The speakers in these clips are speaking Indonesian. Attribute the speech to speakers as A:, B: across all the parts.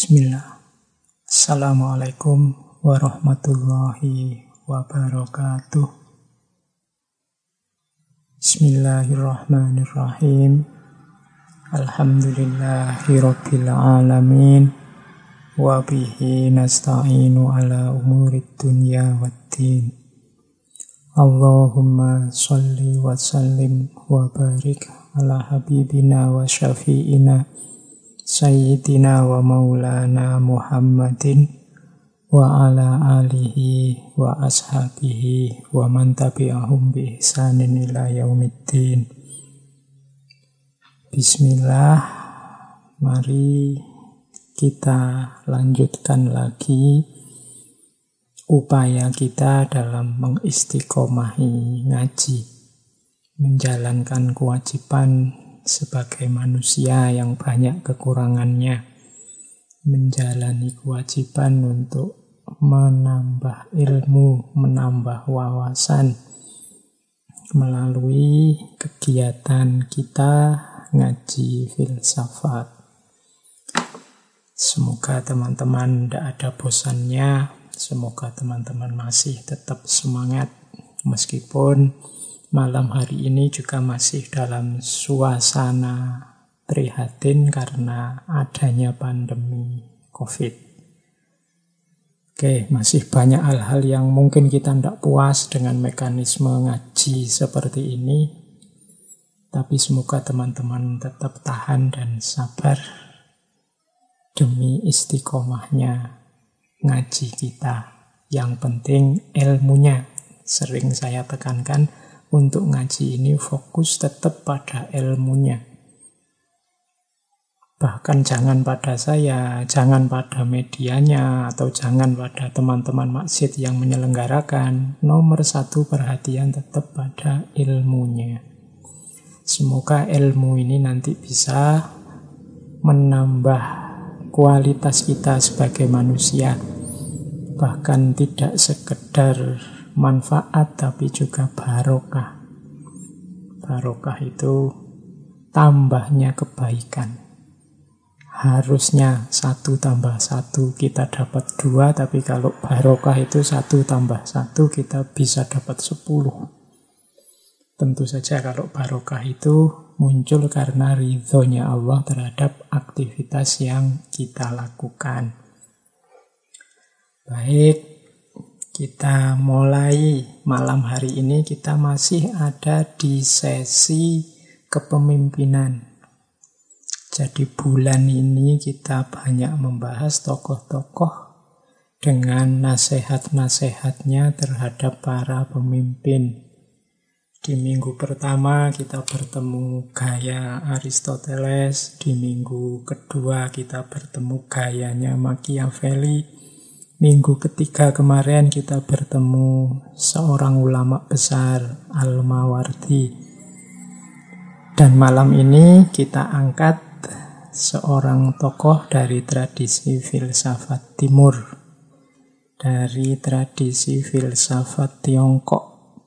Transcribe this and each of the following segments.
A: Bismillah. Assalamualaikum warahmatullahi wabarakatuh. Bismillahirrahmanirrahim. Alhamdulillahi rabbil alamin. Wa bihi nasta'inu ala umurid dunya waddin. Allahumma salli wa sallim wa barik ala habibina wa syafi'ina Sayyidina wa maulana Muhammadin wa ala alihi wa ashabihi wa man tabi'ahum bi ihsanin ila yaumiddin. Bismillah, mari kita lanjutkan lagi upaya kita dalam mengistiqomahi ngaji, menjalankan kewajiban sebagai manusia yang banyak kekurangannya, menjalani kewajiban untuk menambah ilmu, menambah wawasan melalui kegiatan kita ngaji filsafat. Semoga teman-teman tidak ada bosannya, semoga teman-teman masih tetap semangat meskipun malam hari ini juga masih dalam suasana prihatin karena adanya pandemi COVID. Oke, masih banyak hal-hal yang mungkin kita tidak puas dengan mekanisme ngaji seperti ini. Tapi semoga teman-teman tetap tahan dan sabar demi istiqomahnya ngaji kita. Yang penting ilmunya. Sering saya tekankan, untuk ngaji ini fokus tetap pada ilmunya. Bahkan jangan pada saya, jangan pada medianya, atau jangan pada teman-teman maksud yang menyelenggarakan. Nomor satu perhatian tetap pada ilmunya. Semoga ilmu ini nanti bisa menambah kualitas kita sebagai manusia. Bahkan tidak sekedar manfaat tapi juga barokah. Barokah itu tambahnya kebaikan. Harusnya 1 tambah 1 kita dapat 2, tapi kalau barokah itu 1 tambah 1 kita bisa dapat 10. Tentu saja kalau barokah itu muncul karena ridhonya Allah terhadap aktivitas yang kita lakukan. Baik, kita mulai malam hari ini. Kita masih ada di sesi kepemimpinan. Jadi bulan ini kita banyak membahas tokoh-tokoh dengan nasihat-nasihatnya terhadap para pemimpin. Di minggu pertama kita bertemu gaya Aristoteles, di minggu kedua kita bertemu gayanya Machiavelli. Minggu ketiga kemarin kita bertemu seorang ulama besar, Al-Mawardi. Dan malam ini kita angkat seorang tokoh dari tradisi filsafat timur, dari tradisi filsafat Tiongkok,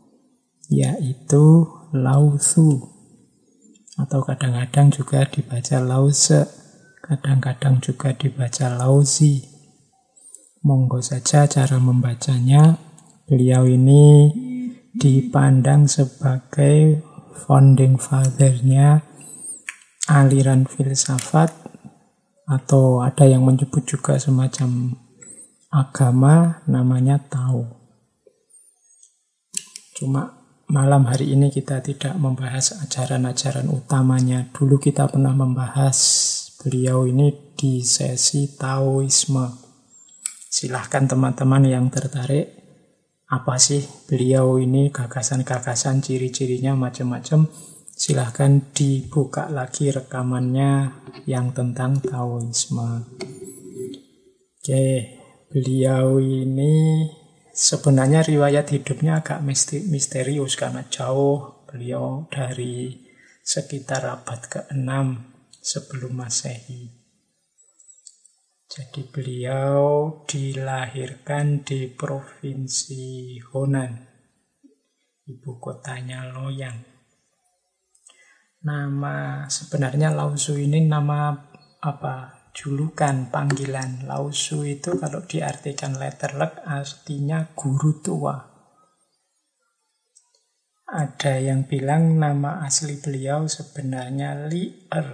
A: yaitu Lao Tzu. Atau kadang-kadang juga dibaca Lao Tse, kadang-kadang juga dibaca Lao Zi. Monggo saja cara membacanya. Beliau ini dipandang sebagai founding father-nya aliran filsafat, atau ada yang menyebut juga semacam agama namanya Tao. Cuma malam hari ini kita tidak membahas ajaran-ajaran utamanya. Dulu kita pernah membahas beliau ini di sesi Taoisme. Silahkan teman-teman yang tertarik, apa sih beliau ini, gagasan-gagasan, ciri-cirinya macam-macam. Silahkan dibuka lagi rekamannya yang tentang Taoisme. Oke, beliau ini sebenarnya riwayat hidupnya agak misterius karena jauh. Beliau dari sekitar abad ke-6 sebelum Masehi. Jadi beliau dilahirkan di provinsi Honan, ibu kotanya Loyang. Nama sebenarnya Lao Tzu ini nama julukan, panggilan. Lao Tzu itu kalau diartikan letterlek artinya guru tua. Ada yang bilang nama asli beliau sebenarnya Li Er.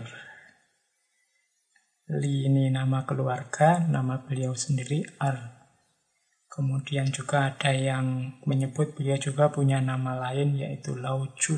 A: Li ini nama keluarga, nama beliau sendiri Er. Kemudian juga ada yang menyebut beliau juga punya nama lain yaitu Lao Jun.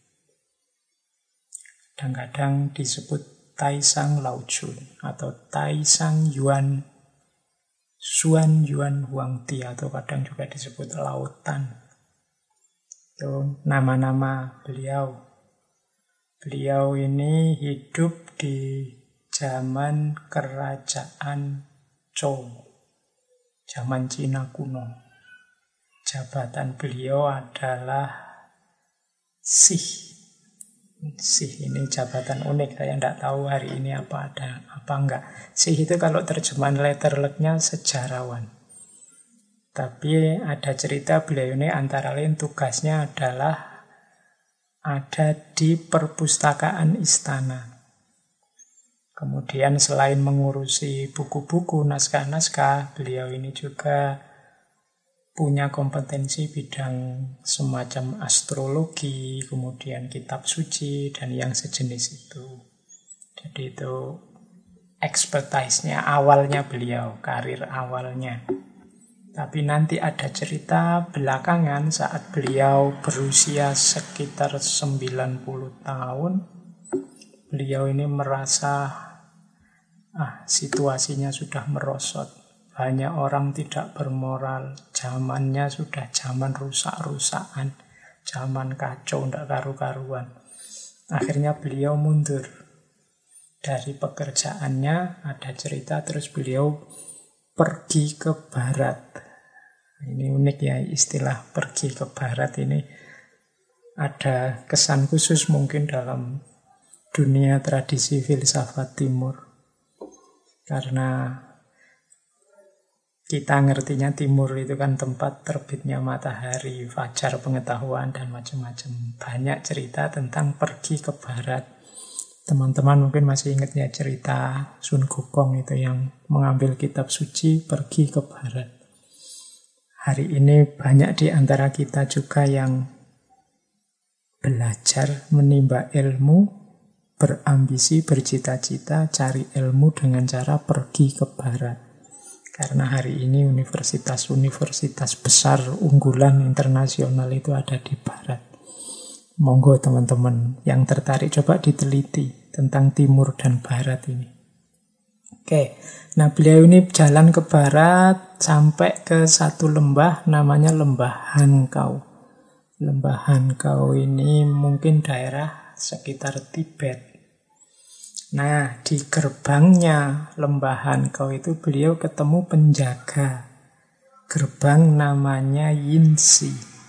A: Kadang-kadang disebut Taisang Lao Jun atau Taisang Yuan Xuan Yuan Huangti atau kadang juga disebut Lao Tan. Itu nama-nama beliau. Beliau ini hidup di zaman kerajaan Zhou. Zaman Cina kuno. Jabatan beliau adalah Sih. Sih ini jabatan unik. Saya tidak tahu hari ini apa ada, apa enggak. Sih itu kalau terjemahan letterleknya sejarawan. Tapi ada cerita beliau ini antara lain tugasnya adalah ada di perpustakaan istana. Kemudian selain mengurusi buku-buku, naskah-naskah, beliau ini juga punya kompetensi bidang semacam astrologi, kemudian kitab suci, dan yang sejenis itu. Jadi itu expertise-nya, awalnya beliau, karir awalnya. Tapi nanti ada cerita belakangan saat beliau berusia sekitar 90 tahun, beliau ini merasa situasinya sudah merosot. Banyak orang tidak bermoral. Zamannya sudah zaman rusak-rusakan. Zaman kacau, tidak karu-karuan. Akhirnya beliau mundur dari pekerjaannya. Ada cerita terus beliau pergi ke barat. Ini unik ya istilah pergi ke barat ini. Ada kesan khusus mungkin dalam dunia tradisi filsafat timur. Karena kita ngertinya timur itu kan tempat terbitnya matahari, fajar pengetahuan, dan macam-macam. Banyak cerita tentang pergi ke barat. Teman-teman mungkin masih ingat ya cerita Sun Gokong itu yang mengambil kitab suci pergi ke barat. Hari ini banyak di antara kita juga yang belajar menimba ilmu, berambisi, bercita-cita, cari ilmu dengan cara pergi ke barat. Karena hari ini universitas-universitas besar unggulan internasional itu ada di barat. Monggo teman-teman yang tertarik coba diteliti tentang timur dan barat ini. Oke, nah beliau ini jalan ke barat sampai ke satu lembah namanya Lembah Hankau. Lembah Hankau ini mungkin daerah sekitar Tibet. Nah, di gerbangnya Lembah Hankau itu beliau ketemu penjaga gerbang namanya Yinsi.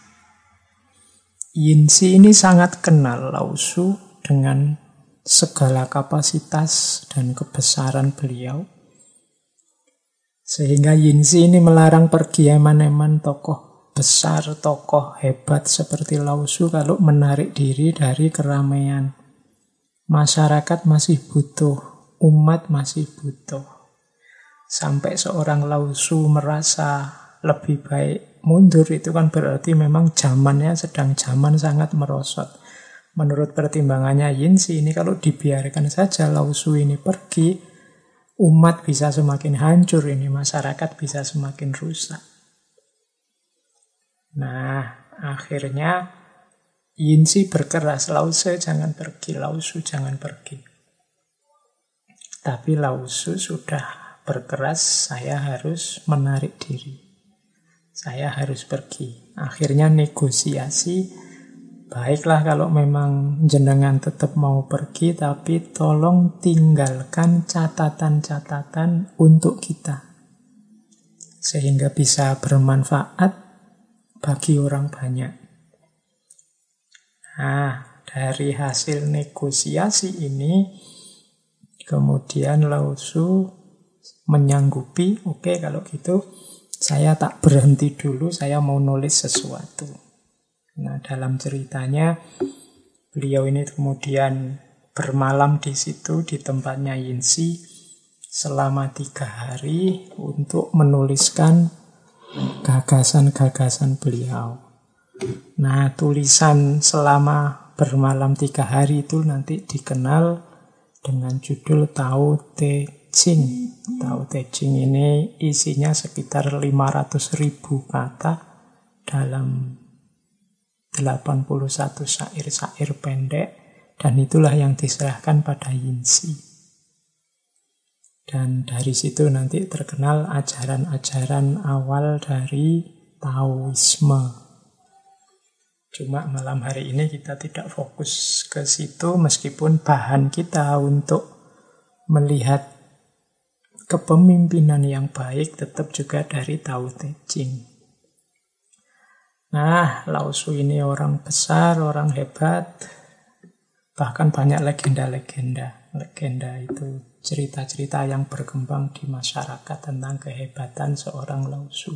A: Yinsi ini sangat kenal Lao Tzu dengan segala kapasitas dan kebesaran beliau. Sehingga Yinsi ini melarang pergi eman-eman tokoh besar, tokoh hebat seperti Lao Tzu kalau menarik diri dari keramaian. Masyarakat masih butuh, umat masih butuh. Sampai seorang Lao Tzu merasa lebih baik mundur, itu kan berarti memang zamannya sedang zaman sangat merosot. Menurut pertimbangannya Yinsi ini kalau dibiarkan saja Lao Tzu ini pergi, umat bisa semakin hancur ini, masyarakat bisa semakin rusak. Nah, akhirnya Yinsi berkeras, Lao Tzu jangan pergi, Lao Tzu jangan pergi. Tapi Lao Tzu sudah berkeras, saya harus menarik diri. Saya harus pergi. Akhirnya negosiasi, baiklah kalau memang jenengan tetap mau pergi, tapi tolong tinggalkan catatan-catatan untuk kita. Sehingga bisa bermanfaat bagi orang banyak. Nah, dari hasil negosiasi ini, kemudian Lao Tzu menyanggupi, oke, kalau gitu saya tak berhenti dulu, saya mau nulis sesuatu. Nah, dalam ceritanya, beliau ini kemudian bermalam di situ, di tempatnya Yinsi, selama 3 hari untuk menuliskan gagasan-gagasan beliau. Nah, tulisan selama bermalam 3 hari itu nanti dikenal dengan judul Tao Te Ching. Tao Te Ching ini isinya sekitar 500.000 kata dalam 81 syair-syair pendek, dan itulah yang diserahkan pada Yinzi. Dan dari situ nanti terkenal ajaran-ajaran awal dari Taoisme. Cuma malam hari ini kita tidak fokus ke situ, meskipun bahan kita untuk melihat kepemimpinan yang baik tetap juga dari Tao Te Ching. Nah, Lao Tzu ini orang besar, orang hebat, bahkan banyak legenda-legenda. Legenda itu cerita-cerita yang berkembang di masyarakat tentang kehebatan seorang Lao Tzu.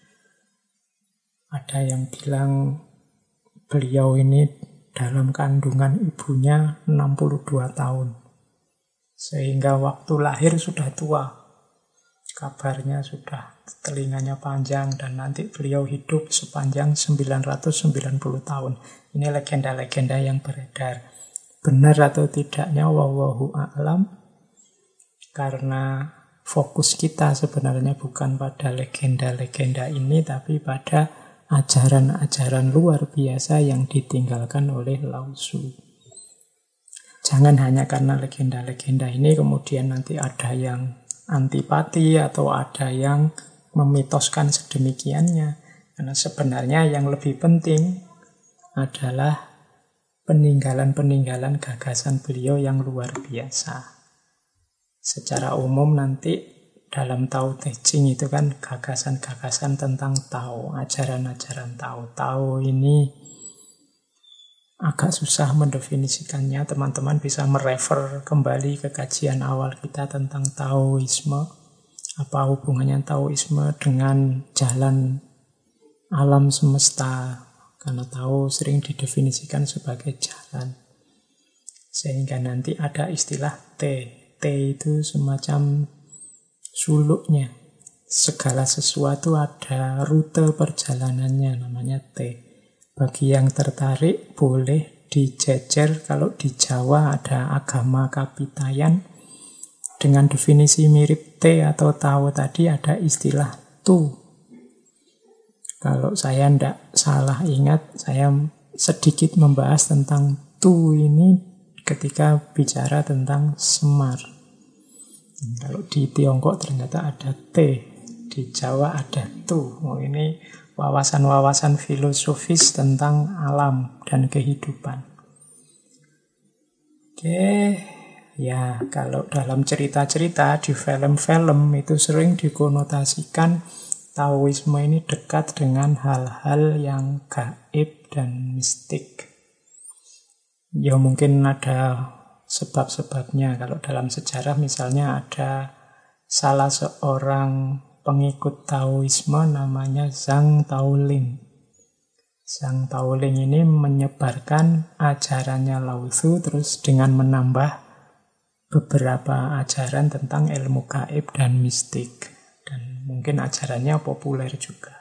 A: Ada yang bilang beliau ini dalam kandungan ibunya 62 tahun. Sehingga waktu lahir sudah tua. Kabarnya sudah telinganya panjang dan nanti beliau hidup sepanjang 990 tahun. Ini legenda-legenda yang beredar. Benar atau tidaknya wallahu a'lam. Karena fokus kita sebenarnya bukan pada legenda-legenda ini, tapi pada ajaran-ajaran luar biasa yang ditinggalkan oleh Lao Tzu. Jangan hanya karena legenda-legenda ini kemudian nanti ada yang antipati atau ada yang memitoskan sedemikiannya. Karena sebenarnya yang lebih penting adalah peninggalan-peninggalan gagasan beliau yang luar biasa. Secara umum nanti dalam Tao Te Ching itu kan gagasan-gagasan tentang Tao, ajaran-ajaran Tao. Tao ini agak susah mendefinisikannya. Teman-teman bisa merefer kembali ke kajian awal kita tentang Taoisme. Apa hubungannya Taoisme dengan jalan alam semesta? Karena Tao sering didefinisikan sebagai jalan. Sehingga nanti ada istilah T. T itu semacam suluknya. Segala sesuatu ada rute perjalanannya, namanya T. Bagi yang tertarik boleh dijejer. Kalau di Jawa ada agama Kapitayan. Dengan definisi mirip T atau Tao tadi ada istilah Tu. Kalau saya tidak salah ingat, saya sedikit membahas tentang Tu ini ketika bicara tentang Semar. Kalau di Tiongkok ternyata ada T, di Jawa ada Tu. Ini wawasan-wawasan filosofis tentang alam dan kehidupan. Oke, ya kalau dalam cerita-cerita di film-film itu sering dikonotasikan Taoisme ini dekat dengan hal-hal yang gaib dan mistik. Ya mungkin ada sebab-sebabnya. Kalau dalam sejarah misalnya ada salah seorang pengikut Taoisme namanya Zhang Taoling. Zhang Taoling ini menyebarkan ajarannya Lao Tzu terus dengan menambah beberapa ajaran tentang ilmu gaib dan mistik. Dan mungkin ajarannya populer juga.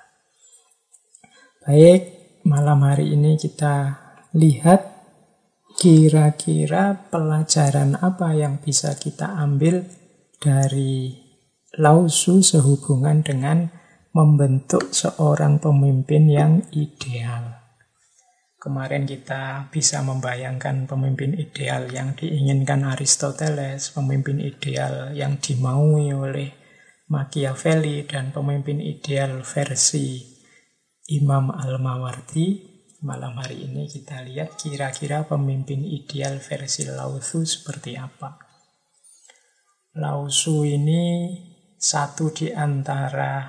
A: Baik, malam hari ini kita lihat kira-kira pelajaran apa yang bisa kita ambil dari Lao Tzu sehubungan dengan membentuk seorang pemimpin yang ideal. Kemarin kita bisa membayangkan pemimpin ideal yang diinginkan Aristoteles, pemimpin ideal yang dimaui oleh Machiavelli, dan pemimpin ideal versi Imam Al-Mawardi. Malam hari ini kita lihat kira-kira pemimpin ideal versi Lao Tzu seperti apa. Lao Tzu ini satu di antara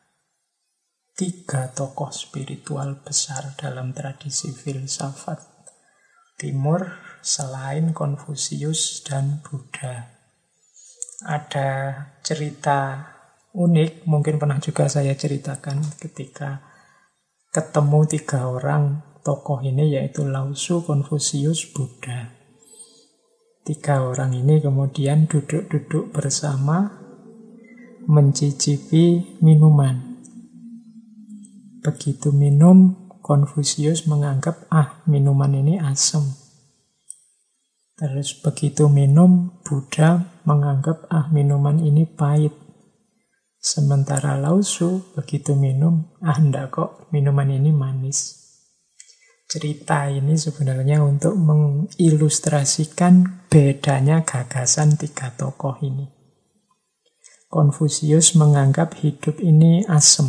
A: 3 tokoh spiritual besar dalam tradisi filsafat Timur selain Konfusius dan Buddha. Ada cerita unik, mungkin pernah juga saya ceritakan ketika ketemu 3 orang tokoh ini, yaitu Lao Tzu, Konfusius, Buddha. 3 orang ini kemudian duduk-duduk bersama mencicipi minuman. Begitu minum, Konfusius menganggap, minuman ini asam. Terus begitu minum, Buddha menganggap, minuman ini pahit. Sementara Lao Tzu begitu minum, enggak kok, minuman ini manis. Cerita ini sebenarnya untuk mengilustrasikan bedanya gagasan tiga tokoh ini. Konfusius menganggap hidup ini asam.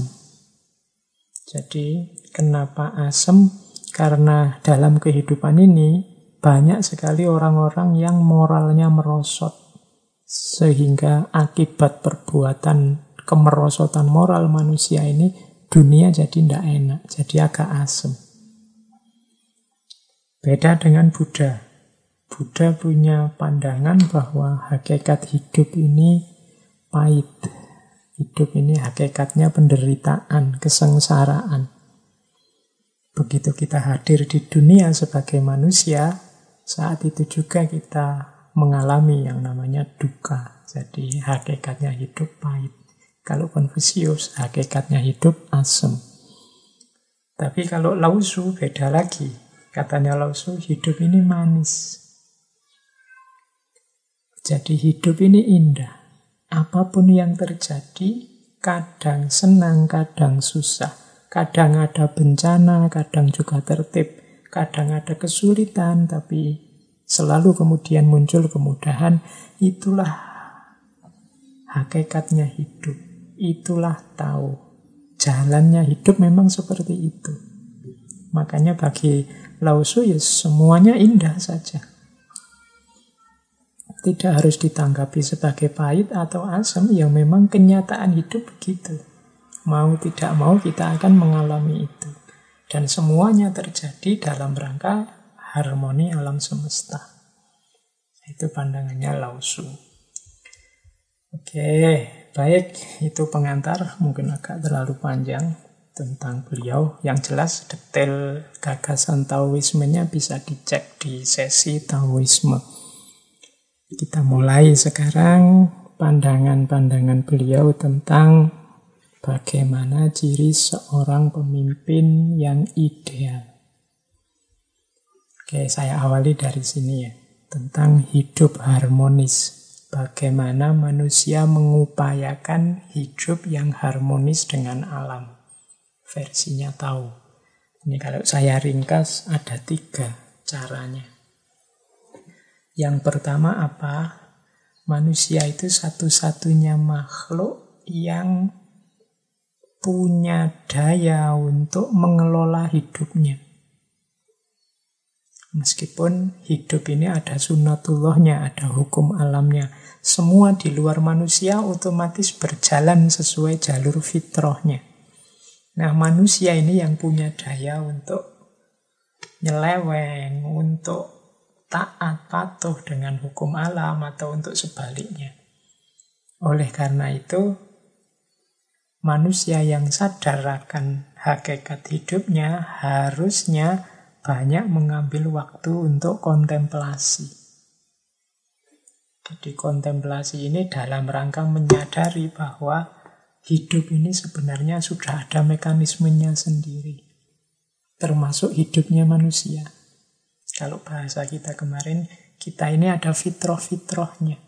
A: Jadi kenapa asam? Karena dalam kehidupan ini banyak sekali orang-orang yang moralnya merosot. Sehingga akibat perbuatan kemerosotan moral manusia ini, dunia jadi tidak enak, jadi agak asam. Beda dengan Buddha. Buddha punya pandangan bahwa hakikat hidup ini pahit. Hidup ini hakikatnya penderitaan, kesengsaraan. Begitu kita hadir di dunia sebagai manusia, saat itu juga kita mengalami yang namanya duka. Jadi hakikatnya hidup pahit. Kalau Konfusius, hakikatnya hidup asam. Tapi kalau Lao Tzu beda lagi. Katanya Lao Tzu, hidup ini manis. Jadi hidup ini indah. Apapun yang terjadi, kadang senang, kadang susah. Kadang ada bencana, kadang juga tertib. Kadang ada kesulitan, tapi selalu kemudian muncul kemudahan. Itulah hakikatnya hidup. Itulah tahu. Jalannya hidup memang seperti itu. Makanya bagi Lao Tzu ya semuanya indah saja. Tidak harus ditanggapi sebagai pahit atau asam. Ya memang kenyataan hidup begitu. Mau tidak mau kita akan mengalami itu. Dan semuanya terjadi dalam rangka harmoni alam semesta. Itu pandangannya Lao Tzu. Oke, baik. Itu pengantar. Mungkin agak terlalu panjang tentang beliau. Yang jelas detail gagasan Taoismenya bisa dicek di sesi Taoisme. Kita mulai sekarang pandangan-pandangan beliau tentang bagaimana ciri seorang pemimpin yang ideal. Oke, saya awali dari sini ya. Tentang hidup harmonis. Bagaimana manusia mengupayakan hidup yang harmonis dengan alam. Versinya Tao. Ini kalau saya ringkas ada 3 caranya. Yang pertama apa? Manusia itu satu-satunya makhluk yang punya daya untuk mengelola hidupnya. Meskipun hidup ini ada sunnatullahnya, ada hukum alamnya. Semua di luar manusia otomatis berjalan sesuai jalur fitrahnya. Nah, manusia ini yang punya daya untuk nyeleweng, untuk taat, patuh dengan hukum alam atau untuk sebaliknya. Oleh karena itu, manusia yang sadar akan hakikat hidupnya harusnya banyak mengambil waktu untuk kontemplasi. Jadi kontemplasi ini dalam rangka menyadari bahwa hidup ini sebenarnya sudah ada mekanismenya sendiri. Termasuk hidupnya manusia. Kalau bahasa kita kemarin, kita ini ada fitrah-fitrahnya.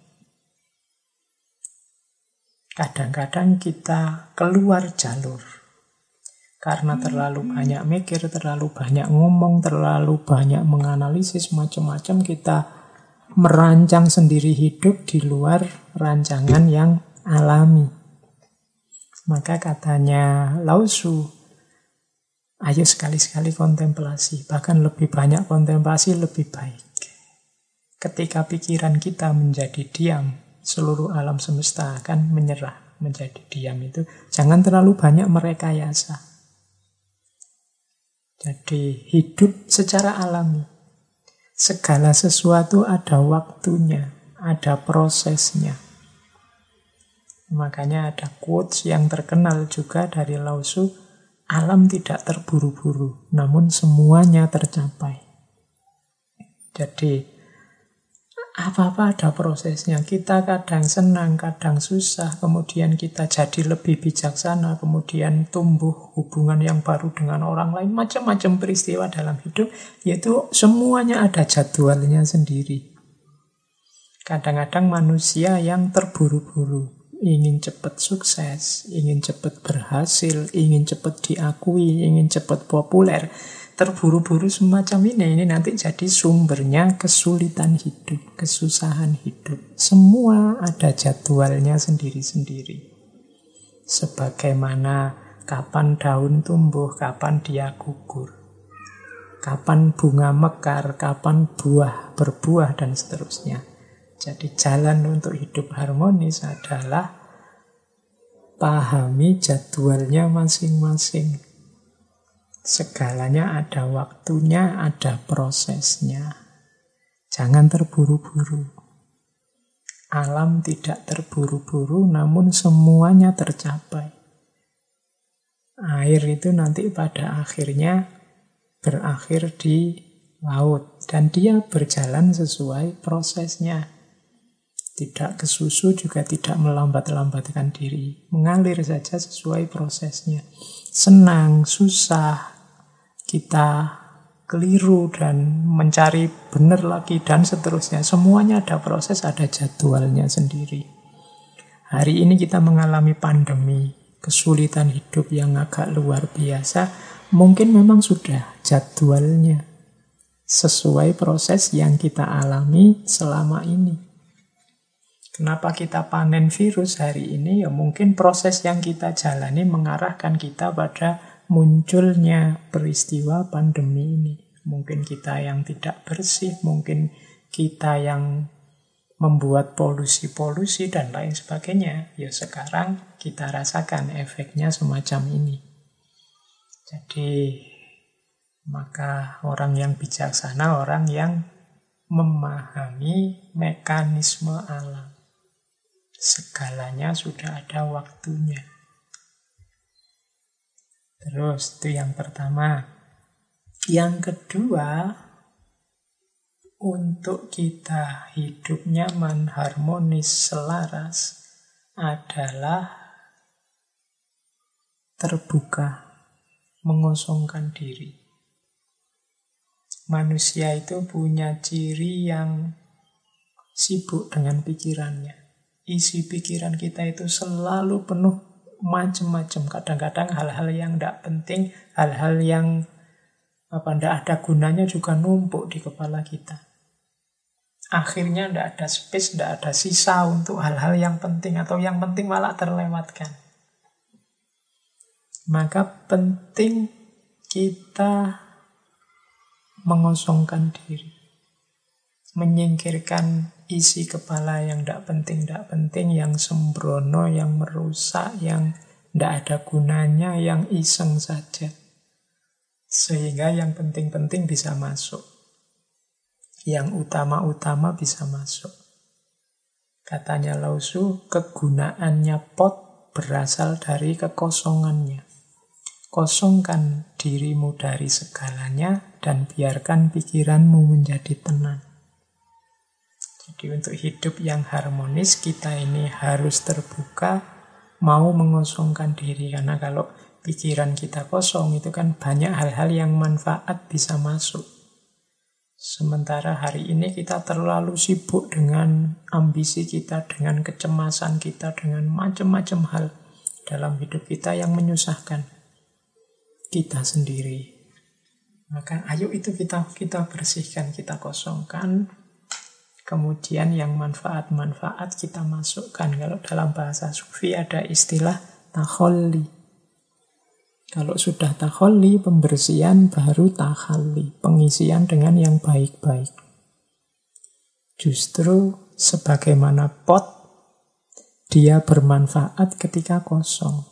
A: Kadang-kadang kita keluar jalur. Karena terlalu banyak mikir, terlalu banyak ngomong, terlalu banyak menganalisis macam-macam, kita merancang sendiri hidup di luar rancangan yang alami. Maka katanya Lao Tzu, ayo sekali-sekali kontemplasi. Bahkan lebih banyak kontemplasi lebih baik. Ketika pikiran kita menjadi diam, seluruh alam semesta akan menyerah menjadi diam itu. Jangan terlalu banyak merekayasa. Jadi hidup secara alami. Segala sesuatu ada waktunya, ada prosesnya. Makanya ada quotes yang terkenal juga dari Lao Tzu, alam tidak terburu-buru, namun semuanya tercapai. Jadi Apa-apa ada prosesnya. Kita kadang senang, kadang susah, kemudian kita jadi lebih bijaksana, kemudian tumbuh hubungan yang baru dengan orang lain. Macam-macam peristiwa dalam hidup, yaitu semuanya ada jadwalnya sendiri. Kadang-kadang manusia yang terburu-buru, ingin cepat sukses, ingin cepat berhasil, ingin cepat diakui, ingin cepat populer. Terburu-buru semacam ini nanti jadi sumbernya kesulitan hidup, kesusahan hidup. Semua ada jadwalnya sendiri-sendiri. Sebagaimana kapan daun tumbuh, kapan dia gugur, kapan bunga mekar, kapan buah berbuah, dan seterusnya. Jadi jalan untuk hidup harmonis adalah pahami jadwalnya masing-masing. Segalanya ada waktunya, ada prosesnya. Jangan terburu-buru. Alam tidak terburu-buru, namun semuanya tercapai. Air itu nanti pada akhirnya berakhir di laut. Dan dia berjalan sesuai prosesnya. Tidak kesusu, juga tidak melambat-lambatkan diri. Mengalir saja sesuai prosesnya. Senang, susah, kita keliru dan mencari benar lagi dan seterusnya. Semuanya ada proses, ada jadwalnya sendiri. Hari ini kita mengalami pandemi, kesulitan hidup yang agak luar biasa. Mungkin memang sudah jadwalnya sesuai proses yang kita alami selama ini. Kenapa kita panen virus hari ini? Ya mungkin proses yang kita jalani mengarahkan kita pada munculnya peristiwa pandemi ini. Mungkin kita yang tidak bersih, mungkin kita yang membuat polusi-polusi dan lain sebagainya. Ya sekarang kita rasakan efeknya semacam ini. Jadi maka orang yang bijaksana, orang yang memahami mekanisme alam. Segalanya sudah ada waktunya. Terus itu yang pertama. Yang kedua, untuk kita hidup nyaman, harmonis, selaras adalah terbuka, mengosongkan diri. Manusia itu punya ciri yang sibuk dengan pikirannya. Isi pikiran kita itu selalu penuh macam-macam. Kadang-kadang hal-hal yang tidak penting, hal-hal yang tidak ada gunanya juga numpuk di kepala kita. Akhirnya tidak ada space, tidak ada sisa untuk hal-hal yang penting, atau yang penting malah terlewatkan. Maka penting kita mengosongkan diri, menyingkirkan isi kepala yang tidak penting, yang sembrono, yang merusak, yang tidak ada gunanya, yang iseng saja. Sehingga yang penting-penting bisa masuk. Yang utama-utama bisa masuk. Katanya Lao Tzu, kegunaannya pot berasal dari kekosongannya. Kosongkan dirimu dari segalanya dan biarkan pikiranmu menjadi tenang. Jadi untuk hidup yang harmonis, kita ini harus terbuka, mau mengosongkan diri. Karena kalau pikiran kita kosong, itu kan banyak hal-hal yang manfaat bisa masuk. Sementara hari ini kita terlalu sibuk dengan ambisi kita, dengan kecemasan kita, dengan macam-macam hal dalam hidup kita yang menyusahkan kita sendiri. Maka ayo itu kita bersihkan, kita kosongkan. Kemudian yang manfaat-manfaat kita masukkan. Kalau dalam bahasa Sufi ada istilah takholli. Kalau sudah takholli, pembersihan baru takhalli. Pengisian dengan yang baik-baik. Justru sebagaimana pot, dia bermanfaat ketika kosong.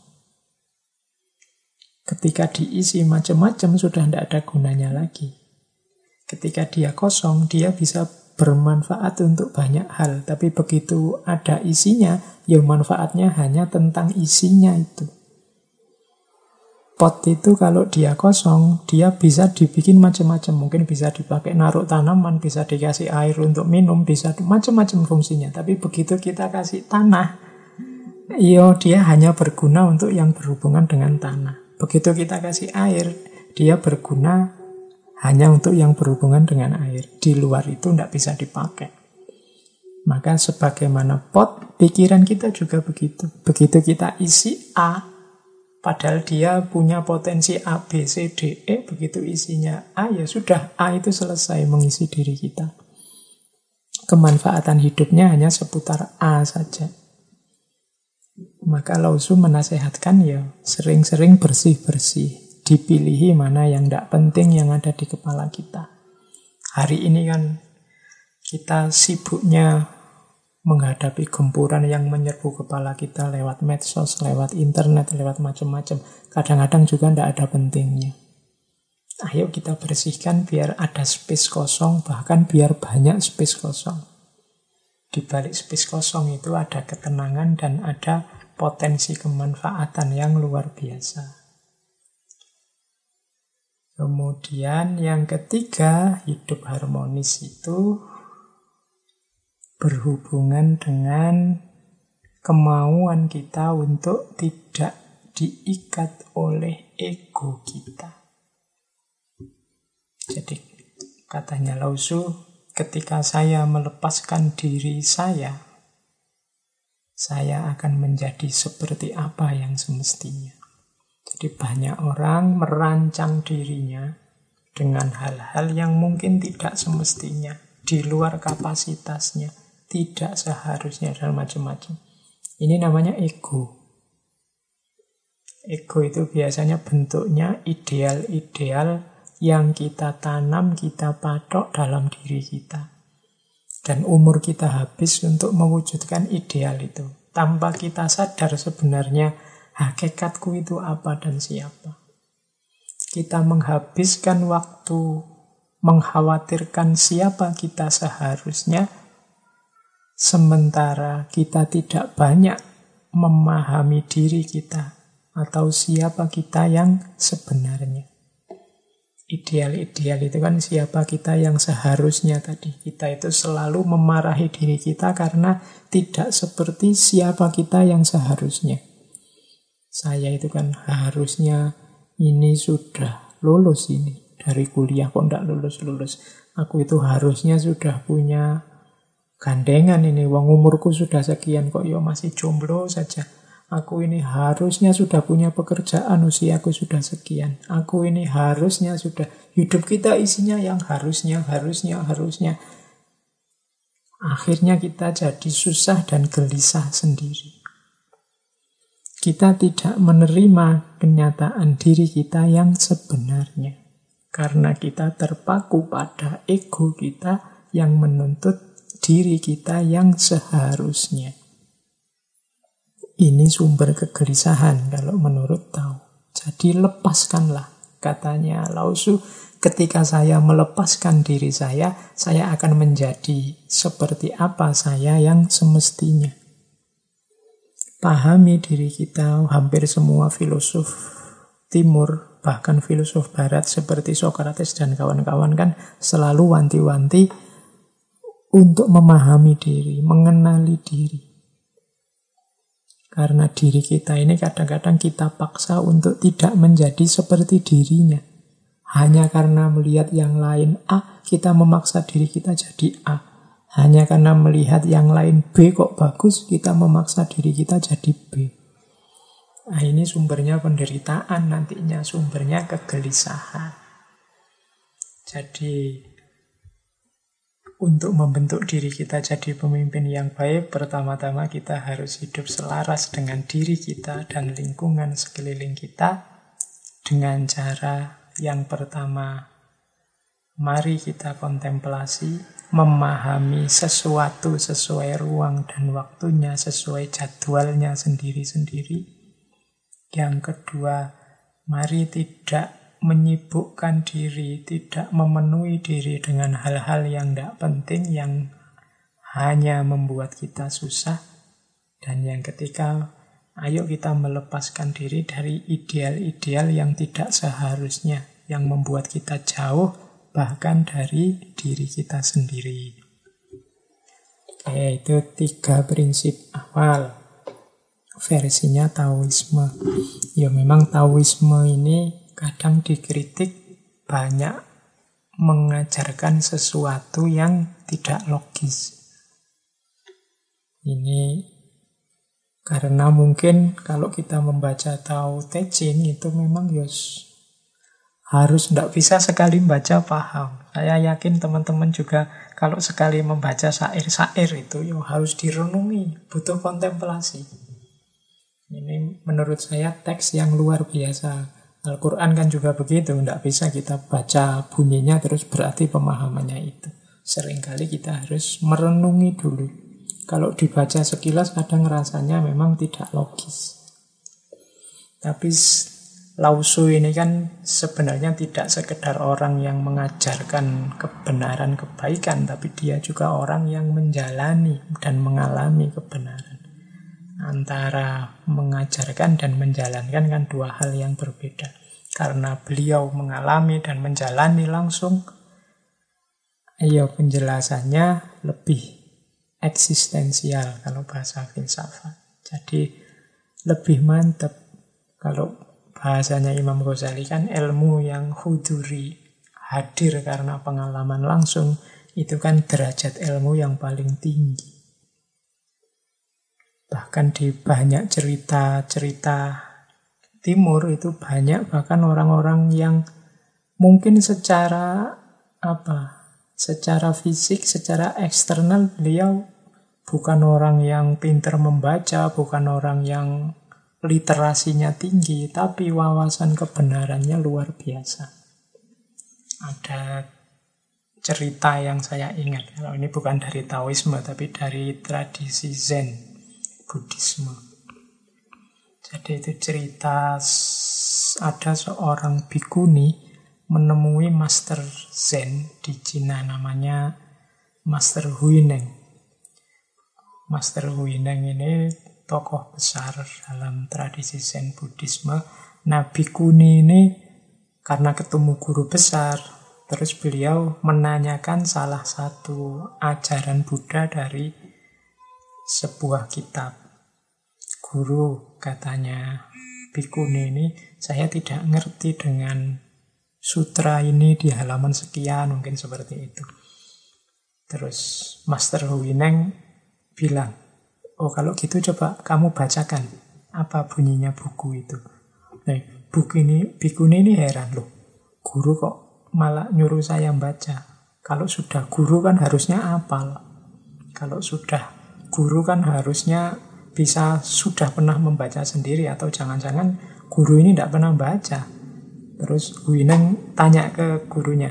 A: Ketika diisi macam-macam sudah tidak ada gunanya lagi. Ketika dia kosong, dia bisa bermanfaat untuk banyak hal. Tapi begitu ada isinya, ya manfaatnya hanya tentang isinya itu. Pot itu kalau dia kosong, dia bisa dibikin macam-macam. Mungkin bisa dipakai naruh tanaman, bisa dikasih air untuk minum, bisa macam-macam fungsinya. Tapi begitu kita kasih tanah, dia hanya berguna untuk yang berhubungan dengan tanah. Begitu kita kasih air, dia berguna hanya untuk yang berhubungan dengan air. Di luar itu tidak bisa dipakai. Maka sebagaimana pot, pikiran kita juga begitu. Begitu kita isi A, padahal dia punya potensi A, B, C, D, E. Begitu isinya A, ya sudah. A itu selesai mengisi diri kita. Kemanfaatan hidupnya hanya seputar A saja. Maka Lao Tzu menasehatkan ya sering-sering bersih-bersih. Dipilihi mana yang tidak penting yang ada di kepala kita. Hari ini kan kita sibuknya menghadapi gempuran yang menyerbu kepala kita lewat medsos, lewat internet, lewat macam-macam. Kadang-kadang juga tidak ada pentingnya. Ayo kita bersihkan biar ada space kosong, bahkan biar banyak space kosong. Di balik space kosong itu ada ketenangan dan ada potensi kemanfaatan yang luar biasa. Kemudian yang ketiga, hidup harmonis itu berhubungan dengan kemauan kita untuk tidak diikat oleh ego kita. Jadi katanya Lao Tzu, ketika saya melepaskan diri saya akan menjadi seperti apa yang semestinya. Jadi banyak orang merancang dirinya dengan hal-hal yang mungkin tidak semestinya, di luar kapasitasnya, tidak seharusnya, dan macam-macam. Ini namanya ego. Ego itu biasanya bentuknya ideal-ideal yang kita tanam, kita patok dalam diri kita. Dan umur kita habis untuk mewujudkan ideal itu. Tanpa kita sadar sebenarnya hakikatku itu apa dan siapa. Kita menghabiskan waktu mengkhawatirkan siapa kita seharusnya, sementara kita tidak banyak memahami diri kita atau siapa kita yang sebenarnya. Ideal-ideal itu kan siapa kita yang seharusnya tadi. Kita itu selalu memarahi diri kita karena tidak seperti siapa kita yang seharusnya. Saya itu kan harusnya ini sudah lulus ini. Dari kuliah kok tidak lulus-lulus. Aku itu harusnya sudah punya gandengan ini. Wong umurku sudah sekian kok masih jomblo saja. Aku ini harusnya sudah punya pekerjaan, usiaku sudah sekian. Aku ini harusnya sudah. Hidup kita isinya yang harusnya. Akhirnya kita jadi susah dan gelisah sendiri. Kita tidak menerima kenyataan diri kita yang sebenarnya. Karena kita terpaku pada ego kita yang menuntut diri kita yang seharusnya. Ini sumber kegelisahan kalau menurut Tao. Jadi lepaskanlah, katanya Lao Tzu. Ketika saya melepaskan diri saya akan menjadi seperti apa saya yang semestinya. Pahami diri kita. Hampir semua filosof timur, bahkan filosof barat seperti Socrates dan kawan-kawan kan selalu wanti-wanti untuk memahami diri, mengenali diri. Karena diri kita ini kadang-kadang kita paksa untuk tidak menjadi seperti dirinya. Hanya karena melihat yang lain A, kita memaksa diri kita jadi A. Hanya karena melihat yang lain B kok bagus, kita memaksa diri kita jadi B. Nah, ini sumbernya penderitaan nantinya, sumbernya kegelisahan. Jadi untuk membentuk diri kita jadi pemimpin yang baik, pertama-tama kita harus hidup selaras dengan diri kita dan lingkungan sekeliling kita dengan cara yang pertama, mari kita kontemplasi, memahami sesuatu sesuai ruang dan waktunya, sesuai jadwalnya sendiri-sendiri. Yang kedua, mari tidak menyibukkan diri, tidak memenuhi diri dengan hal-hal yang tidak penting, yang hanya membuat kita susah. Dan yang ketiga, Ayo kita melepaskan diri dari ideal-ideal yang tidak seharusnya, yang membuat kita jauh bahkan dari diri kita sendiri. Oke, itu 3 prinsip awal versinya Taoisme. Ya memang Taoisme ini kadang dikritik banyak mengajarkan sesuatu yang tidak logis. Ini karena mungkin kalau kita membaca Tao Te Ching itu memang harus tidak bisa sekali membaca paham. Saya yakin teman-teman juga kalau sekali membaca syair-syair itu harus direnungi, butuh kontemplasi. Ini menurut saya teks yang luar biasa. Al-Quran kan juga begitu, tidak bisa kita baca bunyinya terus berarti pemahamannya itu. Seringkali kita harus merenungi dulu. Kalau dibaca sekilas kadang rasanya memang tidak logis. Tapi Lao Tzu ini kan sebenarnya tidak sekedar orang yang mengajarkan kebenaran kebaikan, tapi dia juga orang yang menjalani dan mengalami kebenaran. Antara mengajarkan dan menjalankan kan dua hal yang berbeda. Karena beliau mengalami dan menjalani langsung, penjelasannya lebih eksistensial kalau bahasa filsafat. Jadi lebih mantap. Kalau bahasanya Imam Ghazali kan ilmu yang huduri, hadir karena pengalaman langsung, itu kan derajat ilmu yang paling tinggi. Bahkan di banyak cerita-cerita Timur itu banyak bahkan orang-orang yang mungkin secara fisik, secara eksternal beliau bukan orang yang pintar membaca, bukan orang yang literasinya tinggi, tapi wawasan kebenarannya luar biasa. Ada cerita yang saya ingat, kalau ini bukan dari Taoisme, tapi dari tradisi Zen, Buddhisme. Jadi itu cerita ada seorang bhikkhuni menemui Master Zen di Cina, namanya Master Huineng. Master Huineng ini tokoh besar dalam tradisi Zen Buddhisme. Nah, bhikkhuni ini karena ketemu guru besar, terus beliau menanyakan salah satu ajaran Buddha dari sebuah kitab. Guru, katanya bhikkhuni ini, saya tidak ngerti dengan sutra ini di halaman sekian, mungkin seperti itu. Terus Master Huineng bilang, oh kalau gitu coba kamu bacakan apa bunyinya buku itu. Nah, bhikkhuni ini heran loh, guru kok malah nyuruh saya baca. Kalau sudah guru kan harusnya hafal. Kalau sudah guru kan harusnya sudah pernah membaca sendiri, atau jangan-jangan guru ini tidak pernah baca. Terus Huineng tanya ke gurunya,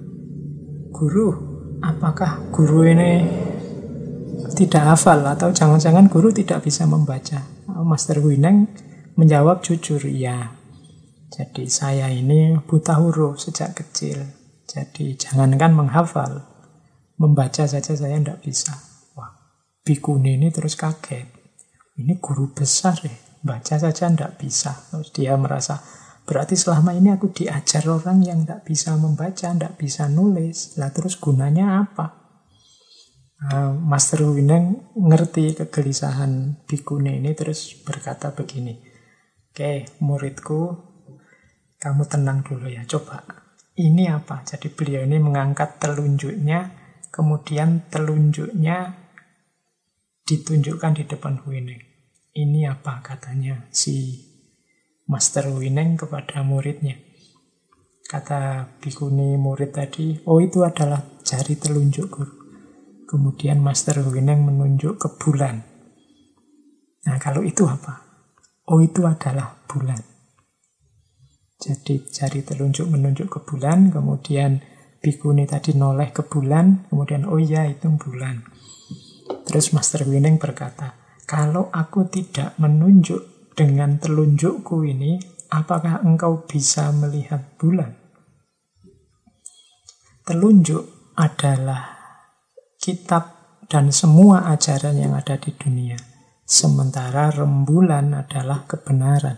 A: guru, apakah guru ini tidak hafal atau jangan-jangan guru tidak bisa membaca? Master Huineng menjawab jujur, ya. Jadi saya ini buta huruf sejak kecil. Jadi jangankan menghafal, membaca saja saya tidak bisa. Wah, bhikkhuni ini terus kaget. Ini guru besar ya, baca saja tidak bisa. Terus dia merasa, berarti selama ini aku diajar orang yang tidak bisa membaca, tidak bisa nulis. Lah terus gunanya apa? Master Huineng ngerti kegelisahan bhikkhuni ini, terus berkata begini, oke, muridku, kamu tenang dulu ya, coba. Ini apa? Jadi beliau ini mengangkat telunjuknya, kemudian telunjuknya ditunjukkan di depan Huineng. Ini apa, katanya si Master Huineng kepada muridnya. Kata bhikkhuni murid tadi, oh itu adalah jari telunjuk guru. Kemudian Master Huineng menunjuk ke bulan. Nah kalau itu apa? Oh itu adalah bulan. Jadi jari telunjuk menunjuk ke bulan, kemudian bhikkhuni tadi noleh ke bulan, kemudian oh iya itu bulan. Terus Master Huineng berkata, kalau aku tidak menunjuk dengan telunjukku ini, apakah engkau bisa melihat bulan? Telunjuk adalah kitab dan semua ajaran yang ada di dunia. sementara rembulan adalah kebenaran.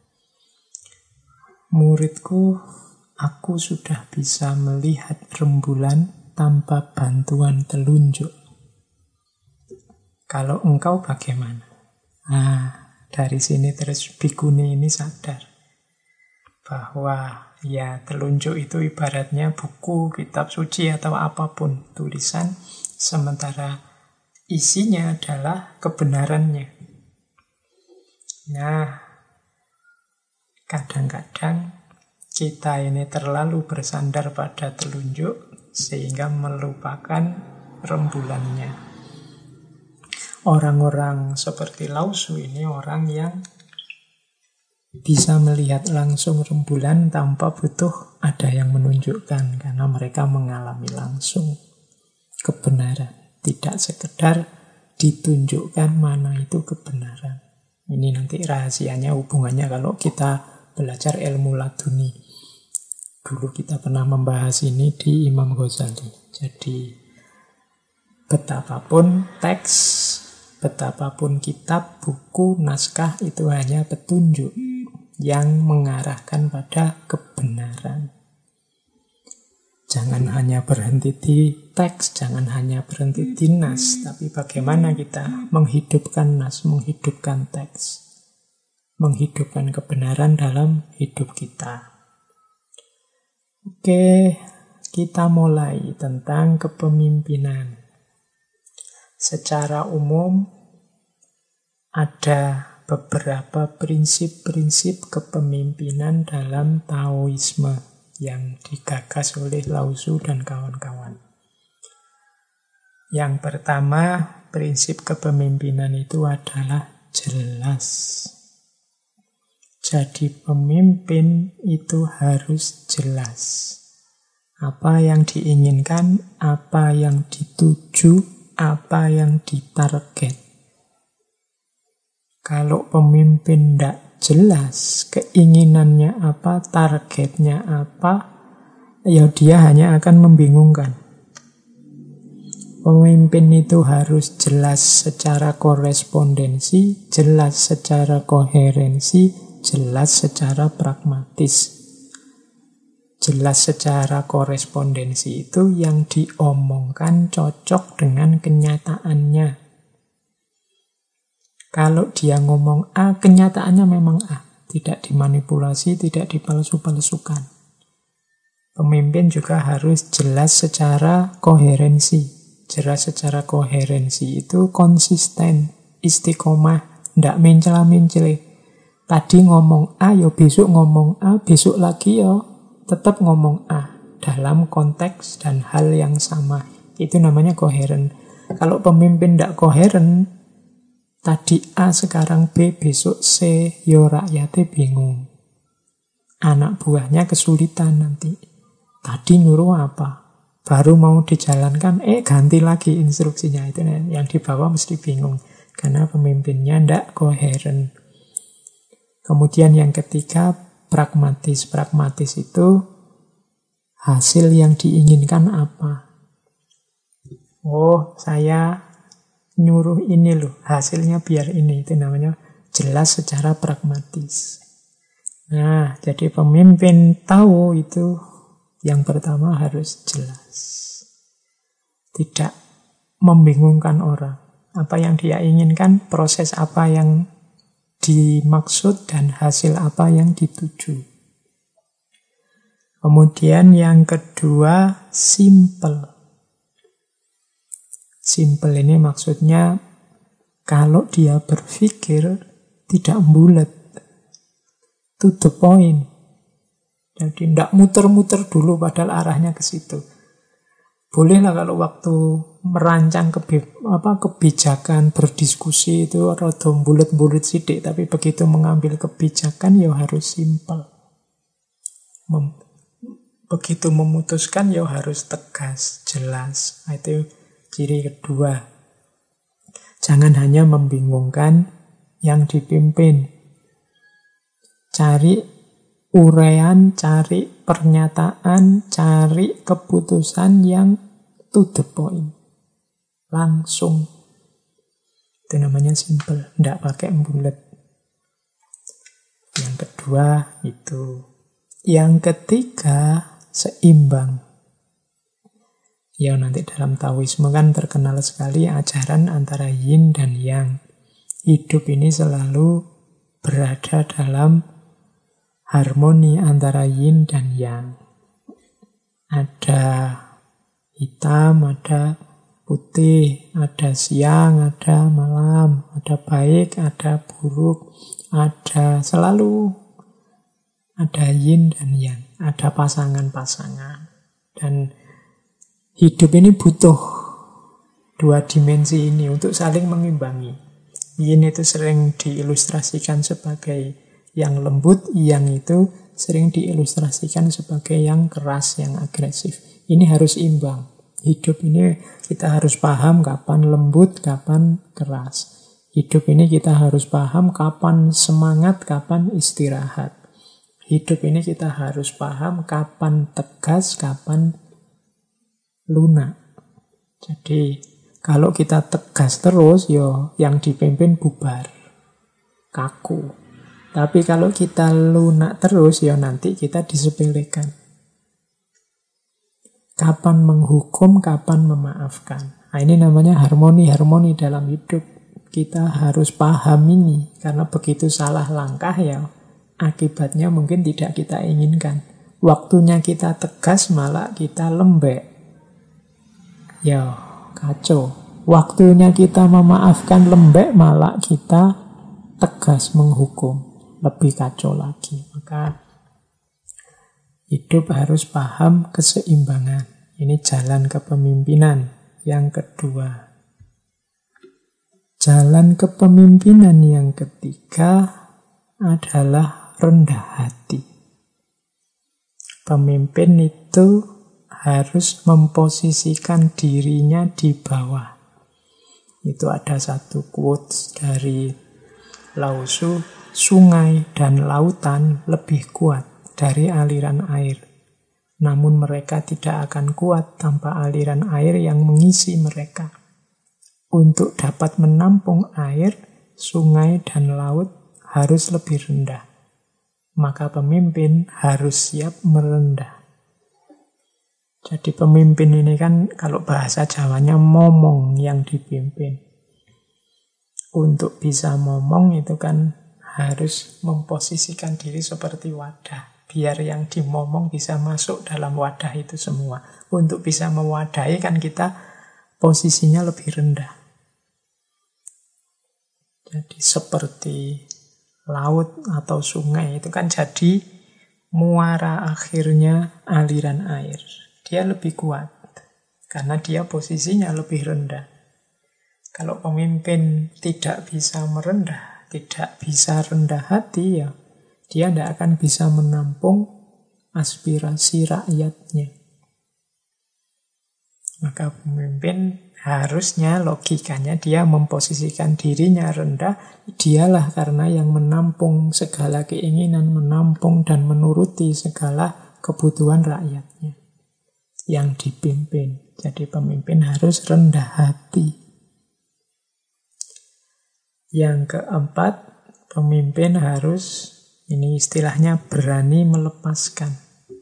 A: Muridku, aku sudah bisa melihat rembulan tanpa bantuan telunjuk. Kalau engkau bagaimana? Dari sini terus bikuni ini sadar bahwa ya telunjuk itu ibaratnya buku, kitab suci atau apapun tulisan, sementara isinya adalah kebenarannya. Nah, kadang-kadang kita ini terlalu bersandar pada telunjuk sehingga melupakan rembulannya. Orang-orang seperti Lao Tzu ini orang yang bisa melihat langsung rembulan tanpa butuh ada yang menunjukkan, karena mereka mengalami langsung kebenaran. Tidak sekedar ditunjukkan mana itu kebenaran. Ini nanti rahasianya, hubungannya kalau kita belajar ilmu laduni. Dulu kita pernah membahas ini di Imam Ghazali. Jadi betapapun teks, betapapun kitab, buku, naskah itu hanya petunjuk yang mengarahkan pada kebenaran. Jangan hanya berhenti di teks, jangan hanya berhenti di nas, tapi bagaimana kita menghidupkan nas, menghidupkan teks, menghidupkan kebenaran dalam hidup kita. Oke, kita mulai tentang kepemimpinan. Secara umum ada beberapa prinsip-prinsip kepemimpinan dalam Taoisme yang digagas oleh Lao Tzu dan kawan-kawan. Yang pertama, prinsip kepemimpinan itu adalah jelas. Jadi pemimpin itu harus jelas. Apa yang diinginkan, apa yang dituju, apa yang ditarget. Kalau pemimpin tidak jelas keinginannya apa, targetnya apa, ya dia hanya akan membingungkan. Pemimpin itu harus jelas secara korespondensi, jelas secara koherensi, jelas secara pragmatis. Jelas secara korespondensi itu yang diomongkan cocok dengan kenyataannya. Kalau dia ngomong A, kenyataannya memang A. Tidak dimanipulasi, tidak dipalsu-palsukan. Pemimpin juga harus jelas secara koherensi. Jelas secara koherensi itu konsisten, istiqomah, tidak mencela-mencele. Tadi ngomong A, ya besok ngomong A, besok lagi ya tetap ngomong A dalam konteks dan hal yang sama. Itu namanya koheren. Kalau pemimpin tidak koheren, tadi A sekarang B, besok C, ya rakyatnya bingung. Anak buahnya kesulitan nanti. Tadi nyuruh apa? Baru mau dijalankan, ganti lagi instruksinya. Itu yang di bawah mesti bingung. Karena pemimpinnya tidak koheren. Kemudian yang ketiga, pragmatis. Pragmatis itu hasil yang diinginkan apa. Oh, saya nyuruh ini loh, hasilnya biar ini. Itu namanya jelas secara pragmatis. Nah, jadi pemimpin tahu itu yang pertama harus jelas. Tidak membingungkan orang. Apa yang dia inginkan, proses apa yang dimaksud, dan hasil apa yang dituju. Kemudian yang kedua, simple. Simple ini maksudnya kalau dia berpikir tidak bulat, to the point. Jadi tidak muter-muter dulu padahal arahnya ke situ. Bolehlah kalau waktu merancang kebijakan, berdiskusi itu rada bulet-bulet sidik, tapi begitu mengambil kebijakan ya harus simple. Begitu memutuskan ya harus tegas, jelas. Nah, itu ciri kedua. Jangan hanya membingungkan yang dipimpin. Cari uraian, cari pernyataan, cari keputusan yang to the point. Langsung. Itu namanya simple, tidak pakai bulat. Yang kedua itu. Yang ketiga, seimbang. Ya nanti dalam Taoisme kan terkenal sekali ajaran antara yin dan yang. Hidup ini selalu berada dalam harmoni antara yin dan yang. Ada hitam, ada putih, ada siang, ada malam, ada baik, ada buruk, ada selalu ada yin dan yang, ada pasangan-pasangan. Dan hidup ini butuh dua dimensi ini untuk saling mengimbangi. Yin itu sering diilustrasikan sebagai yang lembut, yang itu sering diilustrasikan sebagai yang keras, yang agresif. Ini harus imbang. Hidup ini kita harus paham kapan lembut, kapan keras. Hidup ini kita harus paham kapan semangat, kapan istirahat. Hidup ini kita harus paham kapan tegas, kapan lunak. Jadi kalau kita tegas terus, yang dipimpin bubar, kaku. Tapi kalau kita lunak terus, nanti kita disepelekan. Kapan menghukum, kapan memaafkan. Nah, ini namanya harmoni dalam hidup. Kita harus paham ini, karena begitu salah langkah akibatnya mungkin tidak kita inginkan. Waktunya kita tegas, malah kita lembek. Kacau. Waktunya kita memaafkan lembek, malah kita tegas menghukum. Lebih kacau lagi. Maka hidup harus paham keseimbangan. Ini jalan kepemimpinan yang kedua. Jalan kepemimpinan yang ketiga adalah rendah hati. Pemimpin itu harus memposisikan dirinya di bawah. Itu ada satu quotes dari Lao Tzu, sungai dan lautan lebih kuat dari aliran air. Namun mereka tidak akan kuat tanpa aliran air yang mengisi mereka. Untuk dapat menampung air, sungai dan laut harus lebih rendah. Maka pemimpin harus siap merendah. Jadi pemimpin ini kan kalau bahasa Jawanya momong yang dipimpin. Untuk bisa momong itu kan harus memposisikan diri seperti wadah. Biar yang dimomong bisa masuk dalam wadah itu semua. Untuk bisa mewadahi kan kita posisinya lebih rendah. Jadi seperti laut atau sungai itu kan jadi muara akhirnya aliran air. Dia lebih kuat karena dia posisinya lebih rendah. Kalau pemimpin tidak bisa merendah, tidak bisa rendah hati, dia tidak akan bisa menampung aspirasi rakyatnya. Maka pemimpin harusnya logikanya dia memposisikan dirinya rendah. Dialah karena yang menampung segala keinginan, menampung dan menuruti segala kebutuhan rakyatnya yang dipimpin. Jadi pemimpin harus rendah hati. Yang keempat, pemimpin harus, ini istilahnya berani melepaskan.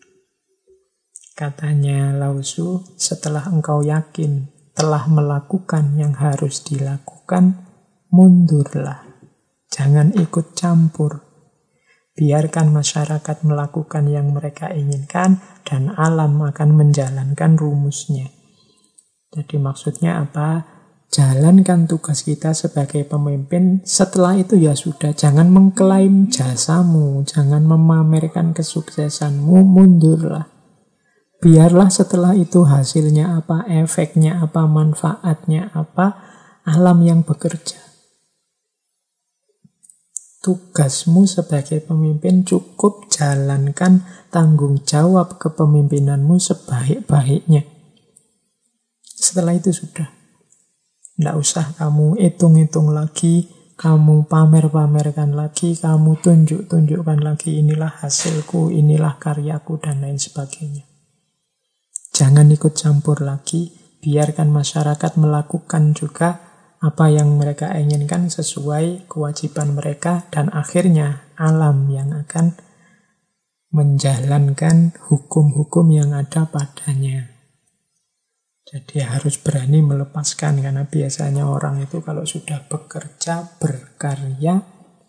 A: Katanya Lao Tzu, setelah engkau yakin telah melakukan yang harus dilakukan, mundurlah. Jangan ikut campur. Biarkan masyarakat melakukan yang mereka inginkan dan alam akan menjalankan rumusnya. Jadi maksudnya apa? Jalankan tugas kita sebagai pemimpin. Setelah itu sudah. Jangan mengklaim jasamu. Jangan memamerkan kesuksesanmu. Mundurlah. Biarlah setelah itu hasilnya apa, efeknya apa, manfaatnya apa, alam yang bekerja. Tugasmu sebagai pemimpin cukup jalankan tanggung jawab kepemimpinanmu sebaik-baiknya. Setelah itu sudah. Tidak usah kamu hitung-hitung lagi, kamu pamer-pamerkan lagi, kamu tunjuk-tunjukkan lagi, inilah hasilku, inilah karyaku, dan lain sebagainya. Jangan ikut campur lagi, biarkan masyarakat melakukan juga apa yang mereka inginkan sesuai kewajiban mereka, dan akhirnya alam yang akan menjalankan hukum-hukum yang ada padanya. Jadi harus berani melepaskan, karena biasanya orang itu kalau sudah bekerja, berkarya,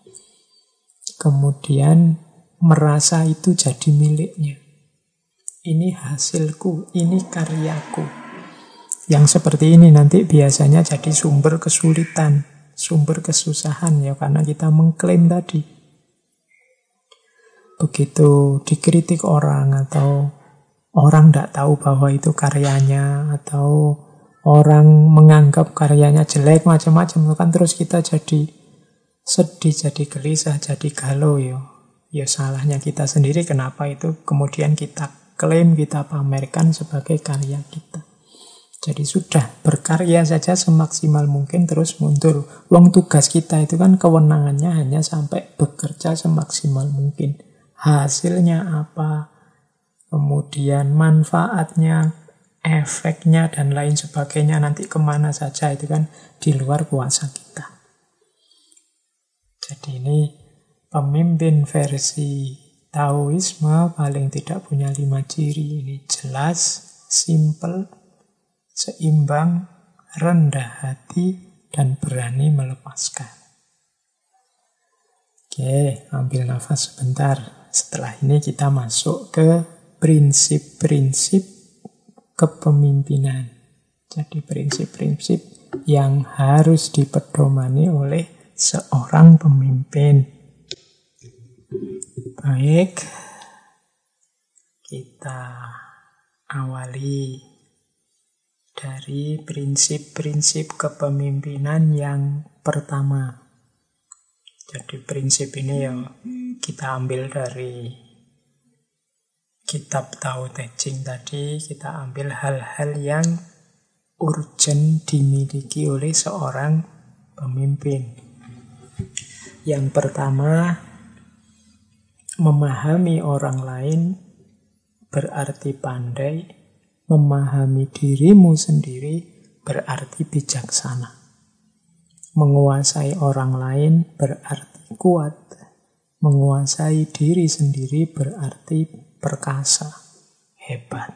A: kemudian merasa itu jadi miliknya. Ini hasilku, ini karyaku. Yang seperti ini nanti biasanya jadi sumber kesulitan, sumber kesusahan ya, karena kita mengklaim tadi. Begitu dikritik orang atau orang tidak tahu bahwa itu karyanya, atau orang menganggap karyanya jelek macam-macam, kan terus kita jadi sedih, jadi gelisah, jadi galau ya. Ya salahnya kita sendiri kenapa itu kemudian kita klaim, kita pamerkan sebagai karya kita. Jadi sudah berkarya saja semaksimal mungkin terus mundur. Wong tugas kita itu kan kewenangannya hanya sampai bekerja semaksimal mungkin. Hasilnya apa, kemudian manfaatnya, efeknya, dan lain sebagainya nanti kemana saja itu kan di luar kuasa kita. Jadi ini pemimpin versi Taoisme paling tidak punya 5 ciri. Ini jelas, simple, seimbang, rendah hati, dan berani melepaskan. Oke, ambil nafas sebentar. Setelah ini kita masuk ke prinsip-prinsip kepemimpinan. Jadi prinsip-prinsip yang harus dipedomani oleh seorang pemimpin. Baik, kita awali dari prinsip-prinsip kepemimpinan yang pertama. Jadi prinsip ini yang kita ambil dari kitab Tao Te Ching tadi. Kita ambil hal-hal yang urgent dimiliki oleh seorang pemimpin. Yang pertama, memahami orang lain berarti pandai. Memahami dirimu sendiri berarti bijaksana. Menguasai orang lain berarti kuat. Menguasai diri sendiri berarti perkasa, hebat.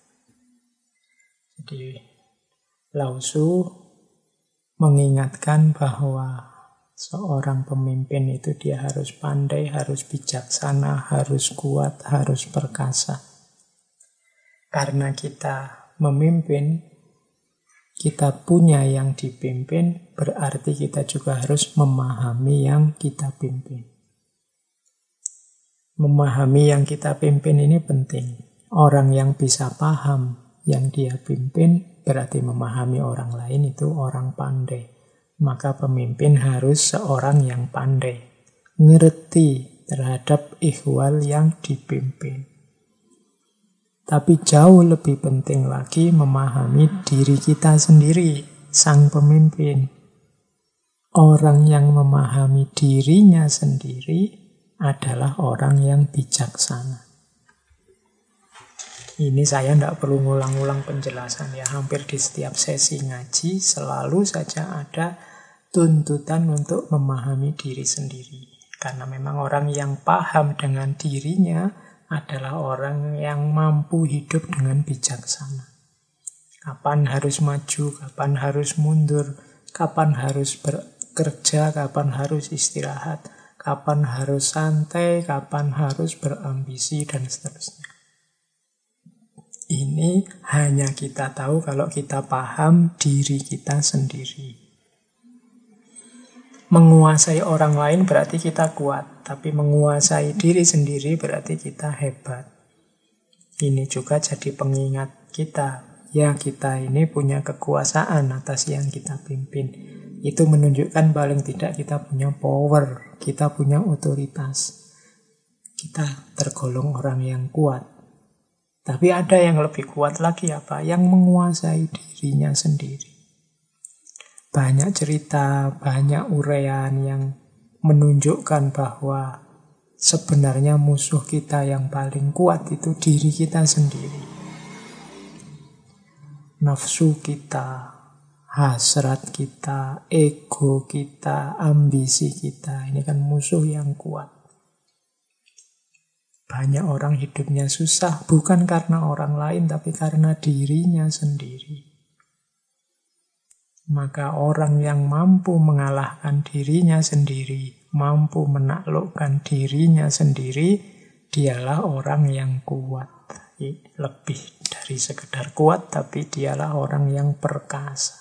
A: Jadi Lao Tzu mengingatkan bahwa seorang pemimpin itu dia harus pandai, harus bijaksana, harus kuat, harus perkasa. Karena kita memimpin, kita punya yang dipimpin, berarti kita juga harus memahami yang kita pimpin. Memahami yang kita pimpin ini penting. Orang yang bisa paham yang dia pimpin, berarti memahami orang lain, itu orang pandai. Maka pemimpin harus seorang yang pandai, ngerti terhadap ihwal yang dipimpin. Tapi jauh lebih penting lagi memahami diri kita sendiri, sang pemimpin. Orang yang memahami dirinya sendiri adalah orang yang bijaksana. Ini saya tidak perlu ngulang-ulang penjelasan ya. Hampir di setiap sesi ngaji selalu saja ada tuntutan untuk memahami diri sendiri. Karena memang orang yang paham dengan dirinya adalah orang yang mampu hidup dengan bijaksana. Kapan harus maju, kapan harus mundur, kapan harus bekerja, kapan harus istirahat, kapan harus santai, kapan harus berambisi, dan seterusnya. Ini hanya kita tahu kalau kita paham diri kita sendiri. Menguasai orang lain berarti kita kuat, tapi menguasai diri sendiri berarti kita hebat. Ini juga jadi pengingat kita. Ya, kita ini punya kekuasaan atas yang kita pimpin. Itu menunjukkan paling tidak kita punya power, kita punya otoritas. Kita tergolong orang yang kuat. Tapi ada yang lebih kuat lagi apa? Yang menguasai dirinya sendiri. Banyak cerita, banyak uraian yang menunjukkan bahwa sebenarnya musuh kita yang paling kuat itu diri kita sendiri. Nafsu kita, hasrat kita, ego kita, ambisi kita. Ini kan musuh yang kuat. Banyak orang hidupnya susah bukan karena orang lain, tapi karena dirinya sendiri. Maka orang yang mampu mengalahkan dirinya sendiri, mampu menaklukkan dirinya sendiri, dialah orang yang kuat. Lebih dari sekedar kuat, tapi dialah orang yang perkasa.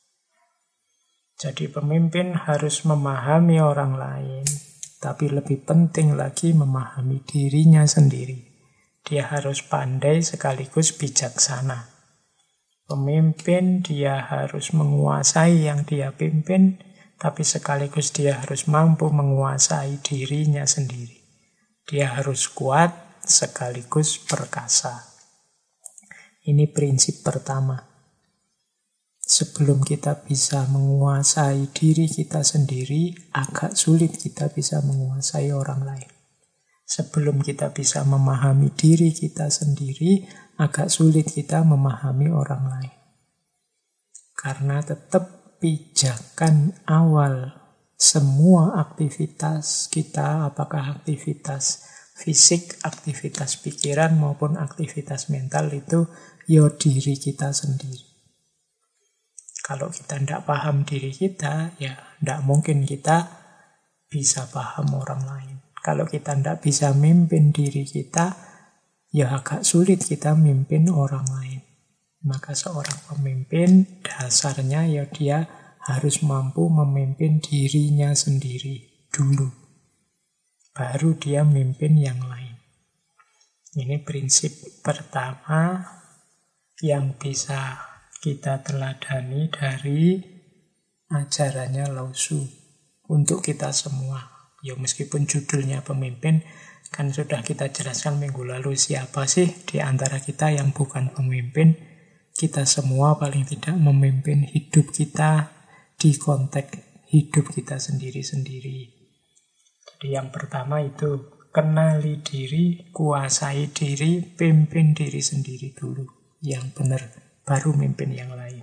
A: Jadi pemimpin harus memahami orang lain, tapi lebih penting lagi memahami dirinya sendiri. Dia harus pandai sekaligus bijaksana. Pemimpin dia harus menguasai yang dia pimpin, tapi sekaligus dia harus mampu menguasai dirinya sendiri. Dia harus kuat sekaligus perkasa. Ini prinsip pertama. Sebelum kita bisa menguasai diri kita sendiri, agak sulit kita bisa menguasai orang lain. Sebelum kita bisa memahami diri kita sendiri, agak sulit kita memahami orang lain. Karena tetap pijakan awal semua aktivitas kita, apakah aktivitas fisik, aktivitas pikiran, maupun aktivitas mental, itu diri kita sendiri. Kalau kita tidak paham diri kita, ya tidak mungkin kita bisa paham orang lain. Kalau kita tidak bisa mimpin diri kita, ya agak sulit kita mimpin orang lain. Maka seorang pemimpin dasarnya ya dia harus mampu memimpin dirinya sendiri dulu. Baru dia mimpin yang lain. Ini prinsip pertama yang bisa kita teladani dari ajarannya Lao Tzu untuk kita semua. Ya meskipun judulnya pemimpin, kan sudah kita jelaskan minggu lalu siapa sih di antara kita yang bukan pemimpin. Kita semua paling tidak memimpin hidup kita di konteks hidup kita sendiri-sendiri. Jadi yang pertama itu kenali diri, kuasai diri, pimpin diri sendiri dulu. Yang benar, baru mimpin yang lain.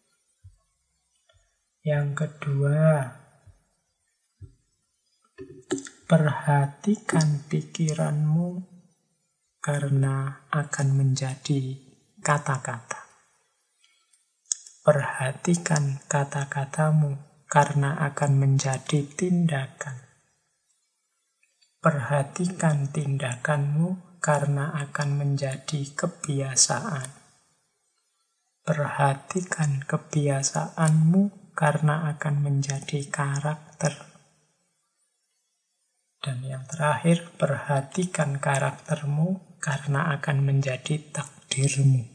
A: Yang kedua, perhatikan pikiranmu karena akan menjadi kata-kata. Perhatikan kata-katamu karena akan menjadi tindakan. Perhatikan tindakanmu karena akan menjadi kebiasaan. Perhatikan kebiasaanmu karena akan menjadi karakter. Dan yang terakhir, perhatikan karaktermu karena akan menjadi takdirmu.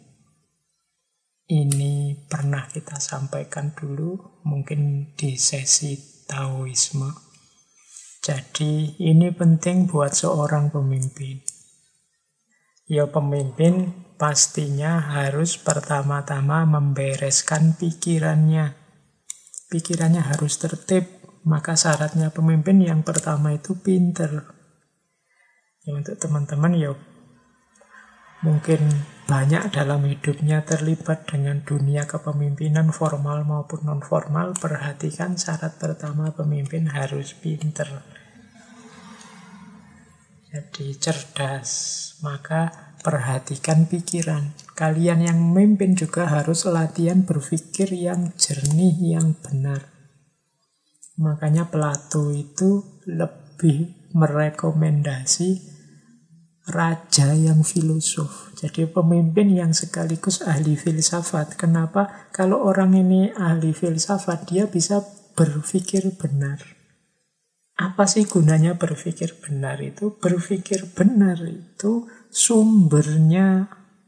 A: Ini pernah kita sampaikan dulu, mungkin di sesi Taoisme. Jadi ini penting buat seorang pemimpin. Ya pemimpin pastinya harus pertama-tama membereskan pikirannya. Pikirannya harus tertib, maka syaratnya pemimpin yang pertama itu pinter. Ya, untuk teman-teman ya mungkin banyak dalam hidupnya terlibat dengan dunia kepemimpinan formal maupun non-formal. Perhatikan syarat pertama pemimpin harus pinter. Jadi cerdas, maka perhatikan pikiran. Kalian yang memimpin juga harus latihan berpikir yang jernih, yang benar. Makanya Plato itu lebih merekomendasi raja yang filosof. Jadi pemimpin yang sekaligus ahli filsafat. Kenapa? Kalau orang ini ahli filsafat, dia bisa berpikir benar. Apa sih gunanya berpikir benar itu? Berpikir benar itu sumbernya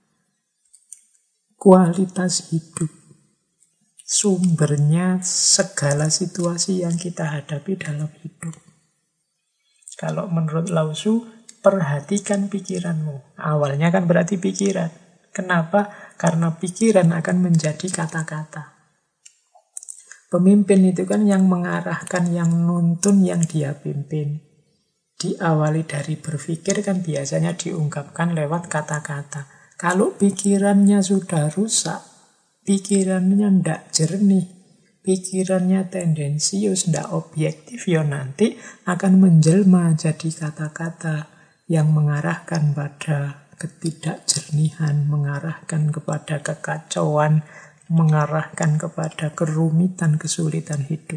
A: kualitas hidup. Sumbernya segala situasi yang kita hadapi dalam hidup. Kalau menurut Lao Tzu, perhatikan pikiranmu. Awalnya kan berarti pikiran. Kenapa? Karena pikiran akan menjadi kata-kata. Pemimpin itu kan yang mengarahkan, yang nuntun, yang dia pimpin. Diawali dari berpikir kan biasanya diungkapkan lewat kata-kata. Kalau pikirannya sudah rusak, pikirannya ndak jernih, pikirannya tendensius, ndak objektif, ya nanti akan menjelma jadi kata-kata yang mengarahkan pada ketidakjernihan, mengarahkan kepada kekacauan, mengarahkan kepada kerumitan, kesulitan hidup.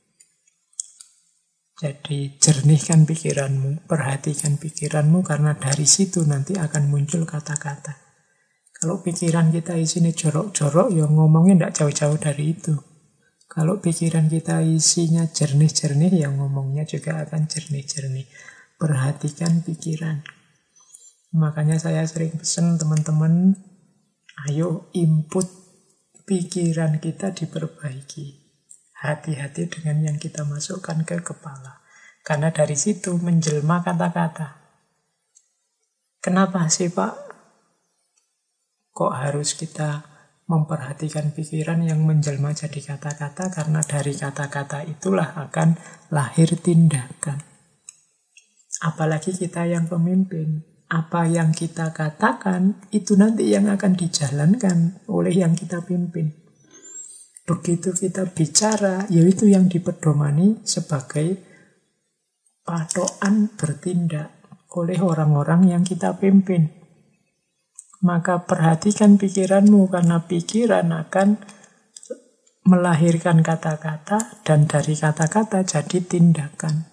A: Jadi jernihkan pikiranmu, perhatikan pikiranmu, karena dari situ nanti akan muncul kata-kata. Kalau pikiran kita isinya jorok-jorok, ya ngomongnya ndak jauh-jauh dari itu. Kalau pikiran kita isinya jernih-jernih, ya ngomongnya juga akan jernih-jernih. Perhatikan pikiran. Makanya saya sering pesan teman-teman, ayo input pikiran kita diperbaiki. Hati-hati dengan yang kita masukkan ke kepala. Karena dari situ menjelma kata-kata. Kenapa sih Pak? Kok harus kita memperhatikan pikiran yang menjelma jadi kata-kata? Karena dari kata-kata itulah akan lahir tindakan. Apalagi kita yang pemimpin. Apa yang kita katakan, itu nanti yang akan dijalankan oleh yang kita pimpin. Begitu kita bicara, yaitu yang dipedomani sebagai patokan bertindak oleh orang-orang yang kita pimpin. Maka perhatikan pikiranmu, karena pikiran akan melahirkan kata-kata, dan dari kata-kata jadi tindakan.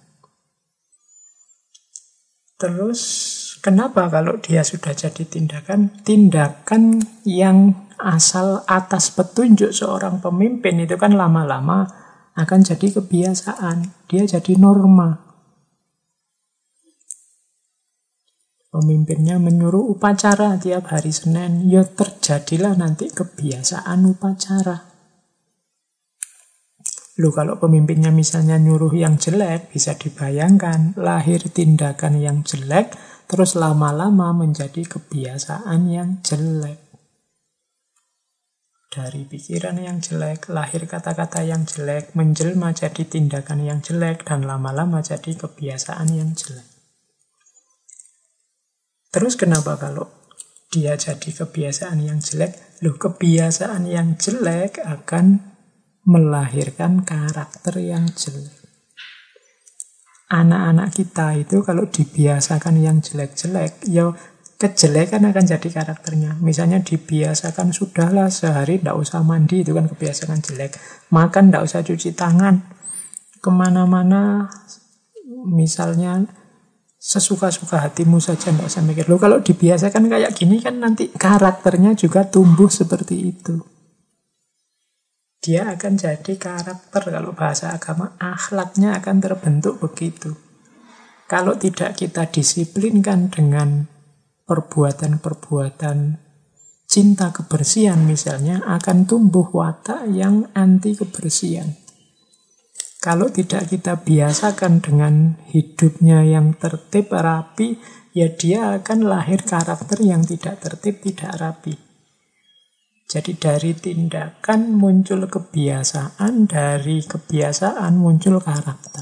A: Terus, kenapa kalau dia sudah jadi tindakan? Tindakan yang asal atas petunjuk seorang pemimpin itu kan lama-lama akan jadi kebiasaan. Dia jadi norma. Pemimpinnya menyuruh upacara tiap hari Senin, ya terjadilah nanti kebiasaan upacara. Loh, kalau pemimpinnya misalnya nyuruh yang jelek, bisa dibayangkan lahir tindakan yang jelek, terus lama-lama menjadi kebiasaan yang jelek. Dari pikiran yang jelek, lahir kata-kata yang jelek, menjelma jadi tindakan yang jelek, dan lama-lama jadi kebiasaan yang jelek. Terus kenapa kalau dia jadi kebiasaan yang jelek? Loh, kebiasaan yang jelek akan melahirkan karakter yang jelek. Anak-anak kita itu kalau dibiasakan yang jelek-jelek, ya kejelekan akan jadi karakternya. Misalnya dibiasakan, sudahlah sehari tidak usah mandi, itu kan kebiasaan jelek. Makan tidak usah cuci tangan. Kemana-mana, misalnya sesuka-suka hatimu saja, tidak usah mikir. Loh, kalau dibiasakan kayak gini kan nanti karakternya juga tumbuh seperti itu. Dia akan jadi karakter, kalau bahasa agama, akhlaknya akan terbentuk begitu. Kalau tidak kita disiplinkan dengan perbuatan-perbuatan cinta kebersihan misalnya, akan tumbuh watak yang anti kebersihan. Kalau tidak kita biasakan dengan hidupnya yang tertib, rapi, ya dia akan lahir karakter yang tidak tertib, tidak rapi. Jadi dari tindakan muncul kebiasaan, dari kebiasaan muncul karakter.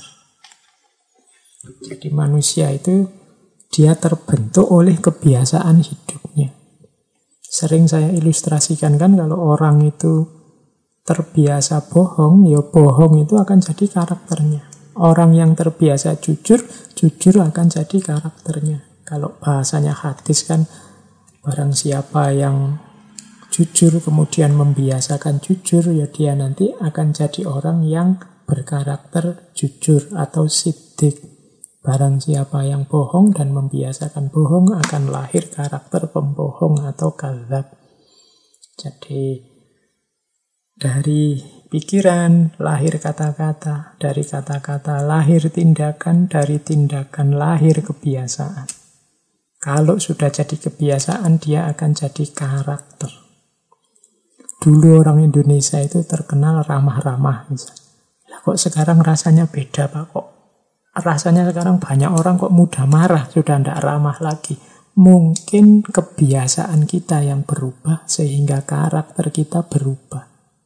A: Jadi manusia itu dia terbentuk oleh kebiasaan hidupnya. Sering saya ilustrasikan kan, kalau orang itu terbiasa bohong, ya bohong itu akan jadi karakternya. Orang yang terbiasa jujur, jujur akan jadi karakternya. Kalau bahasanya hadis kan, barang siapa yang jujur kemudian membiasakan jujur, ya dia nanti akan jadi orang yang berkarakter jujur atau siddiq. Barang siapa yang bohong dan membiasakan bohong akan lahir karakter pembohong atau kadzab. Jadi dari pikiran lahir kata-kata, dari kata-kata lahir tindakan, dari tindakan lahir kebiasaan. Kalau sudah jadi kebiasaan, dia akan jadi karakter. Dulu orang Indonesia itu terkenal ramah-ramah misalnya. Lah kok sekarang rasanya beda Pak? Kok rasanya sekarang banyak orang kok mudah marah, sudah tidak ramah lagi. Mungkin kebiasaan kita yang berubah sehingga karakter kita berubah.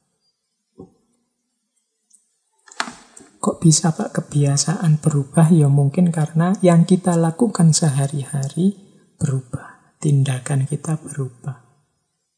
A: Kok bisa Pak kebiasaan berubah? Ya mungkin karena yang kita lakukan sehari-hari berubah. Tindakan kita berubah.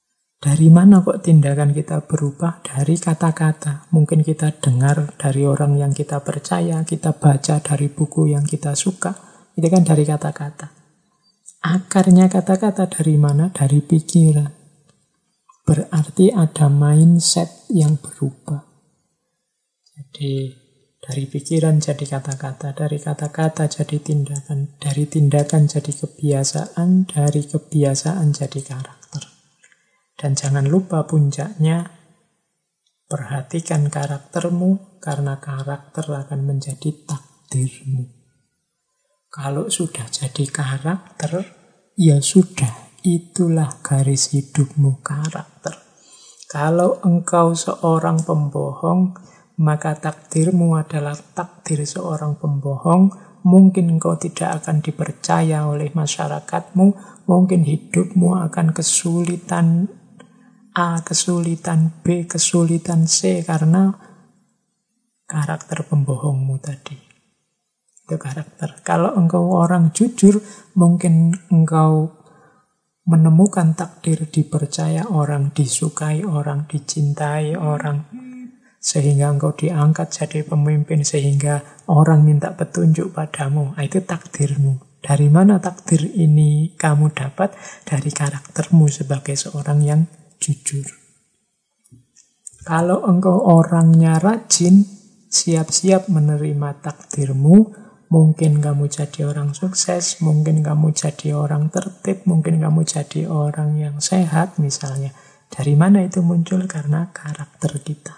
A: Dari mana kok tindakan kita berubah? Dari kata-kata. Mungkin kita dengar dari orang yang kita percaya, kita baca dari buku yang kita suka. Itu kan dari kata-kata. Akarnya kata-kata dari mana? Dari pikiran. Berarti ada mindset yang berubah. Jadi dari pikiran jadi kata-kata, dari kata-kata jadi tindakan, dari tindakan jadi kebiasaan, dari kebiasaan jadi karakter. Dan jangan lupa puncaknya, perhatikan karaktermu, karena karakter akan menjadi takdirmu. Kalau sudah jadi karakter, ya sudah, itulah garis hidupmu, karakter. Kalau engkau seorang pembohong, maka takdirmu adalah takdir seorang pembohong. Mungkin engkau tidak akan dipercaya oleh masyarakatmu, mungkin hidupmu akan kesulitan A, kesulitan B, kesulitan C, karena karakter pembohongmu tadi. Itu karakter. Kalau engkau orang jujur, mungkin engkau menemukan takdir dipercaya orang, disukai orang, dicintai orang, sehingga engkau diangkat jadi pemimpin, sehingga orang minta petunjuk padamu. Itu takdirmu. Dari mana takdir ini kamu dapat? Dari karaktermu sebagai seorang yang jujur. Kalau engkau orangnya rajin, siap-siap menerima takdirmu. Mungkin kamu jadi orang sukses, mungkin kamu jadi orang tertib, mungkin kamu jadi orang yang sehat misalnya. Dari mana itu muncul? Karena karakter kita.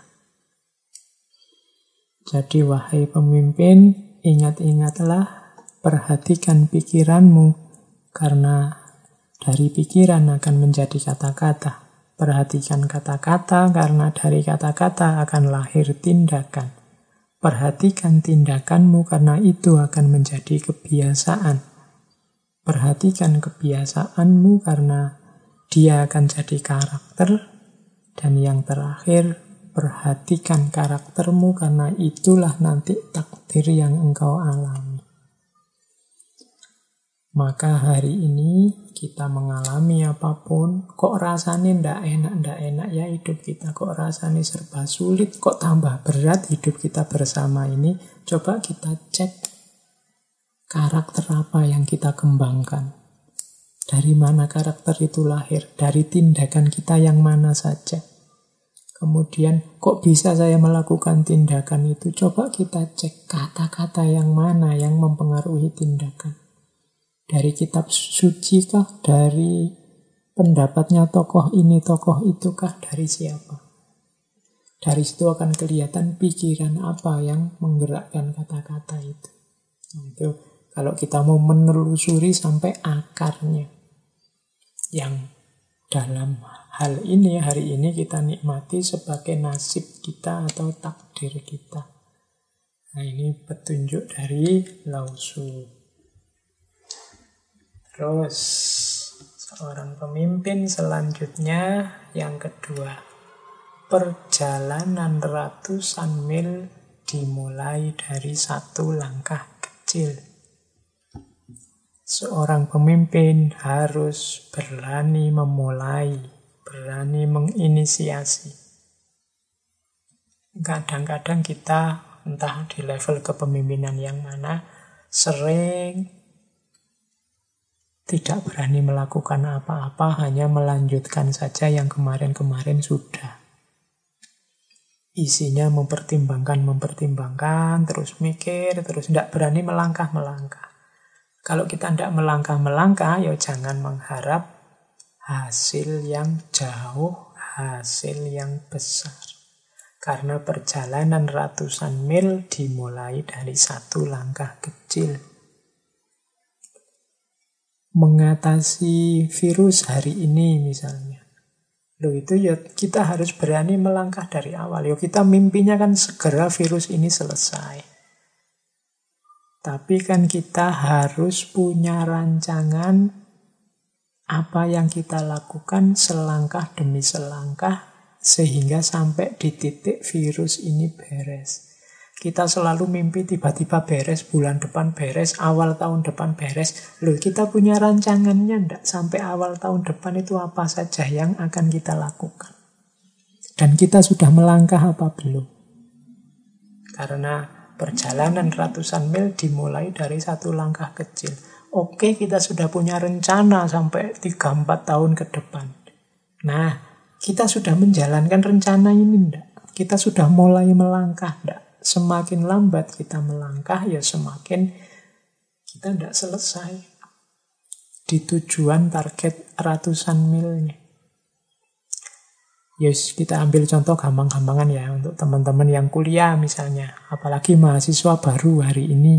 A: Jadi wahai pemimpin, ingat-ingatlah, perhatikan pikiranmu, karena dari pikiran akan menjadi kata-kata. Perhatikan kata-kata, karena dari kata-kata akan lahir tindakan. Perhatikan tindakanmu, karena itu akan menjadi kebiasaan. Perhatikan kebiasaanmu, karena dia akan jadi karakter. Dan yang terakhir, perhatikan karaktermu, karena itulah nanti takdir yang engkau alami. Maka hari ini kita mengalami apapun, kok rasanya ndak enak ya hidup kita, kok rasanya serba sulit, kok tambah berat hidup kita bersama ini. Coba kita cek karakter apa yang kita kembangkan. Dari mana karakter itu lahir? Dari tindakan kita yang mana saja. Kemudian, kok bisa saya melakukan tindakan itu? Coba kita cek kata-kata yang mana yang mempengaruhi tindakan. Dari kitab suci kah? Dari pendapatnya tokoh ini, tokoh itu kah? Dari siapa? Dari situ akan kelihatan pikiran apa yang menggerakkan kata-kata itu. Nah, itu kalau kita mau menelusuri sampai akarnya. Yang dalam hal ini, hari ini kita nikmati sebagai nasib kita atau takdir kita. Nah, ini petunjuk dari Lao Tzu. Terus, seorang pemimpin selanjutnya yang kedua. Perjalanan ratusan mil dimulai dari satu langkah kecil. Seorang pemimpin harus berani memulai, berani menginisiasi. Kadang-kadang kita, entah di level kepemimpinan yang mana, sering tidak berani melakukan apa-apa, hanya melanjutkan saja yang kemarin-kemarin sudah. Isinya mempertimbangkan, terus mikir, terus tidak berani melangkah-melangkah. Kalau kita tidak melangkah-melangkah, ya jangan mengharap hasil yang jauh, hasil yang besar. Karena perjalanan ratusan mil dimulai dari satu langkah kecil. Mengatasi virus hari ini misalnya. Loh itu ya kita harus berani melangkah dari awal. Ya kita mimpinya kan segera virus ini selesai. Tapi kan kita harus punya rancangan apa yang kita lakukan selangkah demi selangkah sehingga sampai di titik virus ini beres. Kita selalu mimpi tiba-tiba beres, bulan depan beres, awal tahun depan beres. Loh, kita punya rancangannya enggak? Sampai awal tahun depan itu apa saja yang akan kita lakukan? Dan kita sudah melangkah apa belum? Karena perjalanan ratusan mil dimulai dari satu langkah kecil. Oke, kita sudah punya rencana sampai 3-4 tahun ke depan. Nah, kita sudah menjalankan rencana ini enggak? Kita sudah mulai melangkah enggak? Semakin lambat kita melangkah, ya semakin kita tidak selesai di tujuan target ratusan milnya. Yes, kita ambil contoh gampang-gampangan ya, untuk teman-teman yang kuliah misalnya, apalagi mahasiswa baru hari ini.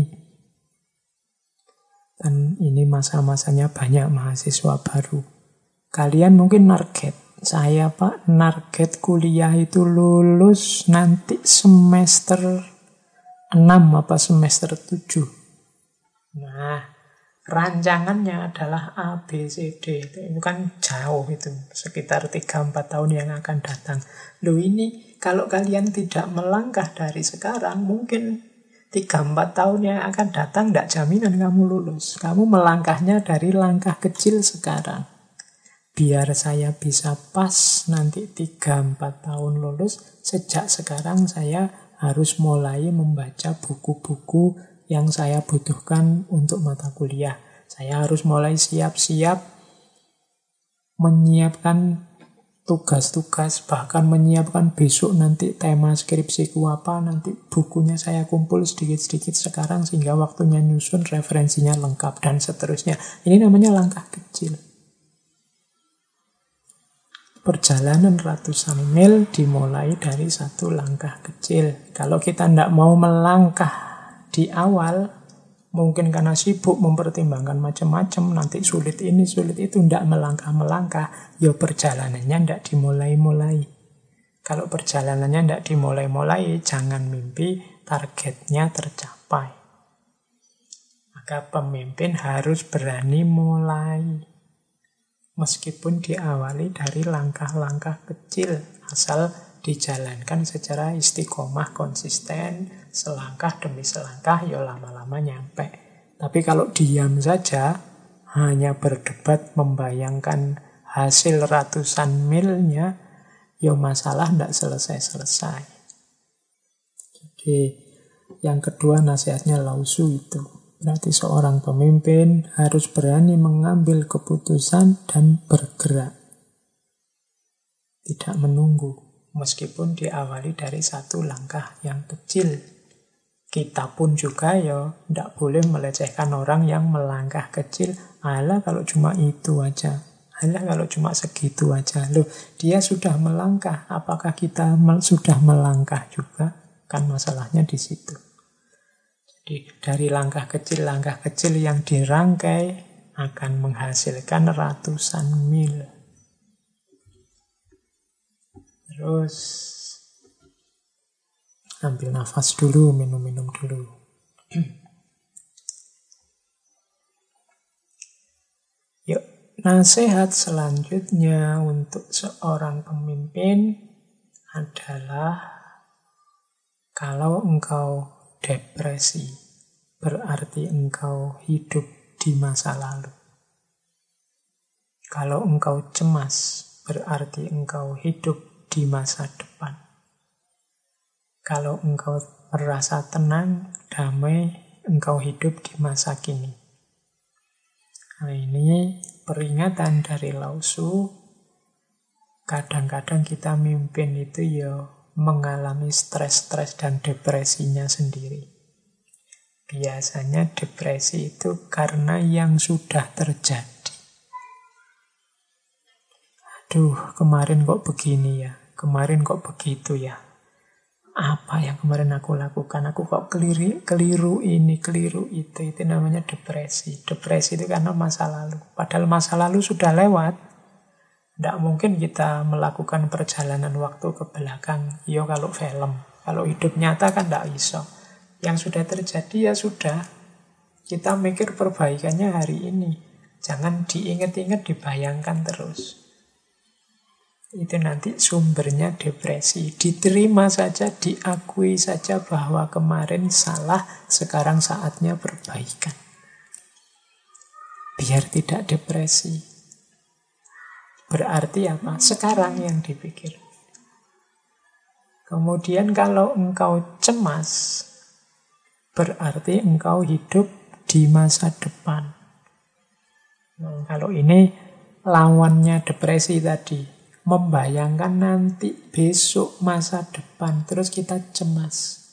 A: Dan ini masa-masanya banyak mahasiswa baru. Kalian mungkin target, saya Pak, target kuliah itu lulus nanti semester 6 apa semester 7. Nah, rancangannya adalah A, B, C, D. Itu kan jauh itu, sekitar 3-4 tahun yang akan datang. Loh ini, kalau kalian tidak melangkah dari sekarang, mungkin 3-4 tahun yang akan datang tidak jaminan kamu lulus. Kamu melangkahnya dari langkah kecil sekarang. Biar saya bisa pas nanti 3-4 tahun lulus, sejak sekarang saya harus mulai membaca buku-buku yang saya butuhkan untuk mata kuliah. Saya harus mulai siap-siap menyiapkan tugas-tugas, bahkan menyiapkan besok nanti tema skripsiku apa, nanti bukunya saya kumpul sedikit-sedikit sekarang sehingga waktunya nyusun referensinya lengkap dan seterusnya. Ini namanya langkah kecil. Perjalanan ratusan mil dimulai dari satu langkah kecil. Kalau kita tidak mau melangkah di awal, mungkin karena sibuk mempertimbangkan macam-macam, nanti sulit ini, sulit itu, tidak melangkah-melangkah, ya perjalanannya tidak dimulai-mulai. Kalau perjalanannya tidak dimulai-mulai, jangan mimpi targetnya tercapai. Maka pemimpin harus berani mulai. Meskipun diawali dari langkah-langkah kecil, asal dijalankan secara istiqomah, konsisten, selangkah demi selangkah, ya lama-lama nyampe. Tapi kalau diam saja, hanya berdebat membayangkan hasil ratusan milnya, ya masalah tidak selesai-selesai. Jadi, yang kedua nasihatnya Lao Tzu itu. Berarti seorang pemimpin harus berani mengambil keputusan dan bergerak. Tidak menunggu, meskipun diawali dari satu langkah yang kecil. Kita pun juga ya tidak boleh melecehkan orang yang melangkah kecil. Alah kalau cuma itu aja. Alah kalau cuma segitu aja. Loh, dia sudah melangkah. Apakah kita sudah melangkah juga? Kan masalahnya di situ. Dari langkah kecil yang dirangkai akan menghasilkan ratusan mil. Terus ambil nafas dulu, minum-minum dulu. Yuk, nasihat selanjutnya untuk seorang pemimpin adalah kalau engkau depresi, berarti engkau hidup di masa lalu. Kalau engkau cemas, berarti engkau hidup di masa depan. Kalau engkau merasa tenang, damai, engkau hidup di masa kini. Nah, ini peringatan dari Lao Tzu. Kadang-kadang kita mimpin itu ya mengalami stres-stres dan depresinya sendiri. Biasanya depresi itu karena yang sudah terjadi. Aduh, kemarin kok begini ya, kemarin kok begitu ya. Apa yang kemarin aku lakukan? Aku kok keliru ini, keliru itu. Itu namanya depresi. Depresi itu karena masa lalu. Padahal masa lalu sudah lewat. Tidak mungkin kita melakukan perjalanan waktu ke belakang. Ya kalau film. Kalau hidup nyata kan tidak iso. Yang sudah terjadi ya sudah. Kita mikir perbaikannya hari ini. Jangan diingat-ingat, dibayangkan terus. Itu nanti sumbernya depresi. Diterima saja, diakui saja bahwa kemarin salah, sekarang saatnya perbaikan. Biar tidak depresi. Berarti apa? Sekarang yang dipikir. Kemudian kalau engkau cemas, berarti engkau hidup di masa depan. Nah, kalau ini lawannya depresi tadi, membayangkan nanti besok masa depan, terus kita cemas.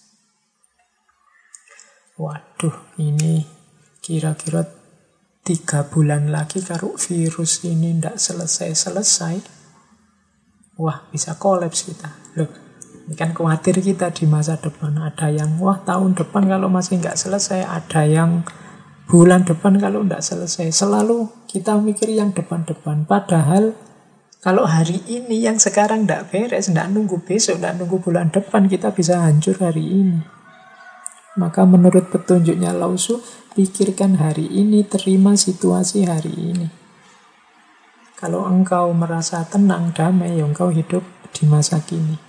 A: Waduh, ini kira-kira 3 bulan lagi kalau virus ini tidak selesai-selesai, wah bisa kolaps kita. Loh, ini kan khawatir kita di masa depan. Ada yang, wah tahun depan kalau masih nggak selesai. Ada yang bulan depan kalau nggak selesai. Selalu kita mikir yang depan-depan. Padahal kalau hari ini yang sekarang nggak beres, nggak nunggu besok, nggak nunggu bulan depan, kita bisa hancur hari ini. Maka menurut petunjuknya Lao Tzu, pikirkan hari ini, terima situasi hari ini. Kalau engkau merasa tenang, damai, ya engkau hidup di masa kini.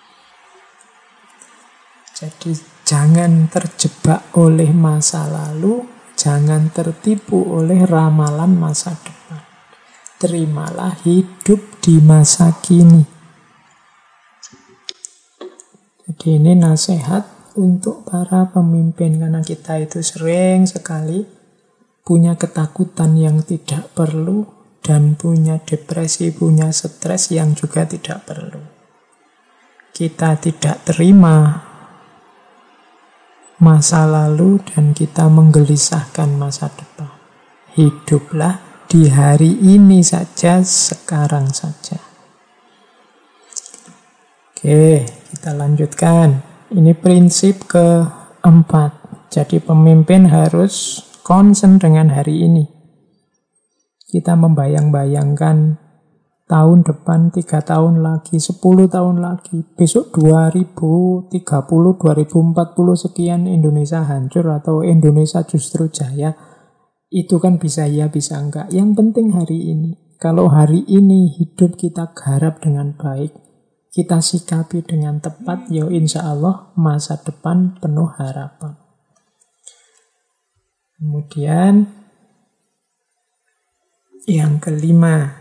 A: Jadi jangan terjebak oleh masa lalu, jangan tertipu oleh ramalan masa depan. Terimalah hidup di masa kini. Jadi ini nasihat untuk para pemimpin, karena kita itu sering sekali punya ketakutan yang tidak perlu dan punya depresi, punya stres yang juga tidak perlu. Kita tidak terima masa lalu dan kita menggelisahkan masa depan. Hiduplah di hari ini saja, sekarang saja. Oke, kita lanjutkan. Ini prinsip keempat. Jadi pemimpin harus concern dengan hari ini. Kita membayang-bayangkan tahun depan, 3 tahun lagi, 10 tahun lagi, besok 2030, 2040 sekian Indonesia hancur atau Indonesia justru jaya. Itu kan bisa ya, bisa enggak. Yang penting hari ini. Kalau hari ini hidup kita garap dengan baik, kita sikapi dengan tepat, ya insya Allah masa depan penuh harapan. Kemudian yang kelima,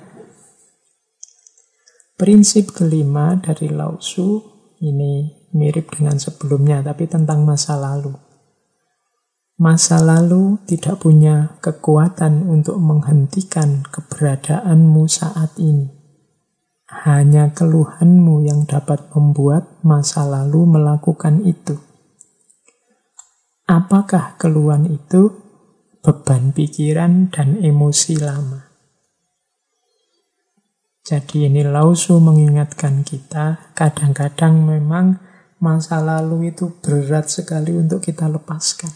A: prinsip kelima dari Lao Tzu, ini mirip dengan sebelumnya, tapi tentang masa lalu. Masa lalu tidak punya kekuatan untuk menghentikan keberadaanmu saat ini. Hanya keluhanmu yang dapat membuat masa lalu melakukan itu. Apakah keluhan itu? Beban pikiran dan emosi lama. Jadi ini Lao Tzu mengingatkan kita, kadang-kadang memang masa lalu itu berat sekali untuk kita lepaskan.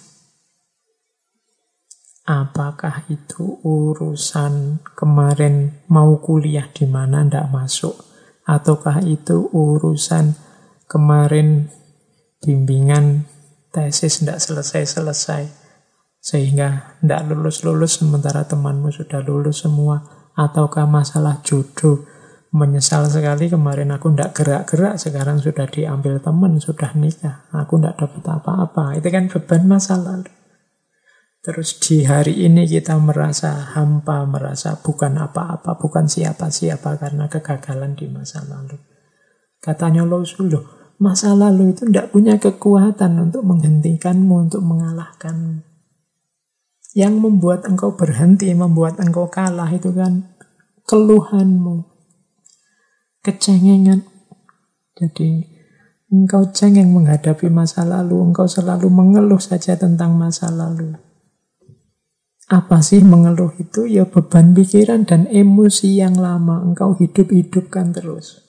A: Apakah itu urusan kemarin mau kuliah di mana ndak masuk, ataukah itu urusan kemarin bimbingan tesis ndak selesai-selesai sehingga ndak lulus-lulus sementara temanmu sudah lulus semua. Ataukah masalah jodoh, menyesal sekali kemarin aku ndak gerak-gerak, sekarang sudah diambil teman, sudah nikah, aku ndak dapat apa-apa. Itu kan beban masa lalu. Terus di hari ini kita merasa hampa, merasa bukan apa-apa, bukan siapa-siapa karena kegagalan di masa lalu. Katanya Lao Tzu, loh, masa lalu itu ndak punya kekuatan untuk menghentikanmu, untuk mengalahkanmu. Yang membuat engkau berhenti, membuat engkau kalah itu kan keluhanmu, kecengengan. Jadi engkau cengeng menghadapi masa lalu, engkau selalu mengeluh saja tentang masa lalu. Apa sih mengeluh itu? Ya beban pikiran dan emosi yang lama engkau hidup-hidupkan terus.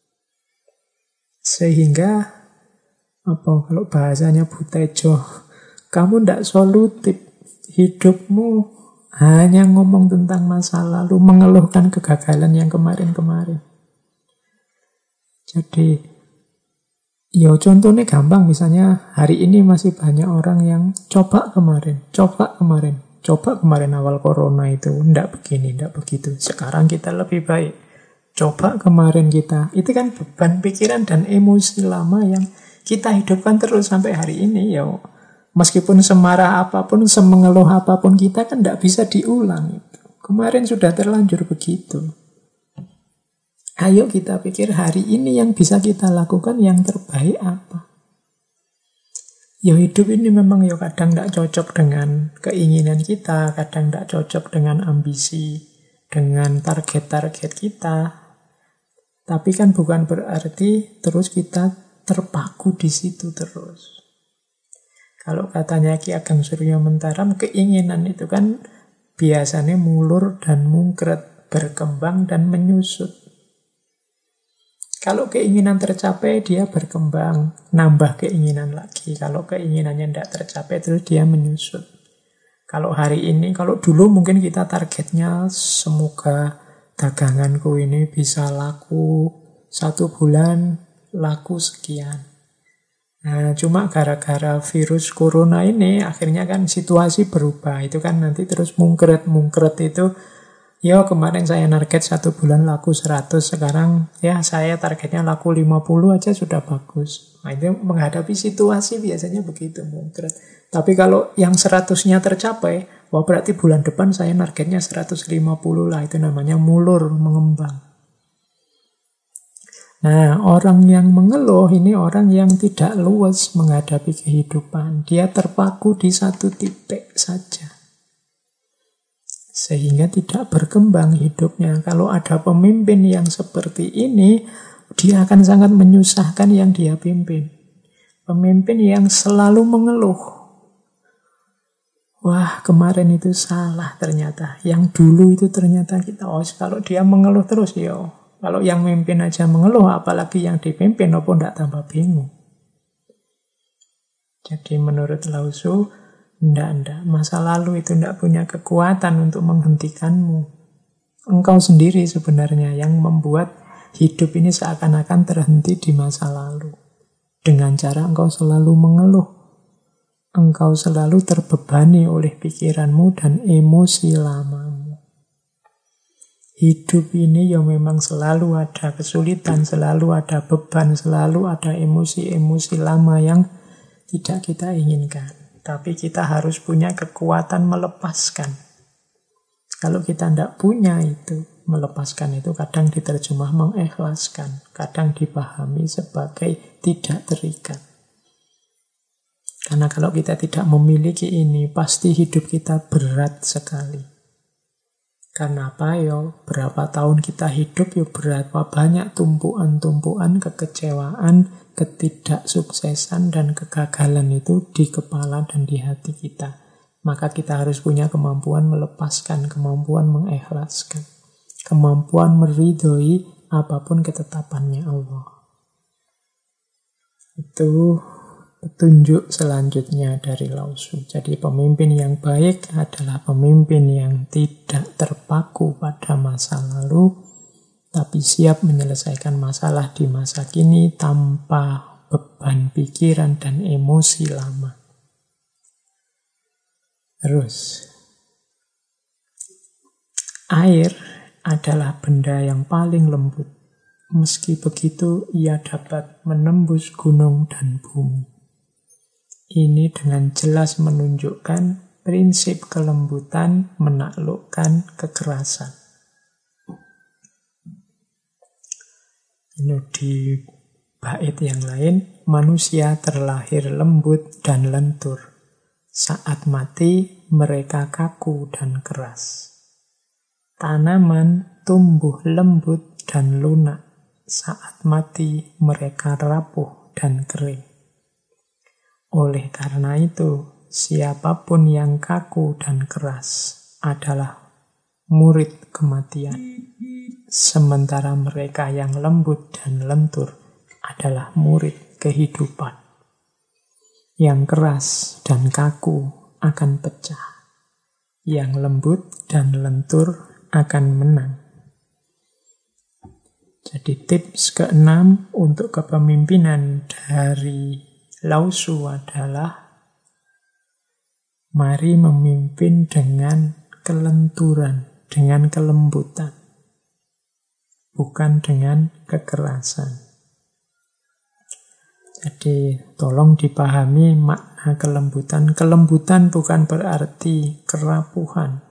A: Sehingga kalau bahasanya Butejo, kamu ndak solutif. Hidupmu hanya ngomong tentang masa lalu, mengeluhkan kegagalan yang kemarin-kemarin. Jadi, ya contohnya gampang, misalnya hari ini masih banyak orang yang coba kemarin awal corona itu, ndak begini, ndak begitu. Sekarang kita lebih baik. Coba kemarin kita, itu kan beban pikiran dan emosi lama yang kita hidupkan terus sampai hari ini. Ya, meskipun semarah apapun, semengeluh apapun kita kan tidak bisa diulang. Kemarin sudah terlanjur begitu. Ayo kita pikir hari ini yang bisa kita lakukan yang terbaik apa. Ya hidup ini memang ya kadang tidak cocok dengan keinginan kita, kadang tidak cocok dengan ambisi, dengan target-target kita. Tapi kan bukan berarti terus kita terpaku di situ terus. Kalau katanya Ki Ageng Suryo Mentaram, keinginan itu kan biasanya mulur dan mungkret, berkembang dan menyusut. Kalau keinginan tercapai, dia berkembang, nambah keinginan lagi. Kalau keinginannya tidak tercapai, terus dia menyusut. Kalau hari ini, kalau dulu mungkin kita targetnya semoga daganganku ini bisa laku 1 bulan, laku sekian. Nah, cuma gara-gara virus corona ini, akhirnya kan situasi berubah. Itu kan nanti terus mungkret itu, ya kemarin saya target 1 bulan laku 100, sekarang ya saya targetnya laku 50 aja sudah bagus. Nah, itu menghadapi situasi biasanya begitu mungkret. Tapi kalau yang 100-nya tercapai, wah berarti bulan depan saya targetnya 150 lah, itu namanya mulur, mengembang. Nah, orang yang mengeluh ini orang yang tidak luas menghadapi kehidupan. Dia terpaku di satu titik saja. Sehingga tidak berkembang hidupnya. Kalau ada pemimpin yang seperti ini, dia akan sangat menyusahkan yang dia pimpin. Pemimpin yang selalu mengeluh. Wah, kemarin itu salah ternyata. Yang dulu itu ternyata kita, kalau dia mengeluh terus, kalau yang mimpin aja mengeluh, apalagi yang dipimpin, apa enggak tambah bingung. Jadi menurut Lao Tzu, enggak. Masa lalu itu enggak punya kekuatan untuk menghentikanmu. Engkau sendiri sebenarnya yang membuat hidup ini seakan-akan terhenti di masa lalu. Dengan cara engkau selalu mengeluh. Engkau selalu terbebani oleh pikiranmu dan emosi lamamu. Hidup ini ya memang selalu ada kesulitan, selalu ada beban, selalu ada emosi-emosi lama yang tidak kita inginkan. Tapi kita harus punya kekuatan melepaskan. Kalau kita tidak punya itu, melepaskan itu kadang diterjemah mengikhlaskan, kadang dipahami sebagai tidak terikat. Karena kalau kita tidak memiliki ini, pasti hidup kita berat sekali. Karena apa berapa tahun kita hidup berapa banyak tumpuan-tumpuan kekecewaan, ketidaksuksesan dan kegagalan itu di kepala dan di hati kita. Maka kita harus punya kemampuan melepaskan, kemampuan mengikhlaskan, kemampuan meridhoi apapun ketetapannya Allah. Itu petunjuk selanjutnya dari Lao Tzu. Jadi pemimpin yang baik adalah pemimpin yang tidak terpaku pada masa lalu, tapi siap menyelesaikan masalah di masa kini tanpa beban pikiran dan emosi lama. Terus, air adalah benda yang paling lembut. Meski begitu, ia dapat menembus gunung dan bumi. Ini dengan jelas menunjukkan prinsip kelembutan menaklukkan kekerasan. Ini di bait yang lain, manusia terlahir lembut dan lentur. Saat mati, mereka kaku dan keras. Tanaman tumbuh lembut dan lunak. Saat mati, mereka rapuh dan kering. Oleh karena itu, siapapun yang kaku dan keras adalah murid kematian. Sementara mereka yang lembut dan lentur adalah murid kehidupan. Yang keras dan kaku akan pecah. Yang lembut dan lentur akan menang. Jadi tips ke-6 untuk kepemimpinan dari Lao Tzu adalah mari memimpin dengan kelenturan, dengan kelembutan. bukan dengan kekerasan. Jadi tolong dipahami makna kelembutan. Kelembutan bukan berarti kerapuhan.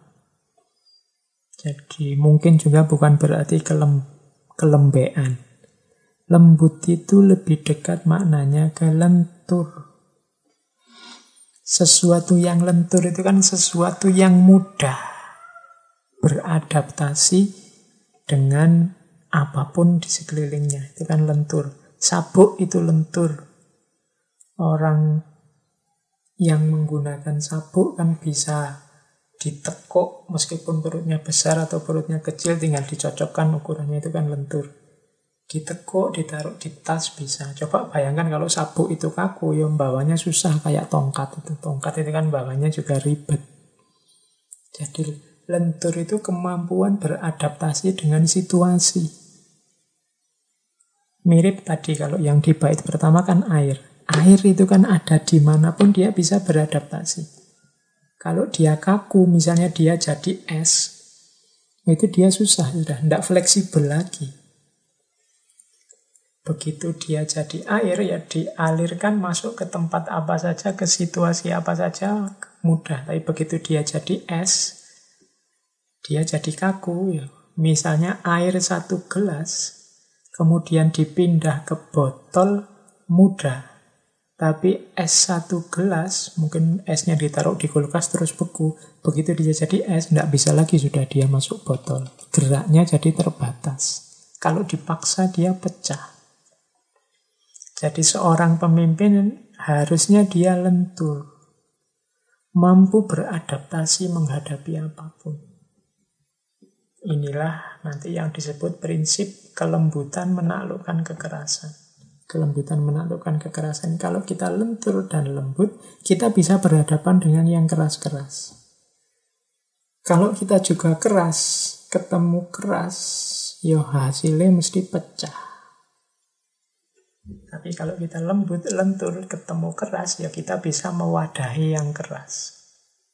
A: Jadi mungkin juga bukan berarti kelembean. Lembut itu lebih dekat maknanya ke lentur. Sesuatu yang lentur itu kan sesuatu yang mudah beradaptasi dengan apapun di sekelilingnya. Itu kan lentur. Sabuk itu lentur. Orang yang menggunakan sabuk kan bisa ditekuk meskipun perutnya besar atau perutnya kecil, tinggal dicocokkan ukurannya, itu kan lentur. Ditekuk, ditaruh di tas bisa. Coba bayangkan kalau sabuk itu kaku, ya bawanya susah kayak tongkat itu. Tongkat itu kan bawanya juga ribet. Jadi lentur itu kemampuan beradaptasi dengan situasi. Mirip tadi kalau yang di bait pertama kan air. Air itu kan ada dimanapun dia bisa beradaptasi. Kalau dia kaku, misalnya dia jadi es, itu dia susah, sudah tidak fleksibel lagi. Begitu dia jadi air, ya dialirkan masuk ke tempat apa saja, ke situasi apa saja, mudah. Tapi begitu dia jadi es, dia jadi kaku. Ya. Misalnya air 1 gelas, kemudian dipindah ke botol, mudah. Tapi es 1 gelas, mungkin esnya ditaruh di kulkas terus beku. Begitu dia jadi es, tidak bisa lagi sudah dia masuk botol. Geraknya jadi terbatas. Kalau dipaksa dia pecah. Jadi seorang pemimpin harusnya dia lentur. Mampu beradaptasi menghadapi apapun. Inilah nanti yang disebut prinsip kelembutan menaklukkan kekerasan. Kelembutan menaklukkan kekerasan. Kalau kita lentur dan lembut, kita bisa berhadapan dengan yang keras-keras. Kalau kita juga keras, ketemu keras, ya hasilnya mesti pecah. Tapi kalau kita lembut, lentur, ketemu keras, ya kita bisa mewadahi yang keras.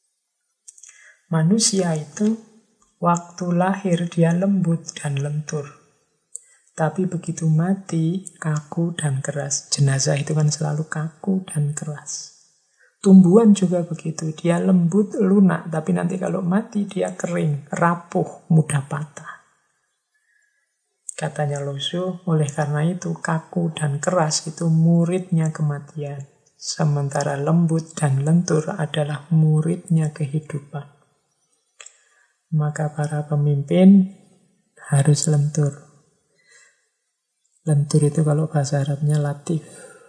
A: Manusia itu waktu lahir dia lembut dan lentur. Tapi begitu mati, kaku dan keras. Jenazah itu kan selalu kaku dan keras. Tumbuhan juga begitu. Dia lembut, lunak. Tapi nanti kalau mati, dia kering, rapuh, mudah patah. Katanya Losho, oleh karena itu kaku dan keras itu muridnya kematian. Sementara lembut dan lentur adalah muridnya kehidupan. Maka para pemimpin harus lentur. Lentur itu kalau bahasa Arabnya latif.